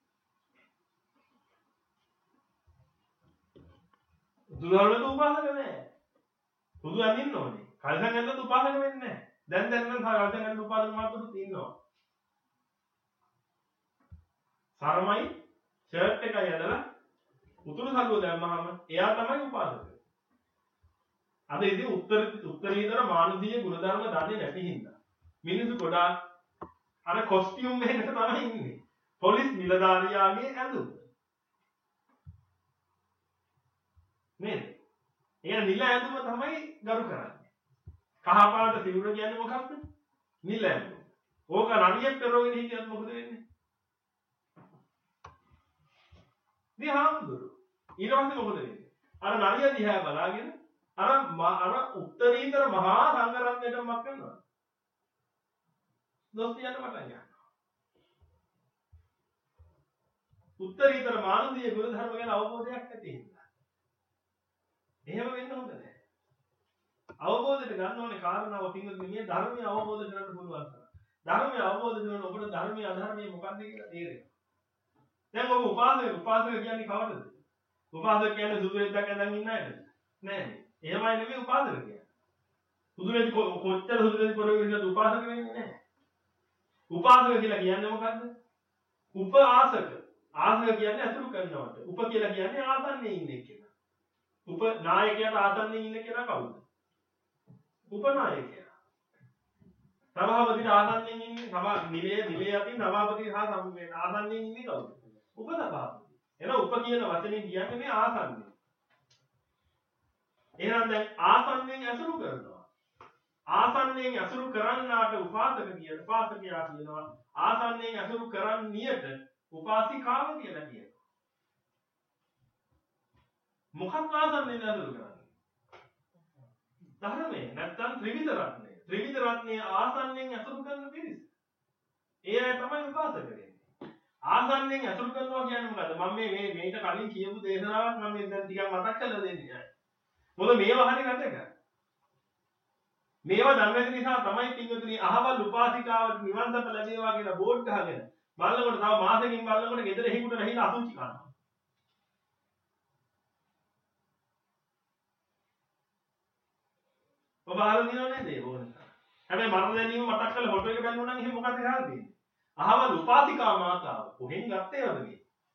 උතුරු නළුවට උපාසක නෑ. සුදු අඳින්න ඕනේ. කල්සන් ඇඳලා උපාසක වෙන්නේ නෑ. දැන් දැන් නම් කල්සන් ඇඳලා උපාසක මාත්‍රුත් ඉන්නවා. සරමයි ෂර්ට් එකයි ඇඳලා උතුරු සළුව දැම්මහම එයා තමයි උපාසක. අද ඉතින් උත්තර උත්තරීතර මානවීය ගුණධර්ම දන්නේ නැති හින්දා මිනිස්සු ගොඩාක් අර කොස්ටියුම් එකකට තමයි ඉන්නේ. පොලිස් නිලධාරියාගේ ඇඳුම. නේද? ඒ නිල ඇඳුම තමයි ගරු කරන්නේ. කහ පාට සිවුර කියන්නේ මොකක්ද? නිල ඇඳුම. ඕක රණියෙක් කරවගෙන හිටියත් මොකද වෙන්නේ? මේ හාමුදුරු ඊට පස්සේ මොකද වෙන්නේ? අර නරිය දිහා බලාගෙන අර අර උත්තරීතර මහා සංඝරත්නයට මක් කරනවා. දොස් කියන්න මට යනවා. උත්තරීතර මානවීය ගුණධර්ම ගැන අවබෝධයක් නැති හින්දා. එහෙම වෙන්න හොඳ නැහැ. අවබෝධයට ගන්න ඕනේ කාරණාව පින්වත්නි මේ ධර්මය අවබෝධ කරගන්න පුළුවන්. ධර්මය අවබෝධ කරගන්න ඔබට ධර්මයේ අධර්මයේ මොකක්ද කියලා තේරෙනවා. දැන් ඔබ උපාසක උපාසක කියන්නේ කවටද? උපාසක කියන්නේ සුදු රෙද්දක් ඇඳන් ඉන්න අයද? නෑ. එහෙමයි නෙමෙයි උපාසක කියන්නේ. සුදු රෙදි කොච්චර සුදු රෙදි පොරවේ ඉන්නද උපාසක වෙන්නේ නෑ. උපාසක කියලා කියන්නේ මොකද්ද? උපාසක. ආසක කියන්නේ අසුරු කරනවට. උප කියලා කියන්නේ ආසන්නයේ ඉන්න කෙනා. උප නායකයාට ආසන්නයේ ඉන්න කෙනා කවුද? උපනායකයා. සභාපතිට ආසන්නයෙන් ඉන්නේ සභා නිලයේ නිලයේ අතින් සභාපති සහ සම්මේලන ආසන්නයෙන් ඉන්නේ කවුද? උපසභාපති. එහෙනම් උප කියන වචනේ කියන්නේ මේ ආසන්නය. එහෙනම් දැන් ආසන්නයෙන් ඇසුරු කරනවා. ආසන්නයෙන් ඇසුරු කරන්නාට උපාසක කියන උපාසකයා කියනවා. ආසන්නයෙන් ඇසුරු කරන්නියට උපාසිකාව කියලා කියනවා. මොකක්ද ආසන්නයෙන් ඇසුරු කරන්නේ? ධර්මයේ නැත්තම් ත්‍රිවිධ රත්නය. ත්‍රිවිධ රත්නයේ ආසන්නයෙන් ඇසුරු කරන පිරිස. ඒ අය තමයි උපාසක වෙන්නේ. ආසන්නයෙන් ඇසුරු කරනවා කියන්නේ මොකද්ද? මම මේ මේ මේක කලින් කියපු දේශනාවක් මම දැන් ටිකක් මතක් කරලා දෙන්නේ. මොකද මේවා හරි වැදගත්. මේවා දන්නේ නිසා තමයි පින්වතුනි අහවල් උපාසිකාවට නිවන් දප ලැබේවා කියලා බෝඩ් ගහගෙන බලනකොට තව මාසෙකින් බලනකොට ගෙදර එහිකුට රහිලා අසුචි කරනවා. ඔබ අහලා දිනව නේද ඒක ඕන. හැබැයි මරණ දැනීම මතක් කරලා ෆොටෝ එක බලනවා නම් එහෙම මොකද ගහලා තියෙන්නේ? අහවල් උපාසිකා මාතාව කොහෙන් ගත්තේවද මේ?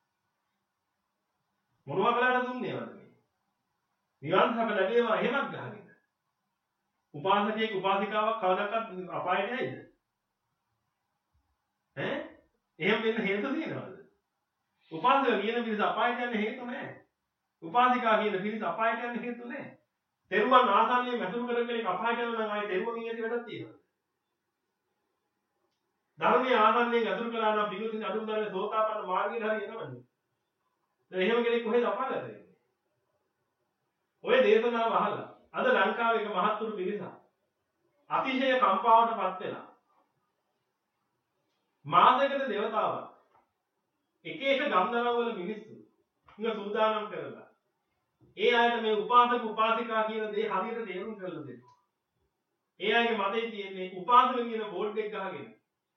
මොනවා කළාට දුන්නේවද මේ? නිවන් සප ලැබේවා එහෙමත් ගහගෙන. උපාසකයෙක් උපාසිකාවක් කවදාකවත් අපායට යයිද? ඈ? එහෙම වෙන්න හේතු තියෙනවද? උපාසක කියන පිරිස අපායට යන්න හේතු නැහැ. උපාසිකා කියන පිරිස අපායට යන්න හේතු නැහැ. තෙරුවන් ආසන්නයෙන් ඇසුරු කරගෙන කෙනෙක් අපාය යනවා නම් ආයේ තෙරුවන්ගේ ඇති වැඩක් තියෙනවා. ධර්මයේ ආසන්නයෙන් ඇසුරු කළා නම් පිටුසින් අඳුන් දරන්නේ සෝතාපන්න මාර්ගයට හරි එනවනේ. දැන් එහෙම කෙනෙක් කොහෙද අපාගත වෙන්නේ? ඔය දේශනාව අහලා අද ලංකාවේ එක මහත්තුරු පිරිසක් අතිශය කම්පාවටපත් වෙලා මාදකට දේවතාවක් එක එක ගම්දරවල මිනිස්සු ඉන්න සූදානම් කරලා ඒ අයට මේ උපාසක උපාසිකා කියන දේ හරියට තේරුම් කරලා දෙන්න. ඒ අයගේ මතේ තියෙන්නේ උපාසක කියන බෝඩ් එක ගහගෙන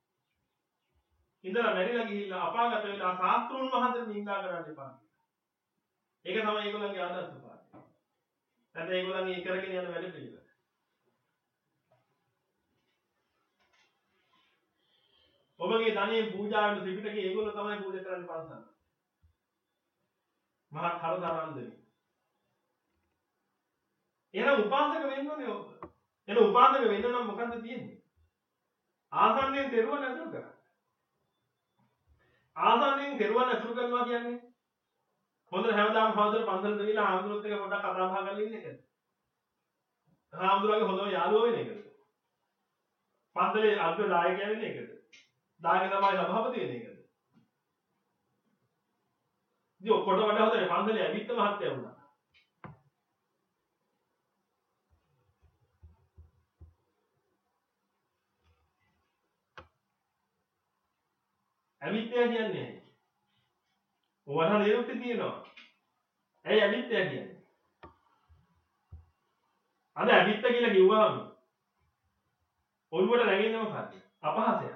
ඉඳලා වැඩිලා ගිහිල්ලා අපාගත වෙලා ශාස්ත්‍රුන් වහන්සේට නිඳා කරන්න එපා. ඒක තමයි ඒගොල්ලන්ගේ ආදර්ශ පාඩය. නැත්නම් ඒගොල්ලන්ගේ ඒ කරගෙන යන වැඩ පිළිවෙල. ඔබගේ ධනෙන් පූජාවෙන් ත්‍රිපිටකේ ඒගොල්ලෝ තමයි පූජා කරන්නේ පන්සල්. මහත් හරදරන්දේ. එහෙනම් උපාසක වෙන්න ඕනේ ඔබ. එහෙනම් උපාසක වෙන්න නම් මොකද්ද තියෙන්නේ? ආසන්නයෙන් තෙරුවන් ඇසුරු කරන්න. ආසන්නයෙන් තෙරුවන් ඇසුරු කරනවා කියන්නේ හොඳට හැමදාම හවසට පන්සලට ගිහලා ආම්දුරුත් එක්ක පොඩ්ඩක් කතා බහ කරලා ඉන්න එකද? ආම්දුරුගේ හොඳම යාළුවෝ වෙන එකද? පන්සලේ අග්‍ර දායකයා වෙන එකද? දායක තමයි සභාපති වෙන එකද? ඉතින් ඔක්කොට වඩා හොඳයි පන්සලේ ඇවිත් මහත්තයා වුණා. ඇවිත්යා කියන්නේ ඔවහන නිරුක්ති තියෙනවා. ඇයි ඇවිත්යා කියන්නේ? අද ඇවිත්ත කියලා කිව්වම ඔළුවට නැගෙන්නේ මොකක්ද? අපහාසයක්.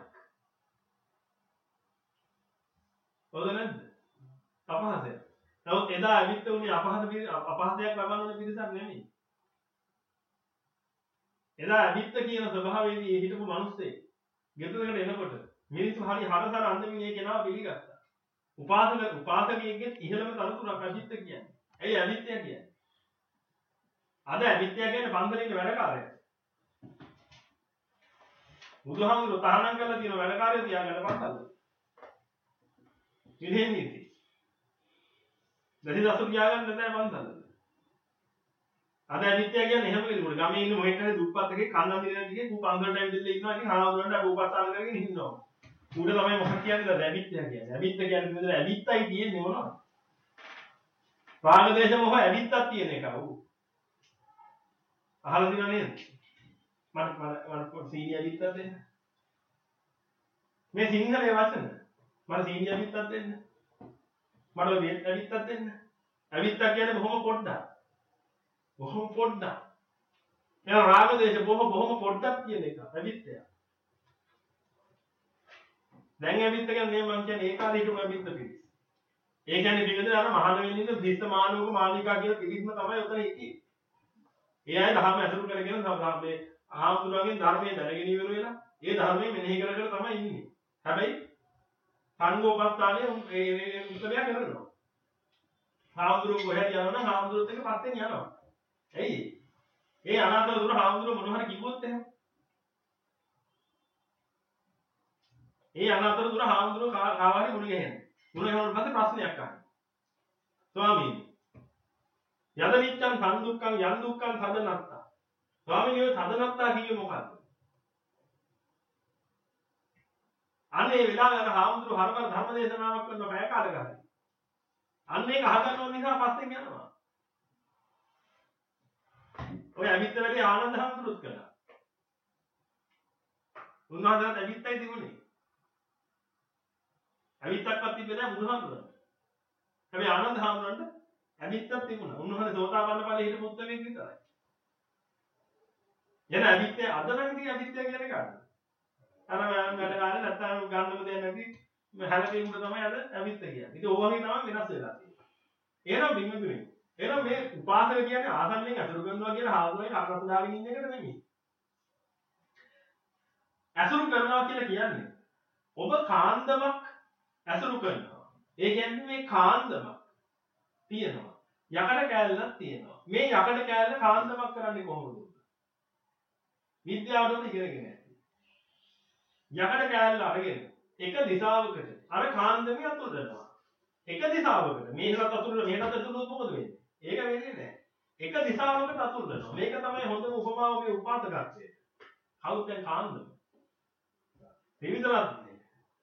හොඳ නැද්ද? අපහාසයක්. නමුත් එදා ඇවිත්ත උනේ අපහාස අපහාසයක් ලබන්න පිරිසක් නෙමෙයි. එදා ඇවිත්ත කියන ස්වභාවයේදී හිටපු මිනිස්සේ ගෙදරකට එනකොට මිනිස්සු හරි හරසර අන්දමින් ඒ කෙනාව පිළිගත්තා. උපාසක උපාසකයෙක්ගේ ඉහළම තනතුරක් අජිත්ත කියන්නේ. ඇයි අජිත්‍ය කියන්නේ? අද අජිත්‍ය කියන්නේ පන්සලේ ඉන්න වැඩකාරයෙක්. බුදුහාමුදුරුවෝ තහනම් කරලා තියෙන වැඩකාරයෝ තියාගන්න පන්සල. ඉන්නේ නීති. දැසිදසු තියාගන්න නැහැ පන්සල. අද අජිත්‍ය කියන්නේ එහෙම කෙනෙකුට ගමේ ඉන්න මොකෙක් හරි දුප්පත් එකේ කන්න දිනන දිගේ කු පන්සලට ඇවිල්ලා ඉන්නවා ඉතින් හාමුදුරන්ට රූපස්ථාන කරගෙන ඉන්නවා. උඩ තමයි මොකක් කියන්නේ රැබිත්ය කියන්නේ. රැබිත්ය කියන්නේ මෙතන ඇවිත්තයි තියෙන්නේ මොනවද? රාගදේශ මොහ ඇවිත්තක් තියෙන එක උ. අහලා දිනව නේද? මට මට සීනි ඇවිත්තක් දෙන්න. මේ සිංහලයේ වචන. මට සීනි ඇවිත්තක් දෙන්න. මට ඔය ඇවිත්තක් දෙන්න. ඇවිත්තක් කියන්නේ බොහොම පොඩ්ඩක්. බොහොම පොඩ්ඩක්. ඒ රාගදේශ බොහොම බොහොම පොඩ්ඩක් කියන එක ඇවිත්තය. දැන් ඇවිත් කියන්නේ මම කියන්නේ ඒ කාලේ හිටපු ඇවිත් පිළිස්. ඒ කියන්නේ පිළිදෙන අර මහාන වෙන්නේ ඉන්න ශ්‍රීස්ත මානවක මාලිකා කියලා පිළිස්ම තමයි උතන හිටියේ. ඒ අය ධර්ම ඇසුරු කරගෙන මේ ආහඳුරගෙන් ධර්මයේ දැනගෙන ඉවර වෙලා ඒ ධර්මයේ මෙනෙහි කර කර තමයි ඉන්නේ. හැබැයි සංඝෝපස්ථානයේ ඒ උත්තරය කරනවා. ආහඳුර කොහෙද යනවා නම් ආහඳුරත් එක්ක පස්සෙන් යනවා. ඇයි? ඒ අනාථ දුර ආහඳුර මොනවා හරි කිව්වොත් එහෙම ඒ අනාතර දුර හාමුදුරුව කාවාරි මුණ ගැහෙනවා. මුණ ගැහුණාට පස්සේ ප්‍රශ්නයක් අහනවා. ස්වාමීනි. යද නිච්ඡං සං දුක්ඛං යන් දුක්ඛං සදනත්තා. ස්වාමීනි ඔය සදනත්තා කියේ මොකක්ද? අනේ වෙලාව යන හාමුදුරුව හරවර ධර්ම දේශනාවක් කරන බය කාලේ ගහයි. අන්න ඒක අහගන්න ඕන නිසා පස්සෙන් යනවා. ඔය අවිත්ත වැඩි ආනන්ද හාමුදුරුවොත් කළා. උන්වහන්සේට අවිත්තයි තිබුණේ. අවිත්තක්වත් තිබ්බේ නැහැ බුදුහාමුදුරන්ට. හැබැයි ආනන්ද හාමුදුරන්ට අවිත්තක් තිබුණා. උන්වහන්සේ සෝතාපන්න ඵලයේ හිටපු උත්තරෙක් විතරයි. එන අවිත්තය අද නම් ඉතින් අවිත්තය කියන්නේ කාටද? අර වැඩ කාලේ නැත්තම් ගන්නම දෙයක් නැති මේ හැලපේ උඩ තමයි අද අවිත්ත කියන්නේ. ඉතින් ඕවා වගේ තමයි වෙනස් වෙලා තියෙන්නේ. එහෙනම් බින්දුනේ. එහෙනම් මේ උපාසක කියන්නේ ආසන්නෙන් අසුරු කරනවා කියන හාමුදුරනේ අරකට දාගෙන ඉන්න එකට නෙමෙයි. අසුරු කරනවා කියලා කියන්නේ ඔබ කාන්දමක් ඇසුරු කරනවා. ඒ කියන්නේ මේ කාන්දමක් තියෙනවා. යකඩ කෑල්ලක් තියෙනවා. මේ යකඩ කෑල්ල කාන්දමක් කරන්නේ කොහොමද? විද්‍යාවට ඉගෙනගෙන ඇති. යකඩ කෑල්ල අරගෙන එක දිශාවකට අර කාන්දමේ අතුරනවා. එක දිශාවකට මේකත් අතුරලා මේකත් අතුරලා මොකද වෙන්නේ? ඒක වෙන්නේ නැහැ. එක දිශාවකට අතුල්ලනවා. මේක තමයි හොඳම උපමාව මේ උපාසකත්වය. කවුද දැන් කාන්දම? ත්‍රිවිධ රත්නය.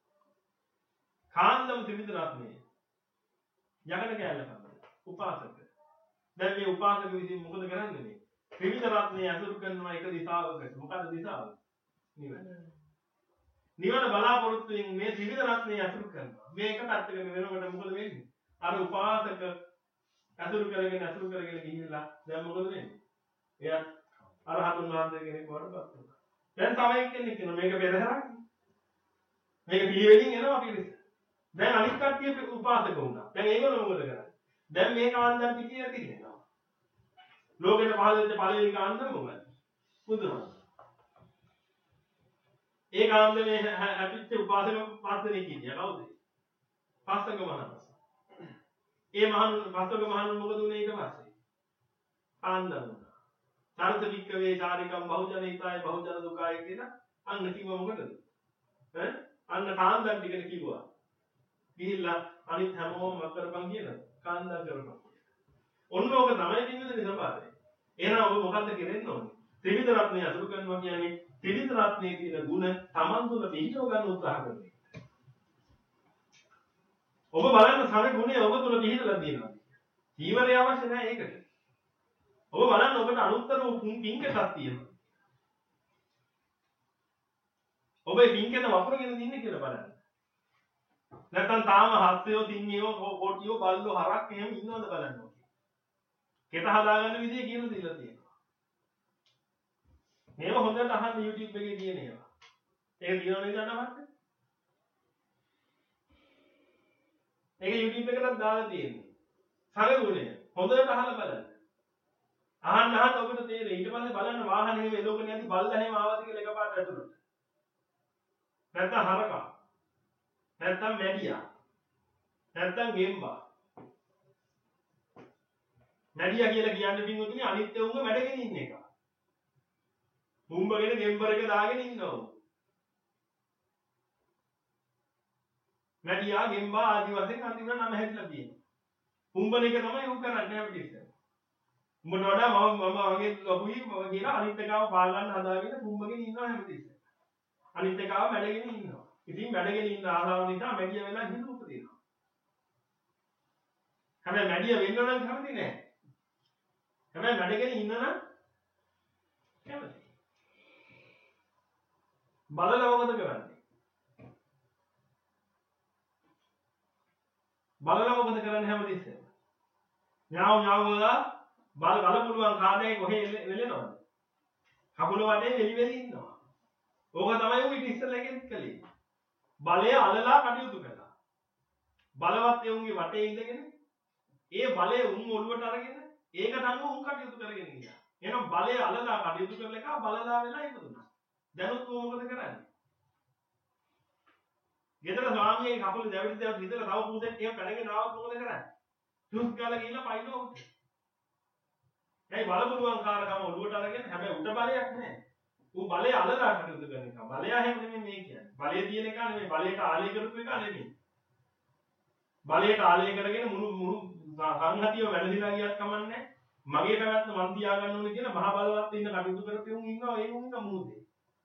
කාන්දම ත්‍රිවිධ රත්නය. යකඩ කැලල තමයි. උපාසක. දැන් මේ උපාසක විසින් මොකද කරන්නේ මේ? ත්‍රිවිධ රත්නය අසුරු කරනවා එක දිශාවකට. මොකද දිශාව? නිවන. නිවන බලාපොරොත්තු වෙන මේ ත්‍රිවිධ රත්නය අසුරු කරනවා. මේක පැත්තකට වෙනකොට මොකද වෙන්නේ? අර උපාසක අසුරු කරගෙන අසුරු කරගෙන ගිහිල්ලා දැන් මොකද වෙන්නේ? එයා අරහතුන් වහන්සේ කෙනෙක් වඩපත් වෙනවා. දැන් තව එක්කෙනෙක් කියනවා මේක පෙරහැරක්. මේක පිළිවෙලින් එනවා පිළිස. දැන් අනිත් කට්ටිය උපාසක වුණා. දැන් ඒගොල්ලෝ මොකද කරන්නේ? දැන් මේ කාන්දම් පිටිය තියෙනවා. ලෝකෙට පහළ වෙච්ච පළවෙනි කාන්දම මොකක්ද? බුදුහාම. ඒ කාන්දමේ හැපිච්ච උපාසක පස්වෙනි කිය කවුද? පස්සක මහණස්. ඒ මහන් පස්සක මහණන් මොකද උනේ ඊට පස්සේ? කාන්දම් වුණා. සාර්ථ වික්කවේ චාරිකම් බහුජන හිතාය බහුජන දුකාය කියලා අන්න කිව්ව මොකටද? ඈ අන්න කාන්දම් ටිකට කිව්වා. ගිහිල්ලා අනිත් හැමෝම මත් කරපන් කියලා කාන්දම් කරපන්. ඔන්න ඕක තමයි කිව්වනේ සම්පාදේ. එහෙනම් ඔබ මොකද්ද කරෙන්න ඕනේ? ත්‍රිවිධ රත්නය අසුරු කරනවා කියන්නේ ත්‍රිවිධ රත්නයේ තියෙන ಗುಣ Taman තුල පිහිටව ගන්න උත්සාහ කරන එක. ඔබ බලන්න සම ගුණය ඔබ තුල පිහිටලා තියෙනවා. ජීවරය අවශ්‍ය නැහැ ඒකට. ඔබ බලන්න ඔබට අනුත්තර වූ පින්කසක් තියෙනවා. ඔබ මේ පින්කස වපුරගෙන ඉන්නේ කියලා බලන්න. නැත්නම් තාම හත්යෝ තින්නියෝ කොටියෝ බල්ලෝ හරක් එහෙම ඉන්නවද බලන්න ඕකේ. කෙත හදාගන්න විදිය කියලා දීලා තියෙනවා. මේව හොඳට අහන්න YouTube එකේ තියෙන ඒවා. ඒක දිනන නේද අහන්න? ඒක YouTube එකකට දාලා තියෙන්නේ. සරගුණය. හොඳට අහලා බලන්න. අහන්න අහන්න ඔබට තේරෙයි. ඊට පස්සේ බලන්න වාහනේ එහෙම එලෝකන යද්දි බල්ලා එහෙම ආවද කියලා එකපාරට ඇතුළට. නැත්නම් හරකා. නැත්නම් මැඩියා. නැත්නම් ගෙම්බා. මැඩියා කියලා කියන්නේ පින්වතුනි අනිත් උංග මැඩගෙන ඉන්න එක. මුම්බගෙන ගෙම්බර එක දාගෙන ඉන්නවා. මැඩියා ගෙම්බා ආදි වශයෙන් අන්තිමට නම හැදලා තියෙනවා. මුම්බන එක තමයි ඌ කරන්නේ හැමතිස්සෙම. උඹට වඩා මම මම වගේ ලොකුයි මම කියලා අනිත් එකව පා ගන්න හදාගෙන මුම්බගෙන ඉන්නවා හැමතිස්සෙම. අනිත් එකව මැඩගෙන ඉන්නවා. ඉතින් මැඩගෙන ඉන්න ආසාව නිසා මැඩියා වෙලා හිඳු උපදිනවා. හැබැයි මැඩියා වෙන්න නම් කැමති නෑ. හැබැයි මැඩගෙන ඉන්න නම් කැමති. බලලා මොකද කරන්නේ? බලලා මොකද කරන්නේ හැමතිස්සෙම? ඥාව ඥාව වල බල බල පුළුවන් කාඩේ කොහේ වෙලෙනවද? කකුල වටේ වෙලි වෙලි ඉන්නවා. ඕක තමයි උන් ඊට ඉස්සෙල්ලා එකෙන් කළේ. බලය අලලා කටයුතු කළා. බලවත් ඒ උන්ගේ වටේ ඉඳගෙන ඒ බලය උන් ඔළුවට අරගෙන ඒකට අනුව උන් කටයුතු කරගෙන ගියා. එහෙනම් බලය අලලා කටයුතු කරන එක බලලා වෙලා ඉපදුනා. දැනුත් උන් මොකද කරන්නේ? ගෙදර ස්වාමියේ කකුල දැවිලි දැවිලි හිතලා තව පුතෙක් එහෙම පැනගෙන ආවොත් මොකද කරන්නේ? තුස් ගාලා ගිහිල්ලා පයින්නෝ. ඒ බලපුරුවන් කාරකම ඔළුවට අරගෙන හැබැයි උඩ බලයක් නැහැ. ඌ බලය අලලා කටයුතු කරන එක. බලය හැම නෙමෙයි මේ කියන්නේ. බලය තියෙන එක නෙමෙයි බලයට ආලය කරපු එක නෙමෙයි. බලයට ආලය කරගෙන මුළු මුළු සංහතිය වැඩදිලා ගියත් කමන්නේ. මගේ පැවැත්ම මන් තියාගන්න ඕනේ කියලා මහ බලවත් ඉන්න කටයුතු කරපු උන් ඉන්නවා ඒ උන්ක මුහුදේ.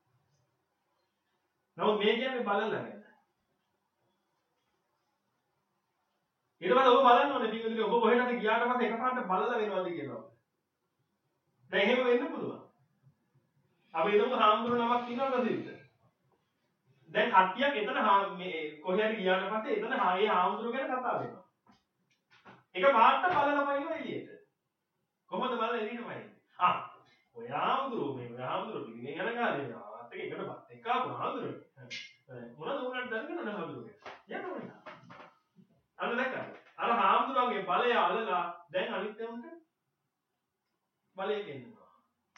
නමුත් මේ කියන්නේ බලලා නේද? ඊට පස්සේ ඔබ බලන්න ඕනේ පිටින් ඔබ කොහෙටද ගියාට පස්සේ එකපාරට බලලා වෙනවද කියලා. දැන් එහෙම වෙන්න පුළුවන්. අපි හිතමු හාමුදුරුවෝ නමක් ඉන්නවා ප්‍රසිද්ධ. දැන් කට්ටියක් එතන මේ කොහේ හරි ගියාට පස්සේ එතන ආයේ හාමුදුරුවෝ ගැන කතා වෙනවා. එක පාට බලලා පයින්නවා එළියට. කොහොමද බලලා එළියටම එන්නේ? ආ ඔය හාමුදුරුවෝ මේ ඔය හාමුදුරුවෝ පිටින් යන කාලේ ආවත් එක එකටපත් එක ආපු හාමුදුරුවෝ. මොනවද උනට දැනගෙන නැහැ හාමුදුරුවෝ. යන්න අන්න දැක්කද? අර හාමුදුරුවන්ගේ බලය අලලා දැන් අනිත් උන්ට බලය දෙන්නවා.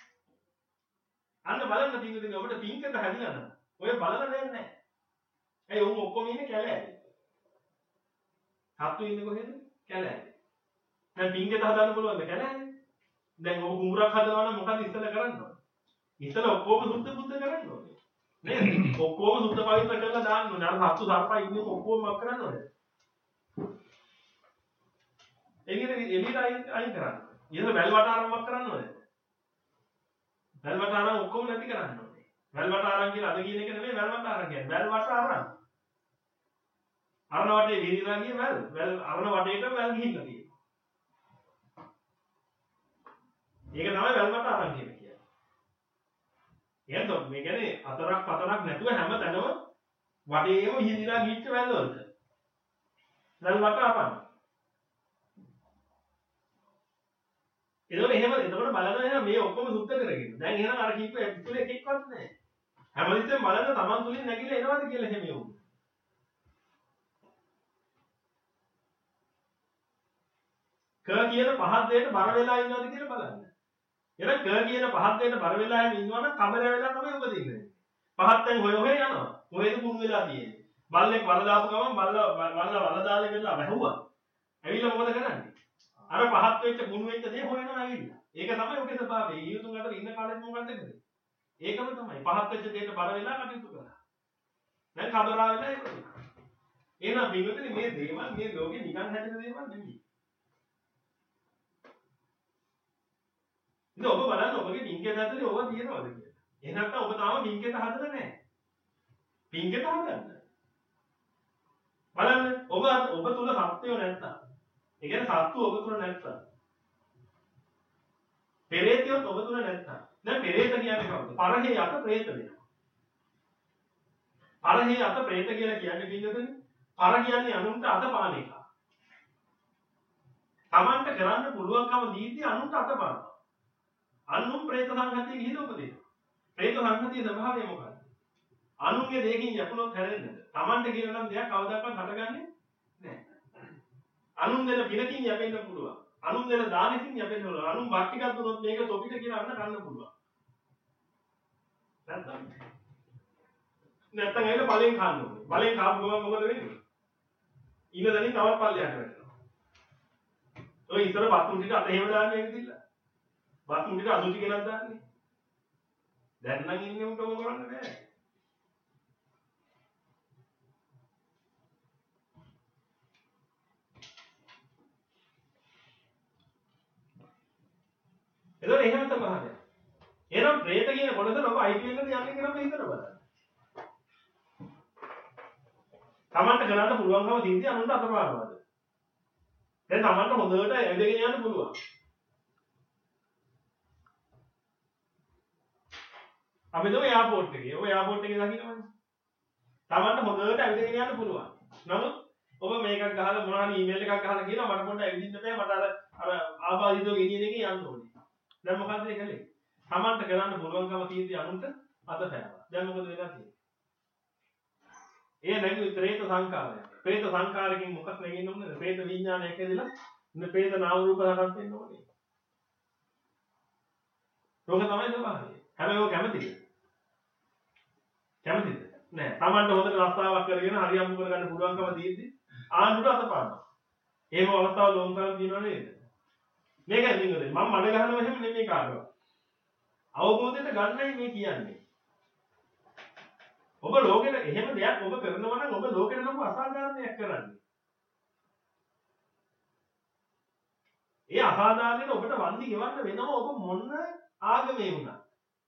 අන්න බලන්න පින්කදින ඔබට පින්කත හැදිලා නම් ඔය බලන දෙයක් නැහැ. ඒ උන් ඔක්කොම ඉන්නේ කැලෑවේ. හත්තු ඉන්නේ කොහෙද? කැලෑවේ. දැන් පින්කත හදන්න පුළුවන්ද කැලෑවේ? දැන් ඔබ කුඹුරක් හදනවා නම් මොකද ඉස්සෙල්ලා කරන්න ඕනේ? ඉස්සෙල්ලා ඔක්කොම සුද්ධ බුද්ධ කරන්න ඕනේ. නේද? ඔක්කොම සුද්ධ පවිත්‍ර කරලා දාන්න ඕනේ. අර හත්තු සර්පා ඉන්නේ ඔක්කොම මක් කරන්න ඕනේ. එළියට එළියට අයින් අයින් කරන්න. ඊට වැල් වටාරම්මක් කරන්න ඕනේ. වැල් වටාරම් ඔක්කොම නැති කරන්න ඕනේ. වැල් වටාරම් කියලා අද කියන එක නෙමෙයි වැල් වටාරම් කියන්නේ. වැල් වටාරම්. අරණ වටේ විහිදලා ගිය වැල්. වැල් අරණ වටේට වැල් ගිහිල්ලා තියෙනවා. ඒක තමයි වැල් වටාරම් කියන්නේ. එහෙනම් මේ කියන්නේ අතරක් පතරක් නැතුව හැම තැනම වටේම විහිදලා ගිච්ච වැල් වලට. වැල් වටාරම්. එතකොට එහෙම එතකොට බලන්න එහෙනම් මේ ඔක්කොම සුද්ධ කරගෙන. දැන් එහෙනම් අර කීප ඇතුලේ එකෙක්වත් නැහැ. හැමතිස්සෙම බලන්න Taman තුලින් නැගිලා එනවද කියලා එහෙම යොමු. ක කියන පහත් දෙයට බර වෙලා ඉන්නවද කියලා බලන්න. එහෙනම් ක කියන පහත් දෙයට බර වෙලා ඉන්නවනම් කබර වෙලා තමයි උපදින්නේ. පහත් දැන් හොය හොය යනවා. කොහෙද පුන් වෙලා තියෙන්නේ? බල්ලෙක් වල දාපු ගමන් බල්ල බල්ල වල දාලා වෙලා වැහුවා. ඇවිල්ලා මොකද කරන්නේ? අර පහත් වෙච්ච මුණු වෙච්ච දේ හොයනවා ඇවිල්ලා. ඒක තමයි ඔකේ ස්වභාවය. ඊයුතුන් අතර ඉන්න කාලෙත් මොකක්ද කරන්නේ? ඒකම තමයි. පහත් වෙච්ච දෙයට බර වෙලා කටයුතු කරා. දැන් කබරා වෙලා ඒක. එහෙනම් බින්දුනේ මේ දේවල් මේ ලෝකේ නිකන් හැදෙන දේවල් නෙමෙයි. ඉතින් ඔබ බලන්න ඔබගේ පින්කෙත ඇතුලේ ඔබ තියනවාද කියලා. එහෙනම් නැත්නම් ඔබ තාම පින්කෙත හදලා නැහැ. පින්කෙත හදන්න. බලන්න ඔබ ඔබ තුල සත්‍යය නැත්තම් ඒ කියන්නේ සත්තු ඔබ තුල නැත්තම් පෙරේතයොත් ඔබ තුල නැත්තම් දැන් පෙරේත කියන්නේ කවුද? පරහේ යත ප්‍රේත වෙනවා. පරහේ යත ප්‍රේත කියලා කියන්නේ කිව්වද? පර කියන්නේ අනුන්ට අත පාන එක. Tamanට කරන්න පුළුවන්කම දීදී අනුන්ට අත පානවා. අනුන් ප්‍රේත සංගතිය ගිහින් උපදිනවා. ප්‍රේත සංගතියේ ස්වභාවය මොකක්ද? අනුන්ගේ දෙයකින් යකුණොත් හැරෙන්නද? Tamanට කියන නම් දෙයක් කවදාකවත් හටගන්නේ නැහැ. අනුන් දෙන පිනකින් යැපෙන්න පුළුවන්. අනුන් දෙන දානකින් යැපෙන්න පුළුවන්. අනුන් වත් ටිකක් දුන්නොත් මේක තොපිට කියලා අන්න ගන්න පුළුවන්. නැත්නම් නැත්නම් ඒක බලෙන් කන්න ඕනේ. බලෙන් කාපු ගමන් මොකද වෙන්නේ? ඉන්න දැනින් තවත් පල්ලෙහාට වැටෙනවා. ඔය ඉතර බතුන් ටික අත එහෙම දාන්නේ ඇවිදින්න. බතුන් ටික අසුචි ගෙනත් දාන්නේ. දැන් නම් ඉන්නේ උන්ටම කරන්න බෑ. එතකොට එහෙම තමයි. එහෙනම් പ്രേත කියන කොටසට ඔබ අයිති වෙන්නද යන්නේ කියලා ඔබ හිතන බලන්න. Tamanට කරන්න පුළුවන්කම තියෙද්දි අනුන්ට අතපාරවද? දැන් Tamanට හොඳට ඇවිදගෙන යන්න පුළුවන්. අපි දෝ එයාපෝට් එකේ. ඔය එයාපෝට් එකේ දකින්නවනේ. Tamanට හොඳට ඇවිදගෙන යන්න පුළුවන්. නමුත් ඔබ මේකක් ගහලා මොනවා හරි ඊමේල් එකක් ගහලා කියනවා මට පොඩ්ඩක් ඇවිදින්න බෑ මට අර අර ආබාධිතව ගෙනියන එකේ යන්න ඕනේ. දැන් මොකද්ද ඒ කලේ? Tamanට කරන්න පුළුවන්කම තියෙද්දි අනුන්ට අත පෑවා. දැන් මොකද වෙලා තියෙන්නේ? ඒ නැගි ප්‍රේත සංකාරය. ප්‍රේත සංකාරයෙන් මොකක් නැගෙන්න ඕනද? ප්‍රේත විඥානයක් ඇදලා ඉන්න ප්‍රේත නාම රූප හරස් වෙන්න ඕනේ. රෝග තමයි ස්වභාවය. හැබැයි ඔය කැමතිද? කැමතිද? නෑ. Tamanට හොඳට රස්සාවක් කරගෙන හරියම්බු කරගන්න පුළුවන්කම තියෙද්දි ආණ්ඩුවට අතපානවා. එහෙම අවස්ථාවල ලෝන්තරම් දිනව නේද? මේකයි නින්දේ. මම මඩ ගහනවා එහෙම නෙමෙයි කාටවත්. අවබෝධයට ගන්නයි මේ කියන්නේ. ඔබ ලෝකෙට එහෙම දෙයක් ඔබ කරනවා නම් ඔබ ලෝකෙට ලොකු අසාධාරණයක් කරන්නේ. ඒ අසාධාරණයට ඔබට වන්දි ගෙවන්න වෙනව ඔබ මොන ආගමේ වුණා.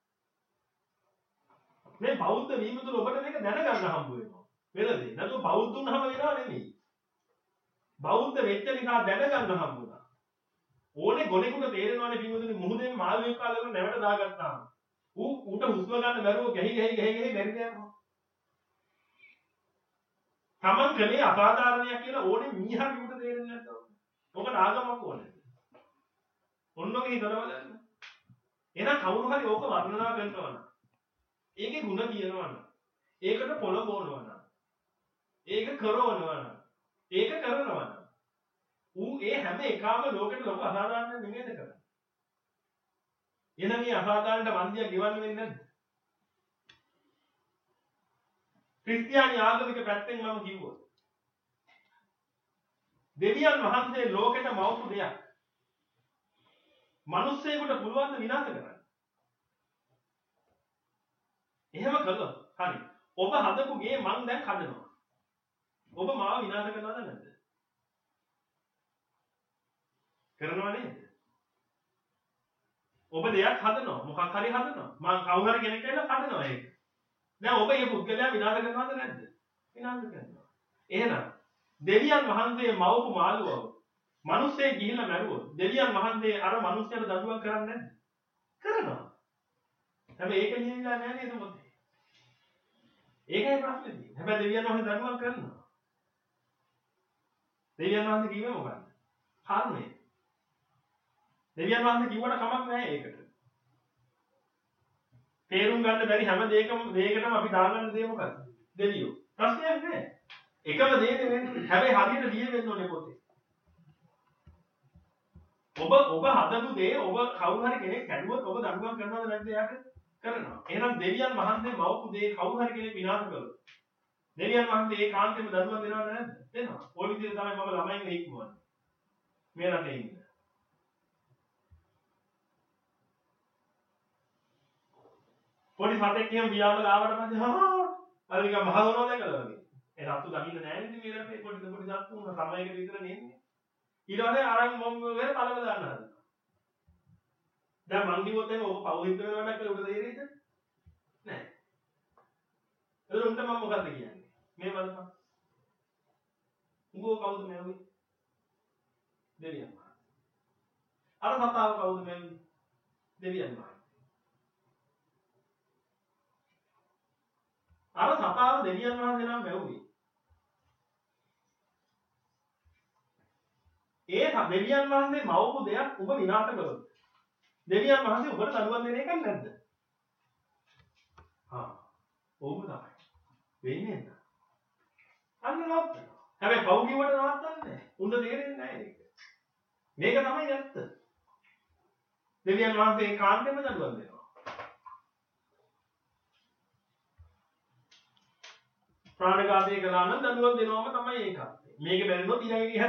මේ බෞද්ධ වීම තුළ ඔබට මේක දැනගන්න හම්බ වෙනවා. වෙනද? නැතු බෞද්ධ වුණාම වෙනව නෙමෙයි. බෞද්ධ වෙච්ච නිසා දැනගන්න හම්බ වුණා. ඕනේ ගොනෙකුට තේරෙනවානේ පින්වතුනි මුහුදෙන් මාළුවෙක් කාලවල නැවට දාගත්තාම. ඌ ඌට හුස්ම ගන්න බැරුව ගැහි ගැහි ගැහි ගැහි බැරි යනවා. Taman කලේ අසාධාරණයක් කියලා ඕනේ මීහා කිව්වට තේරෙන්නේ නැද්ද? ඔකට ආගමක් ඕනේ. ඔන්නෝගේ හිතනවා බලන්න. එහෙනම් කවුරු හරි ඕක වර්ණනා කරනවා නම් ඒකේ ಗುಣ කියනවා නම් ඒකට පොළඹවනවා නම් ඒක කරවනවා නම් ඒක කරනවා නම් ඌ ඒ හැම එකම ලෝකෙට ලොකු අසාධාරණයක් නෙමෙයිද කරන්නේ. එහෙනම් මේ අසාධාරණට වන්දිය ගෙවන්න වෙන්නේ නැද්ද? ක්‍රිස්තියානි ආගමික පැත්තෙන් මම කිව්වා. දෙවියන් වහන්සේ ලෝකෙට මවපු දෙයක්. මිනිස්සෙකුට පුළුවන් ද විනාශ කරන්න? එහෙම කළොත් හරි. ඔබ හදපු ගේ මං දැන් කඩනවා. ඔබ මාව විනාශ කරනවද නැද්ද? කරනවා නේද? ඔබ දෙයක් හදනවා. මොකක් හරි හදනවා. මම කවුරු හරි කෙනෙක් කියලා හදනවා ඒක. දැන් ඔබ මේ පුද්ගලයා විනාශ කරනවද නැද්ද? විනාශ කරනවා. එහෙනම් දෙවියන් වහන්සේ මවපු මාළුවව මිනිස්සේ ගිහිල්ලා මැරුවොත් දෙවියන් වහන්සේ අර මිනිස්සයාට දඬුවම් කරන්නේ නැද්ද? කරනවා. හැබැයි ඒක ලියවිලා නැහැ නේද පොතේ? ඒකයි ප්‍රශ්නේ තියෙන්නේ. හැබැයි දෙවියන් වහන්සේ දඬුවම් කරනවා. දෙවියන් වහන්සේ කිව්වේ මොකක්ද? කර්මය. දෙවියන් වහන්සේ කිව්වට කමක් නැහැ ඒකට. තේරුම් ගන්න බැරි හැම දෙයකම දෙයකටම අපි දාගන්න දේ මොකක්ද? දෙවියෝ. ප්‍රශ්නයක් නැහැ. එකම දේ නෙවෙයි. හැබැයි හරියට ලියෙන්න ඕනේ පොතේ. ඔබ ඔබ හදපු දේ ඔබ කවුරු හරි කෙනෙක් කැඩුවොත් ඔබ දඬුවම් කරනවද නැද්ද යාට? කරනවා. එහෙනම් දෙවියන් වහන්සේ මවපු දේ කවුරු හරි කෙනෙක් විනාශ කළොත් දෙවියන් වහන්සේ ඒ කාන්තේම දඬුවම් දෙනවද නැද්ද? දෙනවා. ඔය විදිහට තමයි මම ළමයින් හික්මුවන්නේ. මේ රටේ ඉන්න. පොඩි සතෙක් එහෙම වියාම ගාවට පස්සේ හා අර නිකන් මහ වුණා දැකලා වගේ. ඒ රත්තු දකින්න නැහැ නේද මේ රටේ පොඩි පොඩි සත්තු උන සමයකට විතර නෙන්නේ. ඊට පස්සේ අරන් මොම් වෙර පළව දාන්න හදනවා. දැන් මං කිව්වොත් එහෙනම් ඔබ පෞහිත වෙනවා දැක්කලා උඩ තේරෙයිද? නැහැ. ඒක උන්ට මම මොකද්ද කියන්නේ? මේ බලපන්. උඹව කවුද මෙව්වේ? දෙවියන් වහන්සේ. අර සතාව කවුද මෙව්වේ? දෙවියන් වහන්සේ. අර සතාව දෙවියන් වහන්සේ නම් මෙව්වේ. ඒ දෙවියන් වහන්සේ මවපු දෙයක් ඔබ විනාශ කළොත් දෙවියන් වහන්සේ ඔබට දඬුවම් දෙන එකක් නැද්ද? හා. ඕක තමයි. වෙන්නේ නැහැ. අන්න නවත්තනවා. හැබැයි පව් කිව්වට නවත්තන්නේ නැහැ. උන්ට තේරෙන්නේ නැහැ ඒක. මේක තමයි ඇත්ත. දෙවියන් වහන්සේ කාන්තේම දඬුවම් දෙනවා. ප්‍රාණඝාතය කළා නම් දඬුවම් දෙනවම තමයි ඒක. මේක බැරිනොත් ඊළඟ